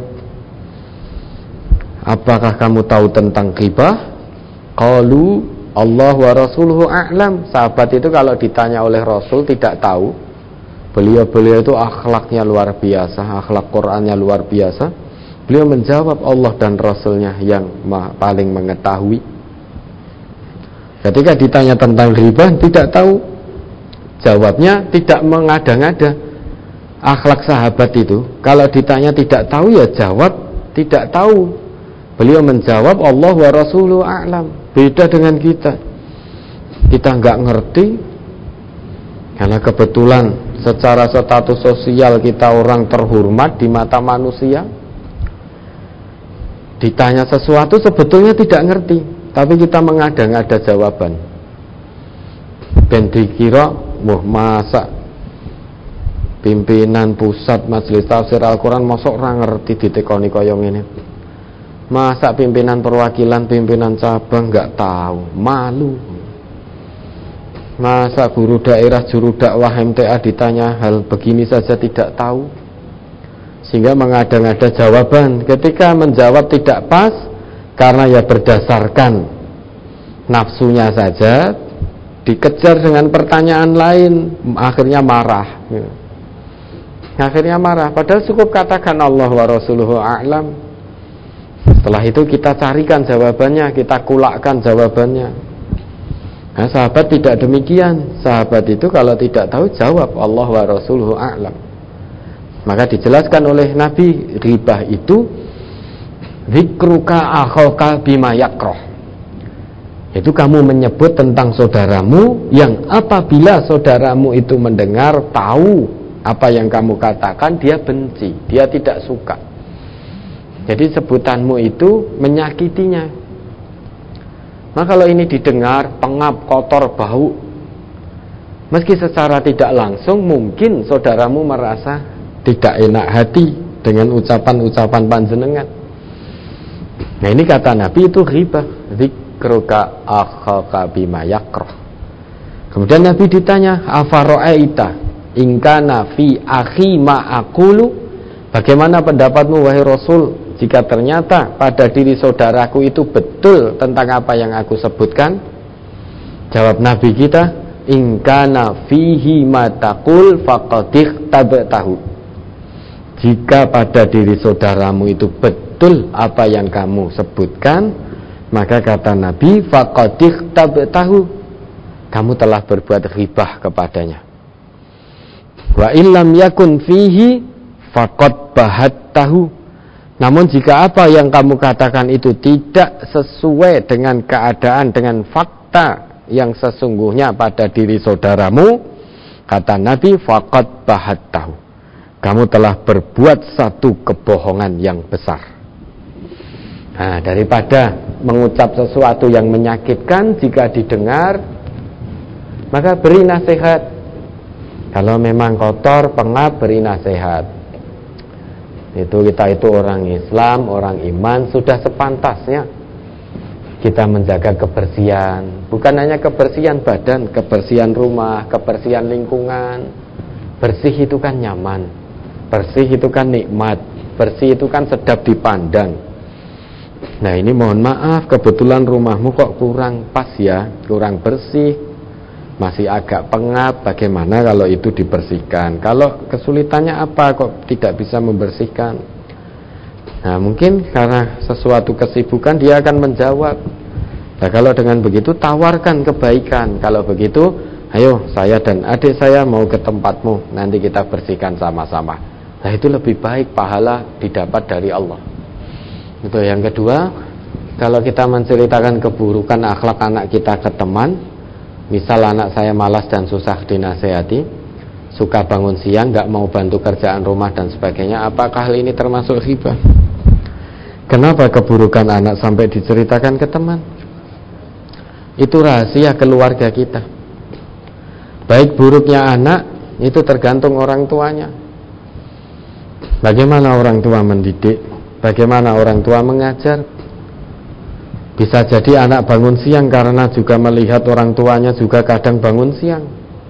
Apakah kamu tahu tentang ghibah? Qalu Allah wa rasuluhu a'lam. Sahabat itu kalau ditanya oleh Rasul tidak tahu. Beliau itu akhlaknya luar biasa, akhlak Qur'annya luar biasa. Beliau menjawab, Allah dan Rasulnya yang paling mengetahui. Ketika ditanya tentang ghibah tidak tahu, jawabnya tidak mengada-ngada. Akhlak sahabat itu kalau ditanya tidak tahu, ya jawab tidak tahu. Beliau menjawab, Allah wa rasuluhu a'lam. Beda dengan kita nggak ngerti, karena kebetulan secara status sosial kita orang terhormat di mata manusia. Ditanya sesuatu sebetulnya tidak ngerti, tapi kita mengada-ngada jawaban. Ben dikira, masa pimpinan pusat majelis tafsir Al-Quran mosok ora ngerti ditekoni kaya ngene. Masa pimpinan perwakilan, pimpinan cabang nggak tahu, malu. Masa guru daerah, juru dakwah MTA ditanya hal begini saja tidak tahu, sehingga mengada-ngada jawaban. Ketika menjawab tidak pas, karena ya berdasarkan nafsunya saja, dikejar dengan pertanyaan lain, akhirnya marah. Akhirnya marah, padahal cukup katakan Allah wa rasuluhu a'lam. Setelah itu kita carikan jawabannya, kita kulakkan jawabannya. Nah, sahabat tidak demikian. Sahabat itu kalau tidak tahu jawab Allah wa rasuluhu a'lam. Maka dijelaskan oleh Nabi, ghibah itu dzikruka akhaka bima yakrah. Itu kamu menyebut tentang saudaramu yang apabila saudaramu itu mendengar, tahu apa yang kamu katakan, dia benci, dia tidak suka. Jadi sebutanmu itu menyakitinya. Maka kalau ini didengar, pengap, kotor, bau, meski secara tidak langsung mungkin saudaramu merasa tidak enak hati dengan ucapan-ucapan panjenengan. Nah, ini kata Nabi itu ghibah, dzikruka akhaka bima yakrah. Kemudian Nabi ditanya, afara'aita in kana fi akhi ma aqulu, bagaimana pendapatmu wahai Rasul jika ternyata pada diri saudaraku itu betul tentang apa yang aku sebutkan? Jawab Nabi kita, in kana fihi ma taqul faqad ikhtabtahu. Jika pada diri saudaramu itu betul apa yang kamu sebutkan, maka kata Nabi, faqad ikhtabtahu, kamu telah berbuat ghibah kepadanya. Wa illam yakun fihi faqad bahattahu. Namun jika apa yang kamu katakan itu tidak sesuai dengan keadaan, dengan fakta yang sesungguhnya pada diri saudaramu, kata Nabi, faqad bahattahu, kamu telah berbuat satu kebohongan yang besar. Nah, daripada mengucap sesuatu yang menyakitkan jika didengar, maka beri nasihat. Kalau memang kotor, pengap, beri nasihat. Kita itu orang Islam, orang iman, sudah sepantasnya kita menjaga kebersihan. Bukan hanya kebersihan badan, kebersihan rumah, kebersihan lingkungan. Bersih itu kan nyaman, bersih itu kan nikmat, bersih itu kan sedap dipandang. Nah, ini mohon maaf, kebetulan rumahmu kok kurang pas ya, kurang bersih, masih agak pengap. Bagaimana kalau itu dibersihkan? Kalau kesulitannya apa kok tidak bisa membersihkan? Nah, mungkin karena sesuatu kesibukan dia akan menjawab. Nah, kalau dengan begitu tawarkan kebaikan. Kalau begitu, ayo saya dan adik saya mau ke tempatmu, nanti kita bersihkan sama-sama. Nah, itu lebih baik, pahala didapat dari Allah. Itu yang kedua. Kalau kita menceritakan keburukan akhlak anak kita ke teman, misal anak saya malas dan susah dinasehati, suka bangun siang, gak mau bantu kerjaan rumah dan sebagainya, apakah hal ini termasuk ghibah? Kenapa keburukan anak sampai diceritakan ke teman? Itu rahasia keluarga kita. Baik buruknya anak itu tergantung orang tuanya. Bagaimana orang tua mendidik, bagaimana orang tua mengajar. Bisa jadi anak bangun siang karena juga melihat orang tuanya juga kadang bangun siang.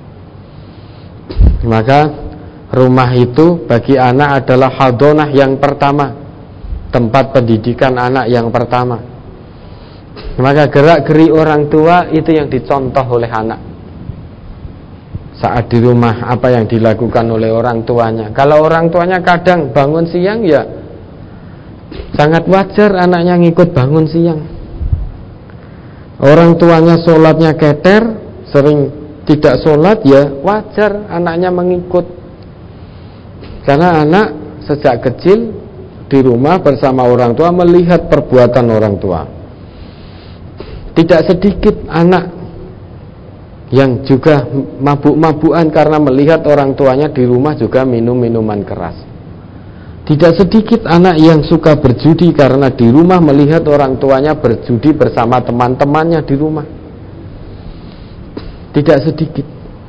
Maka rumah itu bagi anak adalah hadonah yang pertama, tempat pendidikan anak yang pertama. Maka gerak-geri orang tua itu yang dicontoh oleh anak. Saat di rumah apa yang dilakukan oleh orang tuanya. Kalau orang tuanya kadang bangun siang, ya sangat wajar anaknya ngikut bangun siang. Orang tuanya sholatnya keter, sering tidak sholat, ya wajar anaknya mengikut. Karena anak sejak kecil di rumah bersama orang tua melihat perbuatan orang tua. Tidak sedikit anak yang juga mabuk-mabukan karena melihat orang tuanya di rumah juga minum minuman keras. Tidak sedikit anak yang suka berjudi karena di rumah melihat orang tuanya berjudi bersama teman-temannya di rumah. Tidak sedikit.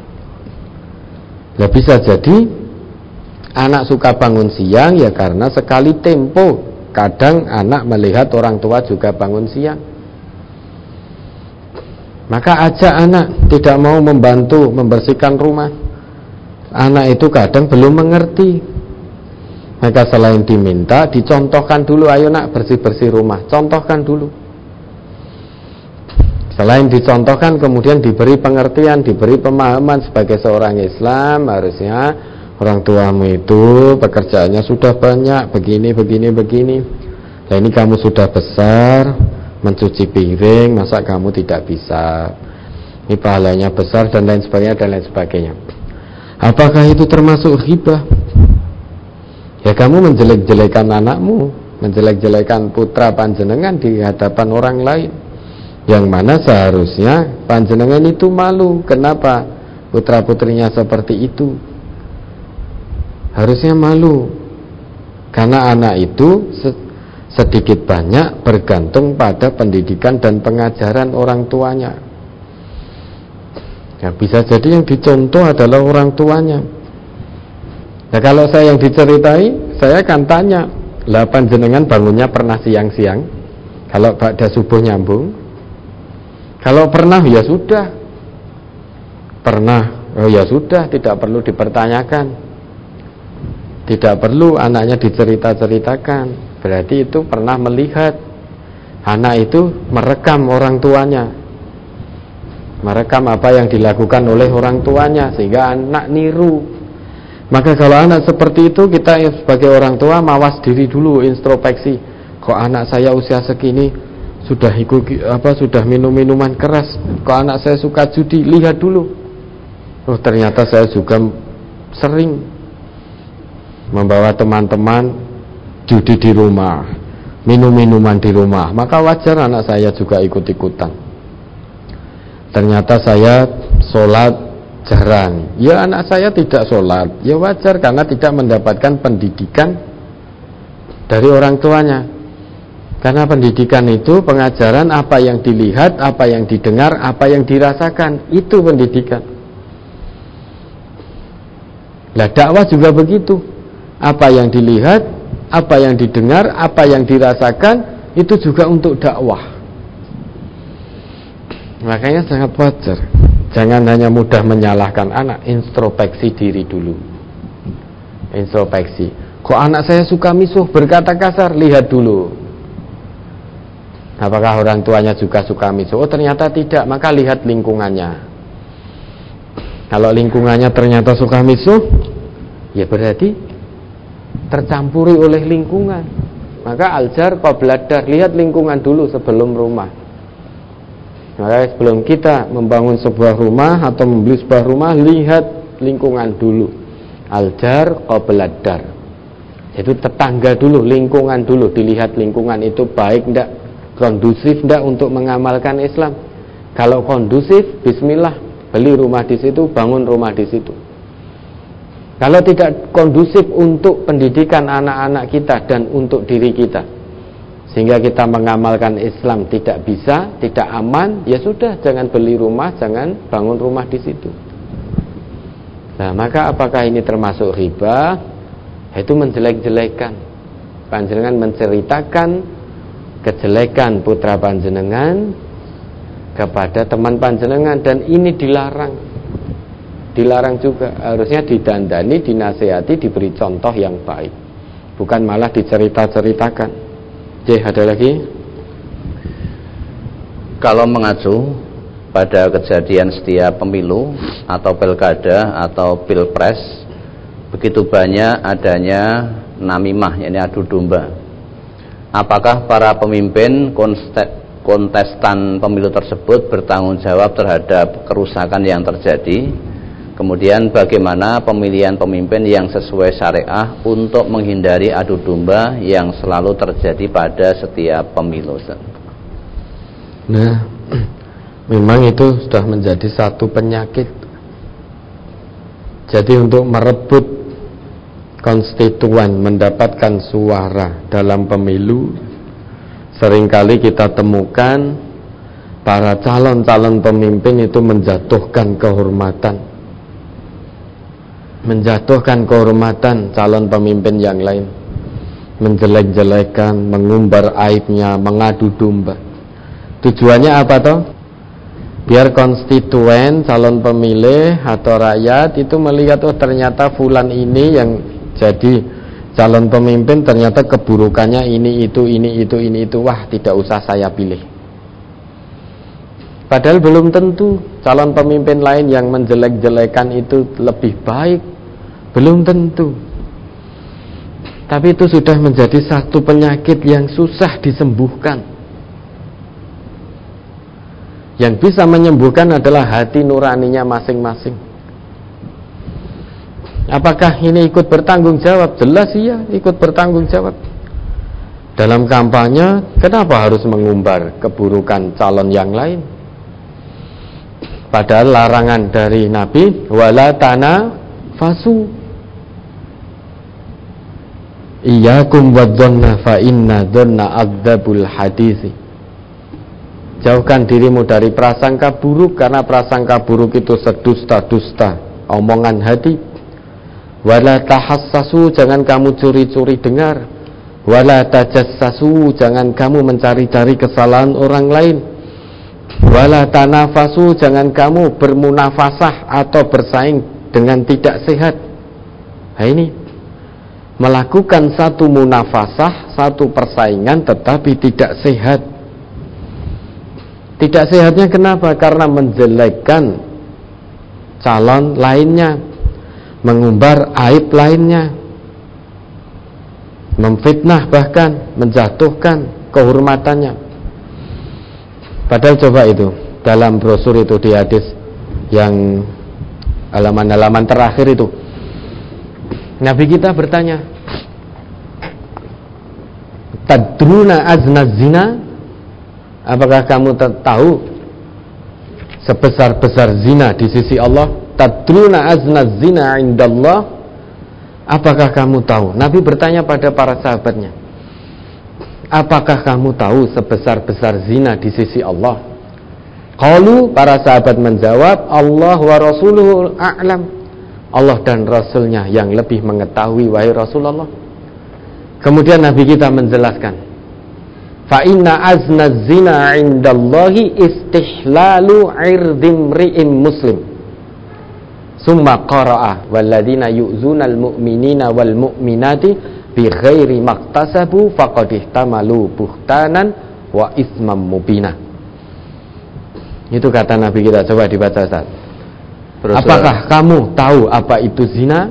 Nah, bisa jadi anak suka bangun siang ya karena sekali tempo kadang anak melihat orang tua juga bangun siang. Maka ajak anak, tidak mau membantu membersihkan rumah. Anak itu kadang belum mengerti. Maka selain diminta, dicontohkan dulu, ayo nak bersih-bersih rumah, contohkan dulu. Selain dicontohkan, kemudian diberi pengertian, diberi pemahaman sebagai seorang Islam. Harusnya orang tuamu itu pekerjaannya sudah banyak, begini. Nah ini kamu sudah besar, mencuci piring, masa kamu tidak bisa? Ini pahalanya besar dan lain sebagainya. Apakah itu termasuk ghibah? Ya kamu menjelek-jelekan anakmu, menjelek-jelekan putra panjenengan di hadapan orang lain, yang mana seharusnya panjenengan itu malu. Kenapa putra putrinya seperti itu? Harusnya malu, karena anak itu sedikit banyak bergantung pada pendidikan dan pengajaran orang tuanya. Ya, bisa jadi yang dicontoh adalah orang tuanya. Nah kalau saya yang diceritai, saya akan tanya, lah panjenengan bangunnya pernah siang-siang? Kalau pada subuh nyambung? Kalau pernah ya sudah. Pernah, oh ya sudah, tidak perlu dipertanyakan. Tidak perlu anaknya dicerita-ceritakan. Berarti itu pernah melihat. Anak itu merekam orang tuanya, merekam apa yang dilakukan oleh orang tuanya, sehingga anak niru. Maka kalau anak seperti itu, kita sebagai orang tua mawas diri dulu, introspeksi. Kok anak saya usia segini sudah sudah minum minuman keras? Kok anak saya suka judi? Lihat dulu. Oh ternyata saya juga sering membawa teman-teman judi di rumah, minum minuman di rumah. Maka wajar anak saya juga ikut-ikutan. Ternyata saya sholat jarang, ya anak saya tidak sholat, ya wajar karena tidak mendapatkan pendidikan dari orang tuanya. Karena pendidikan itu pengajaran, apa yang dilihat, apa yang didengar, apa yang dirasakan, itu pendidikan. Lah dakwah juga begitu, apa yang dilihat, apa yang didengar, apa yang dirasakan, itu juga untuk dakwah. Makanya sangat wajar, jangan hanya mudah menyalahkan anak, introspeksi diri dulu. Introspeksi, kok anak saya suka misuh, berkata kasar? Lihat dulu, apakah orang tuanya juga suka misuh? Oh ternyata tidak, maka lihat lingkungannya. Kalau lingkungannya ternyata suka misuh, ya berarti tercampuri oleh lingkungan. Maka aljar qabladar, lihat lingkungan dulu sebelum rumah. Maka sebelum kita membangun sebuah rumah atau membeli sebuah rumah, lihat lingkungan dulu. Aljar qabladar, itu tetangga dulu, lingkungan dulu. Dilihat lingkungan itu baik enggak, kondusif enggak untuk mengamalkan Islam. Kalau kondusif, bismillah, beli rumah di situ, bangun rumah di situ. Kalau tidak kondusif untuk pendidikan anak-anak kita dan untuk diri kita, sehingga kita mengamalkan Islam tidak bisa, tidak aman, ya sudah, jangan beli rumah, jangan bangun rumah di situ. Nah, maka apakah ini termasuk riba? Itu menjelek-jelekan. Panjenengan menceritakan kejelekan putra panjenengan kepada teman panjenengan, dan ini dilarang. Dilarang juga, harusnya didandani, dinasehati, diberi contoh yang baik, bukan malah dicerita-ceritakan. Ada lagi? Kalau mengacu pada kejadian setiap pemilu atau pilkada atau pilpres, begitu banyak adanya namimah, yakni adu domba. Apakah para pemimpin kontestan pemilu tersebut bertanggung jawab terhadap kerusakan yang terjadi? Kemudian bagaimana pemilihan pemimpin yang sesuai syariah untuk menghindari adu domba yang selalu terjadi pada setiap pemilu? Nah, memang itu sudah menjadi satu penyakit. Jadi untuk merebut konstituen mendapatkan suara dalam pemilu, seringkali kita temukan para calon-calon pemimpin itu menjatuhkan kehormatan calon pemimpin yang lain, menjelek-jelekan, mengumbar aibnya, mengadu domba. Tujuannya apa toh? Biar konstituen, calon pemilih atau rakyat itu melihat, oh ternyata fulan ini yang jadi calon pemimpin ternyata keburukannya ini itu, wah tidak usah saya pilih. Padahal belum tentu calon pemimpin lain yang menjelek-jelekan itu lebih baik. Belum tentu. Tapi itu sudah menjadi satu penyakit yang susah disembuhkan. Yang bisa menyembuhkan adalah hati nuraninya masing-masing. Apakah ini ikut bertanggung jawab? Jelas iya, ikut bertanggung jawab. Dalam kampanye, kenapa harus mengumbar keburukan calon yang lain? Padahal larangan dari Nabi, wala tanafasu. Iyyakum wadzanna fa inna dzanna adzabul hadisi. Jauhkan dirimu dari prasangka buruk, karena prasangka buruk itu sedusta-dusta omongan hati. Wala tahassasu, jangan kamu curi-curi dengar. Wala tajassasu, jangan kamu mencari-cari kesalahan orang lain. Wala tanafasu, jangan kamu bermunafasah atau bersaing dengan tidak sehat. Nah ini, melakukan satu munafasah, satu persaingan tetapi tidak sehat. Tidak sehatnya kenapa? Karena menjelekkan calon lainnya, mengumbar aib lainnya, memfitnah, bahkan menjatuhkan kehormatannya. Padahal coba itu dalam brosur itu, di hadis yang halaman-halaman terakhir itu, Nabi kita bertanya, tadruna azna zina, apakah kamu tahu sebesar-besar zina di sisi Allah? Tadruna azna zina indallah, apakah kamu tahu? Nabi bertanya pada para sahabatnya, apakah kamu tahu sebesar-besar zina di sisi Allah? Qalu, para sahabat menjawab, Allah wa rasuluhu a'lam, Allah dan Rasulnya yang lebih mengetahui, wahai Rasulullah. Kemudian Nabi kita menjelaskan, fa inna azna zina indallahi istihlalu irdim ri'im muslim. Summa qara'a walladzina yu'zunal mu'minina wal mu'minati bighairi maktasabu faqad ihtamalu buhtanan wa ismam mubina. Itu kata Nabi kita. Coba dibaca Ustaz. Apakah kamu tahu apa itu zina?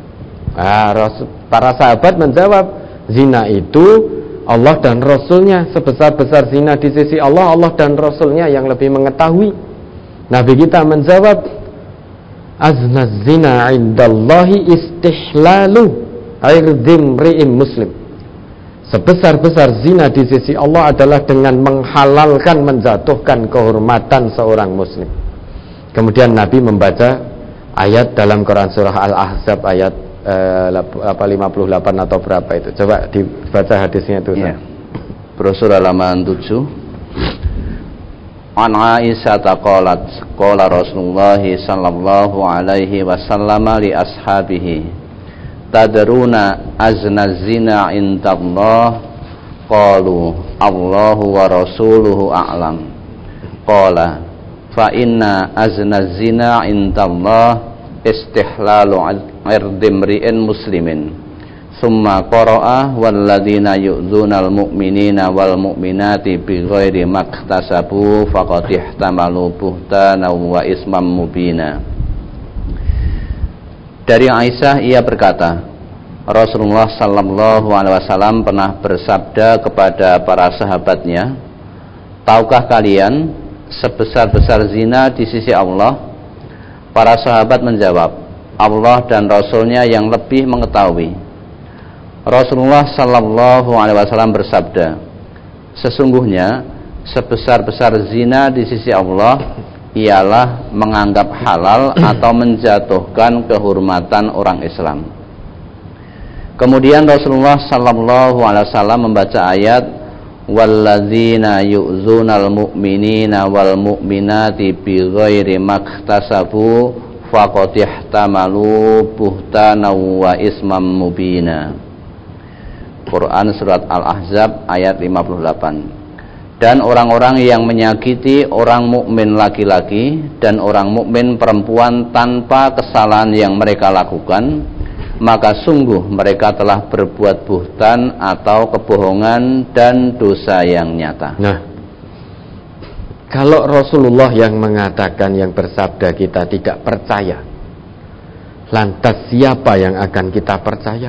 Para sahabat menjawab, zina itu Allah dan Rasulnya. Sebesar-besar zina di sisi Allah, Allah dan Rasulnya yang lebih mengetahui. Nabi kita menjawab, azna zina indallahi istihlalu irdim ri'im muslim. Sebesar-besar zina di sisi Allah adalah dengan menghalalkan, menjatuhkan kehormatan seorang muslim. Kemudian Nabi membaca ayat dalam Quran surah Al-Ahzab ayat 58 atau berapa itu. Coba dibaca hadisnya itu. Ya. Brosur halaman 7. An Aisyah qalat qala Rasulullah sallallahu alaihi wasallam li ashabihi, tadruna azna zina indallah? Qalu Allahu wa rasuluhu a'lam. Qala fa inna azna zina indallah istihlalu irdimri'in muslimin. Summa qara'a walladzina yu'dzunal mu'minina wal mu'minati bighairi maktasabu faqad ihtamalu buhtanan wa ismam mubina. Dari Aisyah ia berkata, Rasulullah sallallahu alaihi wasallam pernah bersabda kepada para sahabatnya, tahukah kalian sebesar-besar zina di sisi Allah? Para sahabat menjawab, Allah dan Rasulnya yang lebih mengetahui. Rasulullah sallallahu alaihi wasallam bersabda, sesungguhnya sebesar-besar zina di sisi Allah ialah menganggap halal atau menjatuhkan kehormatan orang Islam. Kemudian Rasulullah sallallahu alaihi wasallam membaca ayat walladzina yu'zunal mu'minina wal mu'minati bighairi maktasabu faqad ihtamalu buhtanan wa ismam mubina. Quran surat Al-Ahzab ayat 58. Dan orang-orang yang menyakiti orang mukmin laki-laki dan orang mukmin perempuan tanpa kesalahan yang mereka lakukan, maka sungguh mereka telah berbuat buhtan atau kebohongan dan dosa yang nyata. Nah, Kalau Rasulullah yang mengatakan, yang bersabda kita tidak percaya, lantas siapa yang akan kita percaya?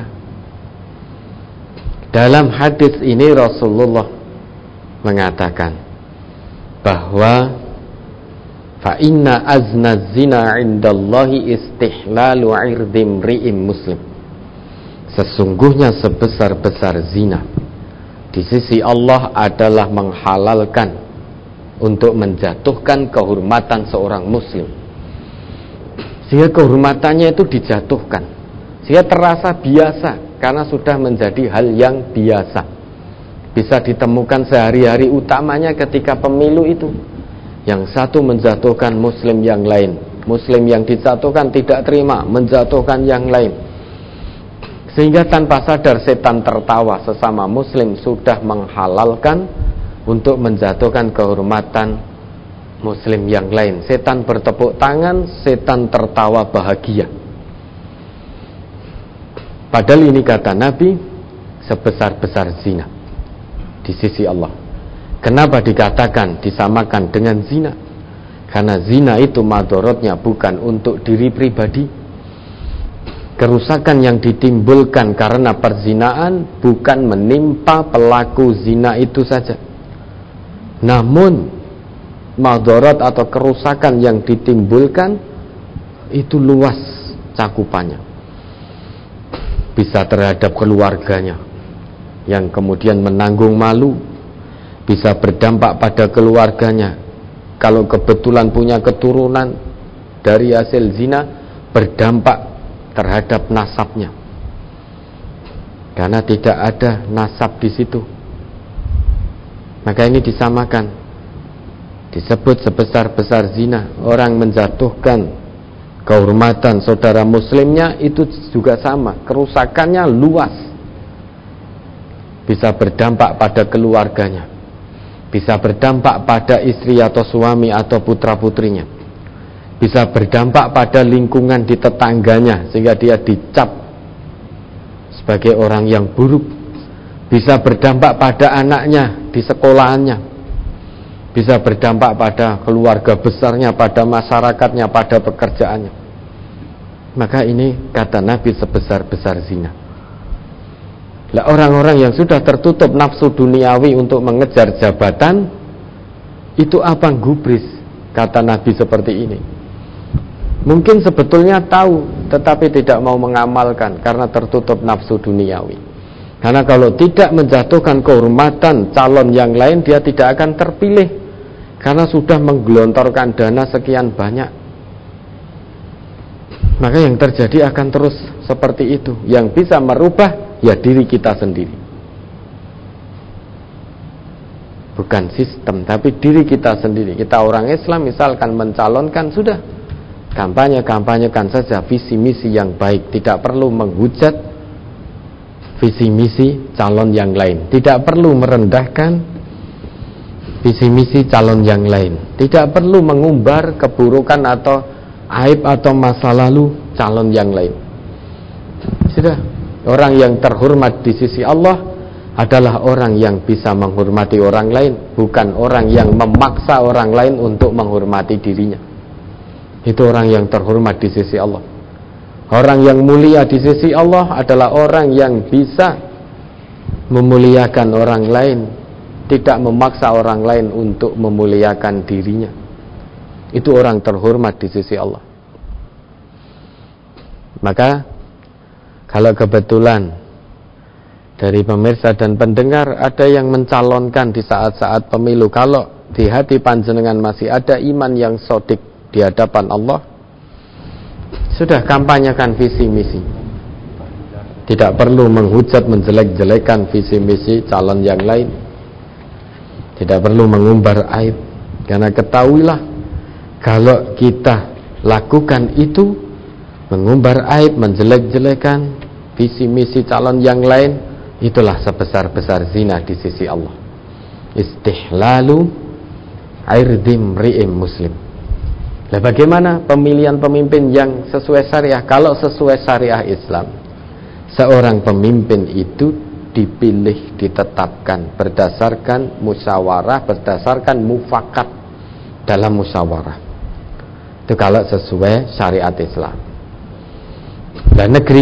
Dalam hadis ini Rasulullah mengatakan bahwa fa inna azna zina indallahi istihlalu irdim ri'im muslim. Sesungguhnya sebesar-besar zina di sisi Allah adalah menghalalkan untuk menjatuhkan kehormatan seorang muslim, sehingga kehormatannya itu dijatuhkan, sehingga terasa biasa karena sudah menjadi hal yang biasa, bisa ditemukan sehari-hari, utamanya ketika pemilu itu. Yang satu menjatuhkan muslim yang lain, muslim yang dijatuhkan tidak terima menjatuhkan yang lain, sehingga tanpa sadar setan tertawa, sesama muslim sudah menghalalkan untuk menjatuhkan kehormatan muslim yang lain. Setan bertepuk tangan, setan tertawa bahagia. Padahal ini kata Nabi sebesar-besar zina di sisi Allah. Kenapa dikatakan disamakan dengan zina? Karena zina itu madorotnya bukan untuk diri pribadi. Kerusakan yang ditimbulkan karena perzinaan bukan menimpa pelaku zina itu saja, namun madorot atau kerusakan yang ditimbulkan itu luas cakupannya. Bisa terhadap keluarganya yang kemudian menanggung malu, bisa berdampak pada keluarganya kalau kebetulan punya keturunan dari hasil zina, berdampak terhadap nasabnya karena tidak ada nasab di situ. Maka ini disamakan, disebut sebesar-besar zina. Orang menjatuhkan kehormatan saudara muslimnya itu juga sama, kerusakannya luas, bisa berdampak pada keluarganya, bisa berdampak pada istri atau suami atau putra-putrinya, bisa berdampak pada lingkungan di tetangganya sehingga dia dicap sebagai orang yang buruk, bisa berdampak pada anaknya di sekolahannya, bisa berdampak pada keluarga besarnya, pada masyarakatnya, pada pekerjaannya. Maka ini kata Nabi sebesar-besar zina. Lah orang-orang yang sudah tertutup nafsu duniawi untuk mengejar jabatan, itu apa gubris, kata Nabi seperti ini. Mungkin sebetulnya tahu tetapi tidak mau mengamalkan karena tertutup nafsu duniawi. Karena kalau tidak menjatuhkan kehormatan calon yang lain, dia tidak akan terpilih karena sudah menggelontorkan dana sekian banyak. Maka yang terjadi akan terus seperti itu. Yang bisa merubah ya diri kita sendiri, bukan sistem, tapi diri kita sendiri. Kita orang Islam misalkan mencalonkan, sudah kampanyekan saja visi misi yang baik, tidak perlu menghujat visi misi calon yang lain, tidak perlu merendahkan visi misi calon yang lain, tidak perlu mengumbar keburukan atau aib atau masa lalu calon yang lain. Sudah, orang yang terhormat di sisi Allah adalah orang yang bisa menghormati orang lain, bukan orang yang memaksa orang lain untuk menghormati dirinya. Itu orang yang terhormat di sisi Allah. Orang yang mulia di sisi Allah adalah orang yang bisa memuliakan orang lain, tidak memaksa orang lain untuk memuliakan dirinya. Itu orang terhormat di sisi Allah. Maka kalau kebetulan dari pemirsa dan pendengar ada yang mencalonkan di saat-saat pemilu, kalau di hati panjenengan masih ada iman yang sodik di hadapan Allah, sudah kampanyekan visi misi. Tidak perlu menghujat, menjelek-jelekan visi misi calon yang lain. Tidak perlu mengumbar aib. Karena ketahuilah, kalau kita lakukan itu, mengumbar aib, menjelek-jelekan visi misi calon yang lain, itulah sebesar-besar zina di sisi Allah. Istihlalu irdim ri'im muslim. Nah, bagaimana pemilihan pemimpin yang sesuai syariah? Kalau sesuai syariah Islam, seorang pemimpin itu dipilih, ditetapkan berdasarkan musyawarah, berdasarkan mufakat, dalam musyawarah. Itu kalau sesuai syariat Islam. Dan negeri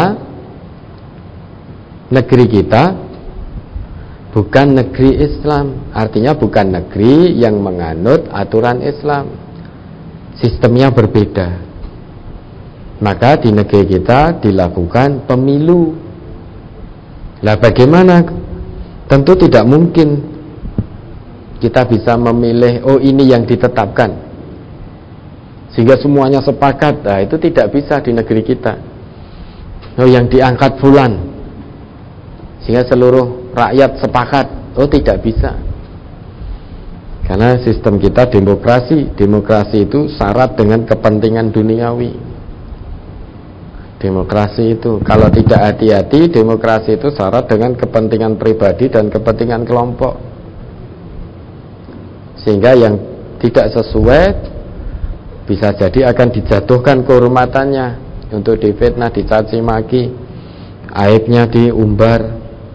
kita bukan negeri Islam, artinya bukan negeri yang menganut aturan Islam. Sistemnya berbeda. Maka di negeri kita dilakukan pemilu. Lah bagaimana? Tentu tidak mungkin kita bisa memilih, oh ini yang ditetapkan, sehingga semuanya sepakat. Nah itu tidak bisa di negeri kita. Oh yang diangkat fulan, sehingga seluruh rakyat sepakat. Oh tidak bisa. Karena sistem kita demokrasi. Demokrasi itu syarat dengan kepentingan duniawi. Demokrasi itu kalau tidak hati-hati, demokrasi itu syarat dengan kepentingan pribadi dan kepentingan kelompok, sehingga yang tidak sesuai bisa jadi akan dijatuhkan kehormatannya, untuk difitnah, dicaci maki, aibnya diumbar.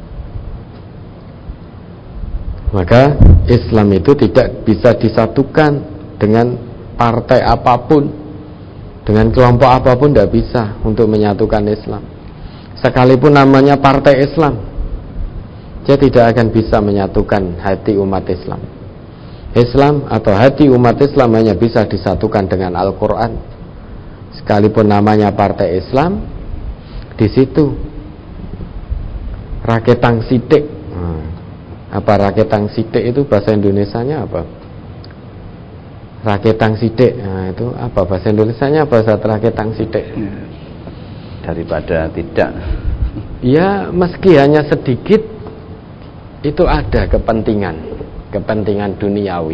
Maka Islam itu tidak bisa disatukan dengan partai apapun, dengan kelompok apapun, tidak bisa untuk menyatukan Islam. Sekalipun namanya partai Islam, dia tidak akan bisa menyatukan hati umat Islam. Islam atau hati umat Islam hanya bisa disatukan dengan Al-Quran. Sekalipun namanya partai Islam, di situ raketang sidik. Apa raketang sidik itu bahasa Indonesianya apa? Raketang sidik. Nah, itu apa bahasa Indonesianya? Bahasa raketang sidik. Daripada tidak. Ya, meski hanya sedikit, itu ada kepentingan duniawi.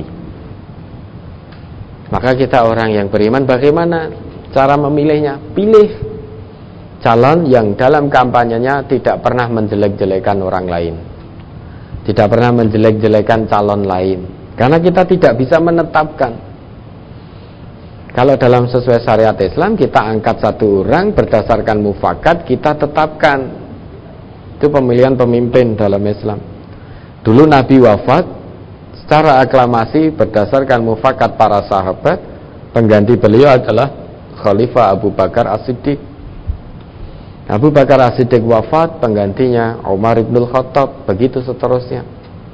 Maka kita orang yang beriman, bagaimana cara memilihnya? Pilih calon yang dalam kampanyenya tidak pernah menjelek-jelekan orang lain, tidak pernah menjelek-jelekan calon lain. Karena kita tidak bisa menetapkan. Kalau dalam sesuai syariat Islam, kita angkat satu orang berdasarkan mufakat, kita tetapkan. Itu pemilihan pemimpin dalam Islam. Dulu Nabi wafat, secara aklamasi berdasarkan mufakat para sahabat, pengganti beliau adalah Khalifah Abu Bakar As-Siddiq. Abu Bakar As-Siddiq wafat, penggantinya Umar ibnul Khattab, begitu seterusnya.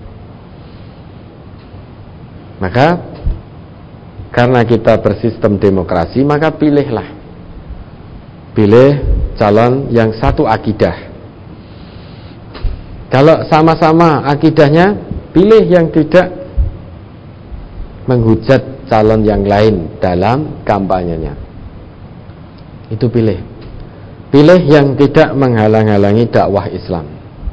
Maka karena kita bersistem demokrasi, maka pilih calon yang satu akidah. Kalau sama-sama akidahnya, pilih yang tidak menghujat calon yang lain dalam kampanyenya. Itu pilih yang tidak menghalang-halangi dakwah Islam.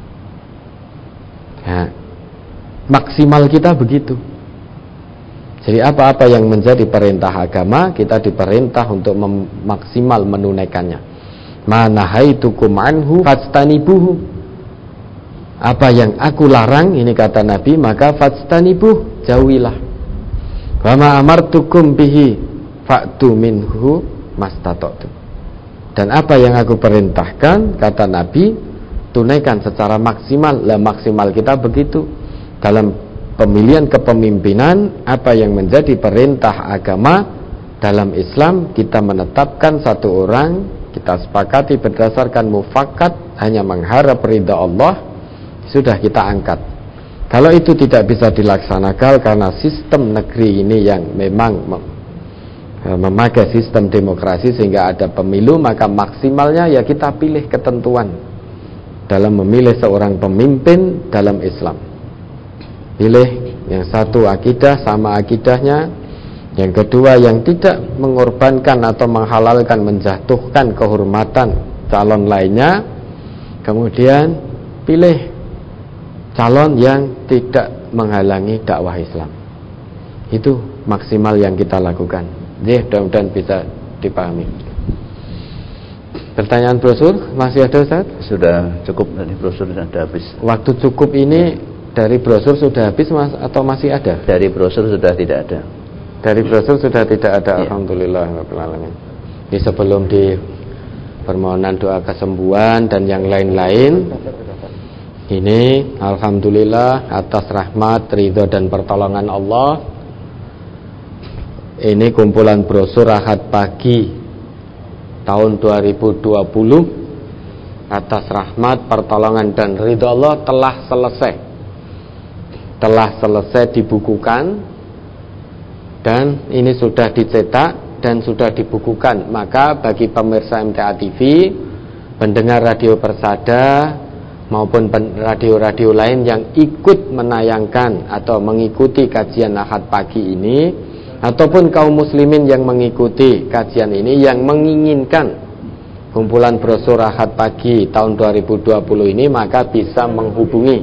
Nah, maksimal kita begitu. Jadi apa-apa yang menjadi perintah agama, kita diperintah untuk maksimal menunaikannya. Ma nahaitukum anhu fastanibuhu. Apa yang aku larang, ini kata Nabi, maka fastanibuh, jauhilah. Wa ma amartukum bihi fa'tu minhu mastata'tum. Dan apa yang aku perintahkan, kata Nabi, tunaikan secara maksimal. Lah maksimal kita begitu. Dalam pemilihan kepemimpinan, apa yang menjadi perintah agama dalam Islam, kita menetapkan satu orang, kita sepakati berdasarkan mufakat, hanya mengharap ridha Allah, sudah kita angkat. Kalau itu tidak bisa dilaksanakan karena sistem negeri ini yang memang memakai sistem demokrasi sehingga ada pemilu, maka maksimalnya ya kita pilih ketentuan dalam memilih seorang pemimpin dalam Islam. Pilih yang satu akidah, sama akidahnya. Yang kedua yang tidak mengorbankan atau menghalalkan, menjatuhkan kehormatan calon lainnya. Kemudian pilih calon yang tidak menghalangi dakwah Islam. Itu maksimal yang kita lakukan. Jadi mudah-mudahan bisa dipahami. Pertanyaan brosur masih ada, Ustaz? Sudah cukup, dari brosur sudah habis. Waktu cukup ini dari brosur sudah habis atau masih ada? Dari brosur sudah tidak ada. Dari brosur sudah tidak ada. Ya. Alhamdulillah rabbil alamin. Ini sebelum di permohonan doa kesembuhan dan yang lain-lain, ini alhamdulillah atas rahmat, ridho dan pertolongan Allah, Ini kumpulan brosur Ahad Pagi tahun 2020 atas rahmat, pertolongan dan ridha Allah telah selesai dibukukan, dan ini sudah dicetak dan sudah dibukukan. Maka bagi pemirsa MTA TV, pendengar Radio Persada maupun radio-radio lain yang ikut menayangkan atau mengikuti kajian Ahad Pagi ini, ataupun kaum muslimin yang mengikuti kajian ini yang menginginkan kumpulan brosur Ahad Pagi tahun 2020 ini, maka bisa menghubungi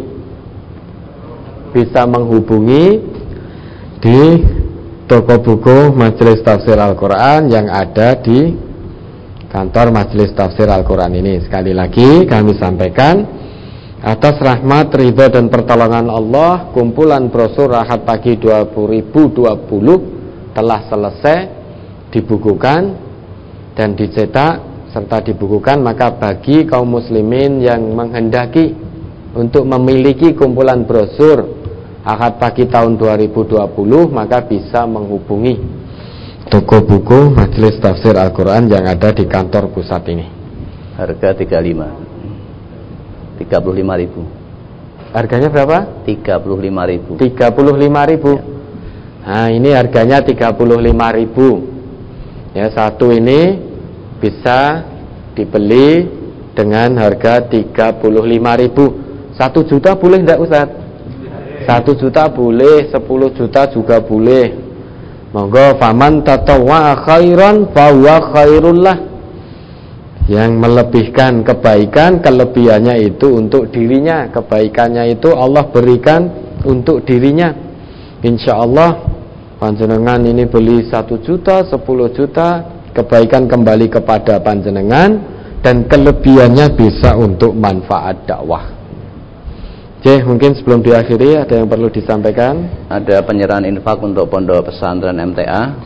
di toko buku Majelis Tafsir Al-Quran yang ada di kantor Majelis Tafsir Al-Quran ini. Sekali lagi kami sampaikan, atas rahmat, ridha dan pertolongan Allah, kumpulan brosur Ahad Pagi 2020 telah selesai dibukukan dan dicetak serta dibukukan. Maka bagi kaum muslimin yang menghendaki untuk memiliki kumpulan brosur Ahad Pagi tahun 2020, maka bisa menghubungi toko buku Majelis Tafsir Al-Quran yang ada di kantor pusat ini. Harga 35.000. Harganya berapa? 35.000. 35.000. Ya. Nah, ini harganya 35.000. Ya, satu ini bisa dibeli dengan harga 35.000. 1 juta boleh enggak Ustaz? 1 juta boleh, 10 juta juga boleh. Monggo, faman tatawwa khairan fahuwa khairullah. Yang melebihkan kebaikan, kelebihannya itu untuk dirinya, kebaikannya itu Allah berikan untuk dirinya. Insyaallah panjenengan ini beli 1 juta, 10 juta, kebaikan kembali kepada panjenengan, dan kelebihannya bisa untuk manfaat dakwah. Oke, mungkin sebelum diakhiri ada yang perlu disampaikan. Ada penyerahan infak untuk pondok pesantren MTA.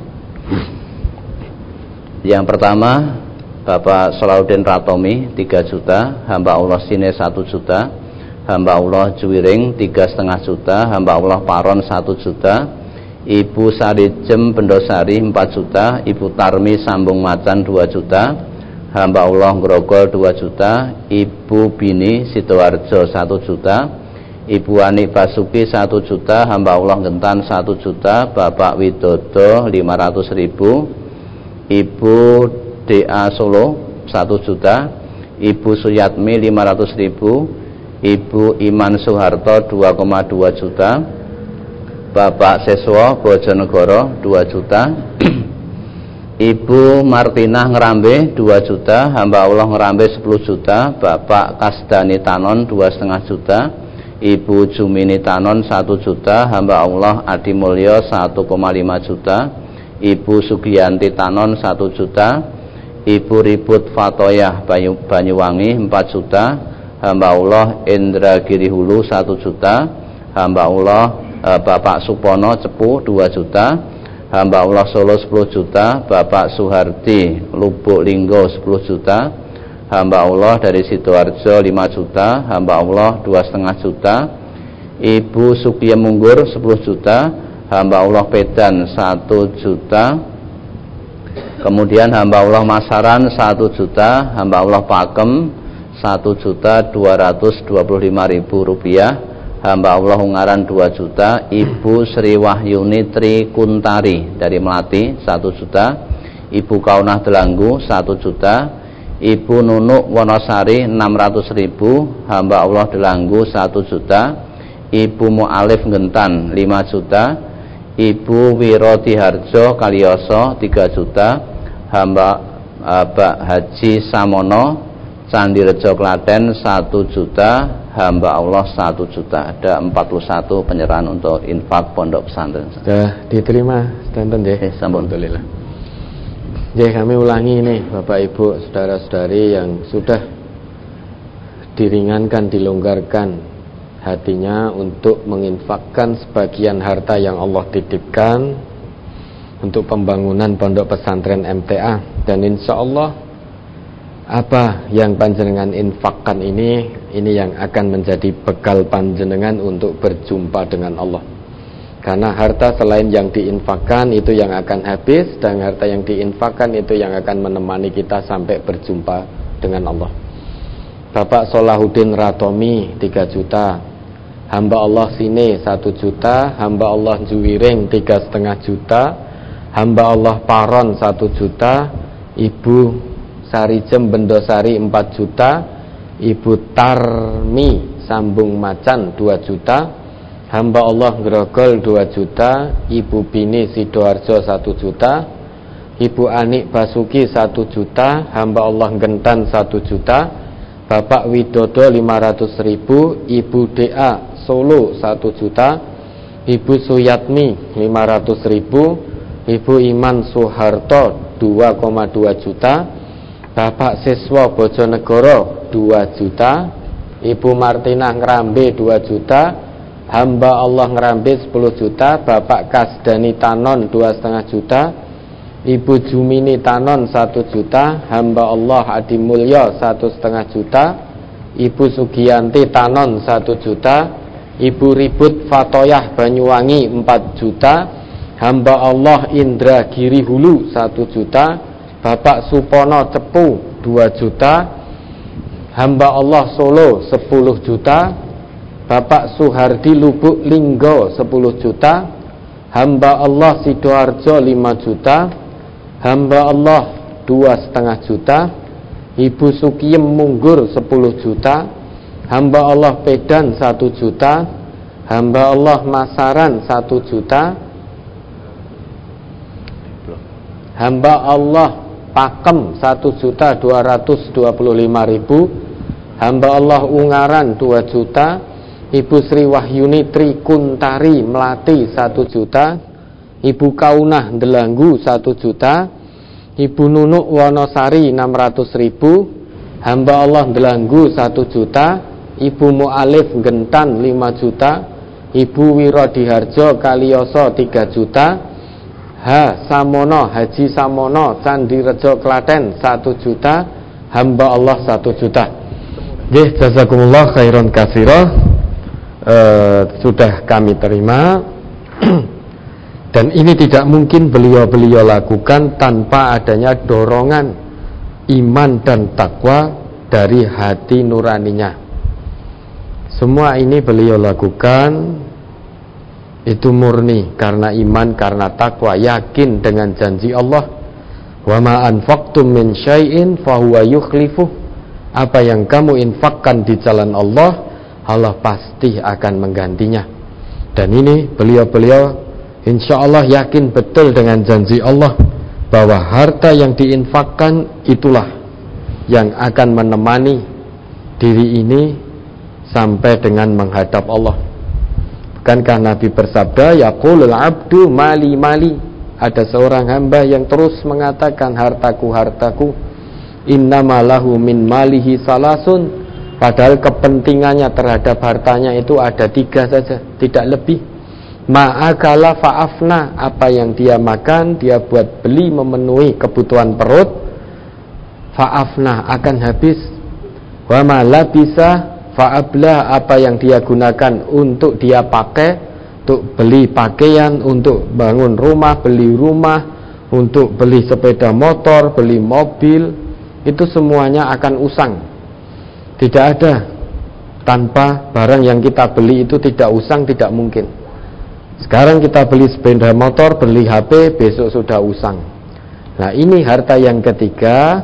Yang pertama, Bapak Salahuddin Ratomi 3 juta, hamba Allah Sine 1 juta, hamba Allah Juwiring 3,5 juta, hamba Allah Paron 1 juta, Ibu Sarijem Bendosari 4 juta, Ibu Tarmi Sambung Macan 2 juta, hamba Allah Grogol 2 juta, Ibu Bini Sidoarjo 1 juta, Ibu Ani Basuki 1 juta, hamba Allah Gentan 1 juta, Bapak Widodo 500.000, Ibu DA Solo 1 juta, Ibu Suyatmi 500.000, Ibu Iman Soeharto 2,2 juta, Bapak Seswo Bojonegoro 2 juta, Ibu Martina Ngerambe 2 juta, hamba Allah Ngerambe 10 juta, Bapak Kasdani Tanon 2,5 juta, Ibu Jumini Tanon 1 juta, hamba Allah Adi Mulyo 1,5 juta, Ibu Sugiyanti Tanon 1 juta, Ibu Ribut Fatoyah Banyuwangi 4 juta, hamba Allah Indra Girihulu 1 juta, hamba Allah Bapak Supono Cepu 2 juta, hamba Allah Solo 10 juta, Bapak Suhardi Lubuk Linggo 10 juta, hamba Allah dari Sidoarjo 5 juta, hamba Allah 2,5 juta, Ibu Sukiya Munggur 10 juta, hamba Allah Pedan 1 juta, kemudian hamba Allah Masaran 1 juta, hamba Allah Pakem 1.225.000 rupiah, hamba Allah Ungaran 2 juta, Ibu Sri Wahyuni Tri Kuntari dari Melati 1 juta, Ibu Kaunah Delanggu 1 juta, Ibu Nunuk Wonosari 600.000, hamba Allah Delanggu 1 juta, Ibu Mu'alif Gentan 5 juta, Ibu Wiro Diharjo Kalioso 3 juta, hamba Pak Haji Samono Candirejo Klaten 1 juta, hamba Allah 1 juta. Ada 41 penyerahan untuk infak pondok pesantren. Sudah diterima, Stanton deh. Alhamdulillah. Ya, kami ulangi nih Bapak Ibu saudara-saudari yang sudah diringankan, dilonggarkan hatinya untuk menginfakkan sebagian harta yang Allah titipkan untuk pembangunan pondok pesantren MTA. Dan insya Allah apa yang panjenengan infakkan ini yang akan menjadi bekal panjenengan untuk berjumpa dengan Allah. Karena harta selain yang diinfakkan itu yang akan habis, dan harta yang diinfakkan itu yang akan menemani kita sampai berjumpa dengan Allah. Bapak Solahuddin Ratomi 3 juta, hamba Allah Sine 1 juta, hamba Allah Juwiring 3,5 juta, hamba Allah Paron 1 juta, Ibu Sarijem Bendosari 4 juta, Ibu Tarmi Sambung Macan 2 juta, hamba Allah Grogol 2 juta, Ibu Bini Sidoarjo 1 juta, Ibu Anik Basuki 1 juta, hamba Allah Gentan 1 juta, Bapak Widodo 500.000, Ibu DA Solo 1 juta, Ibu Suyatmi 500.000, Ibu Iman Soeharto 2,2 juta, Bapak Siswa Bojonegoro 2 juta, Ibu Martina Ngrambe 2 juta, hamba Allah Ngrambe 10 juta, Bapak Kasdani Tanon 2,5 juta, Ibu Jumini Tanon 1 juta, hamba Allah Adi Mulyo 1,5 juta, Ibu Sugiyanti Tanon 1 juta, Ibu Ribut Fatoyah Banyuwangi 4 juta, hamba Allah Indra Giri Hulu 1 juta, Bapak Supono Cepu 2 juta, hamba Allah Solo 10 juta, Bapak Suhardi Lubuk Linggo 10 juta, hamba Allah Sidoarjo 5 juta, hamba Allah 2,5 juta, Ibu Sukiem Munggur 10 juta, hamba Allah Pedan 1 juta, hamba Allah Masaran 1 juta, hamba Allah Pakem 1.225.000, hamba Allah Ungaran 2 juta, Ibu Sri Wahyuni Trikuntari Melati 1 juta, Ibu Kaunah Delanggu 1 juta, Ibu Nunuk Wonosari 600.000, hamba Allah Delanggu 1 juta, Ibu Mu'alif Gentan 5 juta, Ibu Wirodiharjo Kalioso 3 juta, Samono Haji Samono Candirejo Klaten 1 juta, hamba Allah 1 juta. Nggih, jazakumullah khairan katsira. Sudah kami terima. Dan ini tidak mungkin beliau lakukan tanpa adanya dorongan iman dan takwa dari hati nuraninya. Semua ini beliau lakukan itu murni karena iman, karena takwa, yakin dengan janji Allah. Wa ma anfaqtum min syai'in fahuwa yukhlifuh. Apa yang kamu infakkan di jalan Allah, Allah pasti akan menggantinya. Dan ini beliau insya Allah yakin betul dengan janji Allah bahwa harta yang diinfakkan itulah yang akan menemani diri ini sampai dengan menghadap Allah. Bukankah Nabi bersabda, yaqulul abdu mali mali, ada seorang hamba yang terus mengatakan hartaku hartaku, innama lahu min malihi salasun, padahal kepentingannya terhadap hartanya itu ada 3 saja, tidak lebih. Ma'akala fa'afna, apa yang dia makan, dia buat beli memenuhi kebutuhan perut, fa'afna, akan habis. Wa ma labisa fa'abla, apa yang dia gunakan untuk dia pakai, untuk beli pakaian, untuk bangun rumah, beli rumah, untuk beli sepeda motor, beli mobil, itu semuanya akan usang. Tidak ada tanpa barang yang kita beli itu tidak usang, tidak mungkin. Sekarang kita beli sepeda motor, beli HP, besok sudah usang. Nah, ini harta yang ketiga.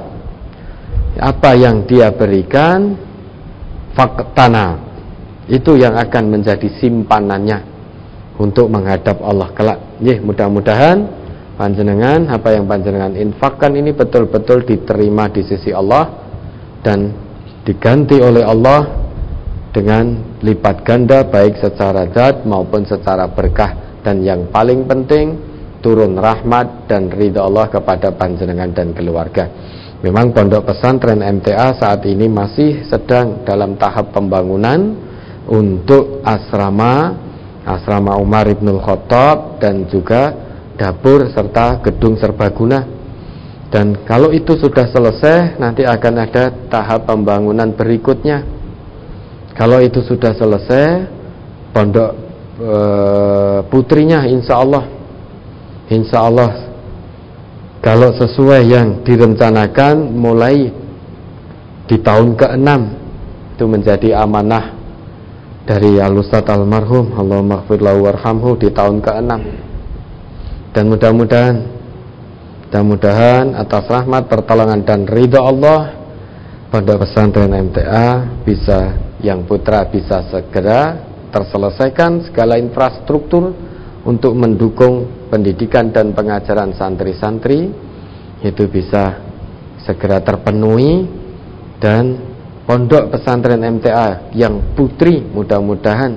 Apa yang dia berikan, faktana, itu yang akan menjadi simpanannya untuk menghadap Allah kelak. Mudah-mudahan panjenengan, apa yang panjenengan infakkan ini betul-betul diterima di sisi Allah dan diganti oleh Allah dengan lipat ganda, baik secara zat maupun secara berkah, dan yang paling penting turun rahmat dan ridha Allah kepada panjenengan dan keluarga. Memang Pondok Pesantren MTA saat ini masih sedang dalam tahap pembangunan untuk asrama Umar Ibnul Khattab dan juga dapur serta gedung serbaguna. Dan kalau itu sudah selesai, nanti akan ada tahap pembangunan berikutnya. Kalau itu sudah selesai, Pondok putrinya insya Allah kalau sesuai yang direncanakan mulai di tahun ke-6 itu menjadi amanah dari Al-Ustadz almarhum, Allahumma ighfir lahu warhamhu, di tahun ke-6. Dan mudah-mudahan atas rahmat, pertolongan dan ridha Allah, Pondok Pesantren MTA bisa, yang putra bisa segera terselesaikan segala infrastruktur untuk mendukung pendidikan dan pengajaran santri-santri, itu bisa segera terpenuhi, dan Pondok Pesantren MTA yang putri mudah-mudahan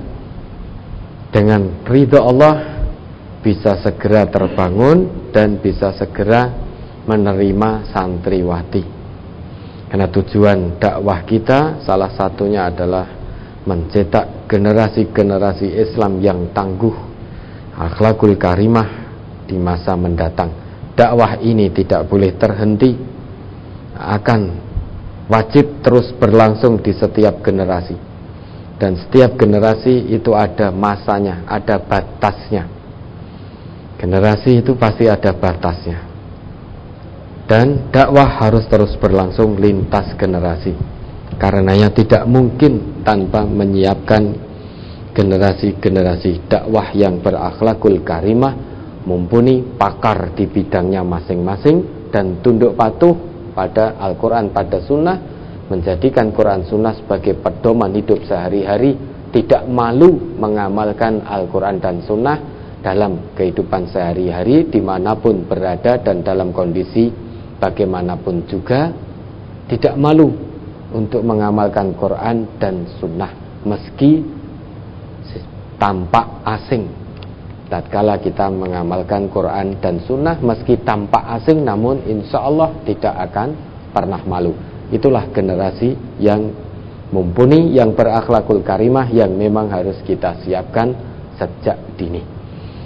dengan ridha Allah bisa segera terbangun dan bisa segera menerima santriwati. Karena tujuan dakwah kita salah satunya adalah mencetak generasi-generasi Islam yang tangguh, akhlakul karimah di masa mendatang. Dakwah ini tidak boleh terhenti, akan wajib terus berlangsung di setiap generasi. Dan setiap generasi itu ada masanya, ada batasnya. Generasi itu pasti ada batasnya. Dan dakwah harus terus berlangsung lintas generasi. Karenanya tidak mungkin tanpa menyiapkan generasi-generasi dakwah yang berakhlakul karimah, mumpuni, pakar di bidangnya masing-masing, dan tunduk patuh pada Al-Quran, pada Sunnah, menjadikan Quran Sunnah sebagai pedoman hidup sehari-hari, tidak malu mengamalkan Al-Quran dan Sunnah dalam kehidupan sehari-hari dimanapun berada dan dalam kondisi bagaimanapun juga, tidak malu untuk mengamalkan Quran dan Sunnah meski tampak asing. Tatkala kita mengamalkan Quran dan Sunnah meski tampak asing, namun insya Allah tidak akan pernah malu. Itulah generasi yang mumpuni, yang berakhlakul karimah, yang memang harus kita siapkan sejak dini.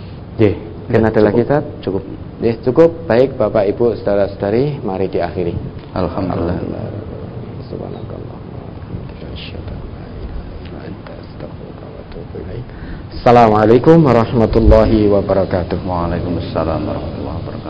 Ada lagi, Ustaz? Cukup. Cukup. Baik, Bapak Ibu, saudara-saudari, mari diakhiri. Alhamdulillah. Assalamualaikum warahmatullahi wabarakatuh. Waalaikumsalam warahmatullahi wabarakatuh.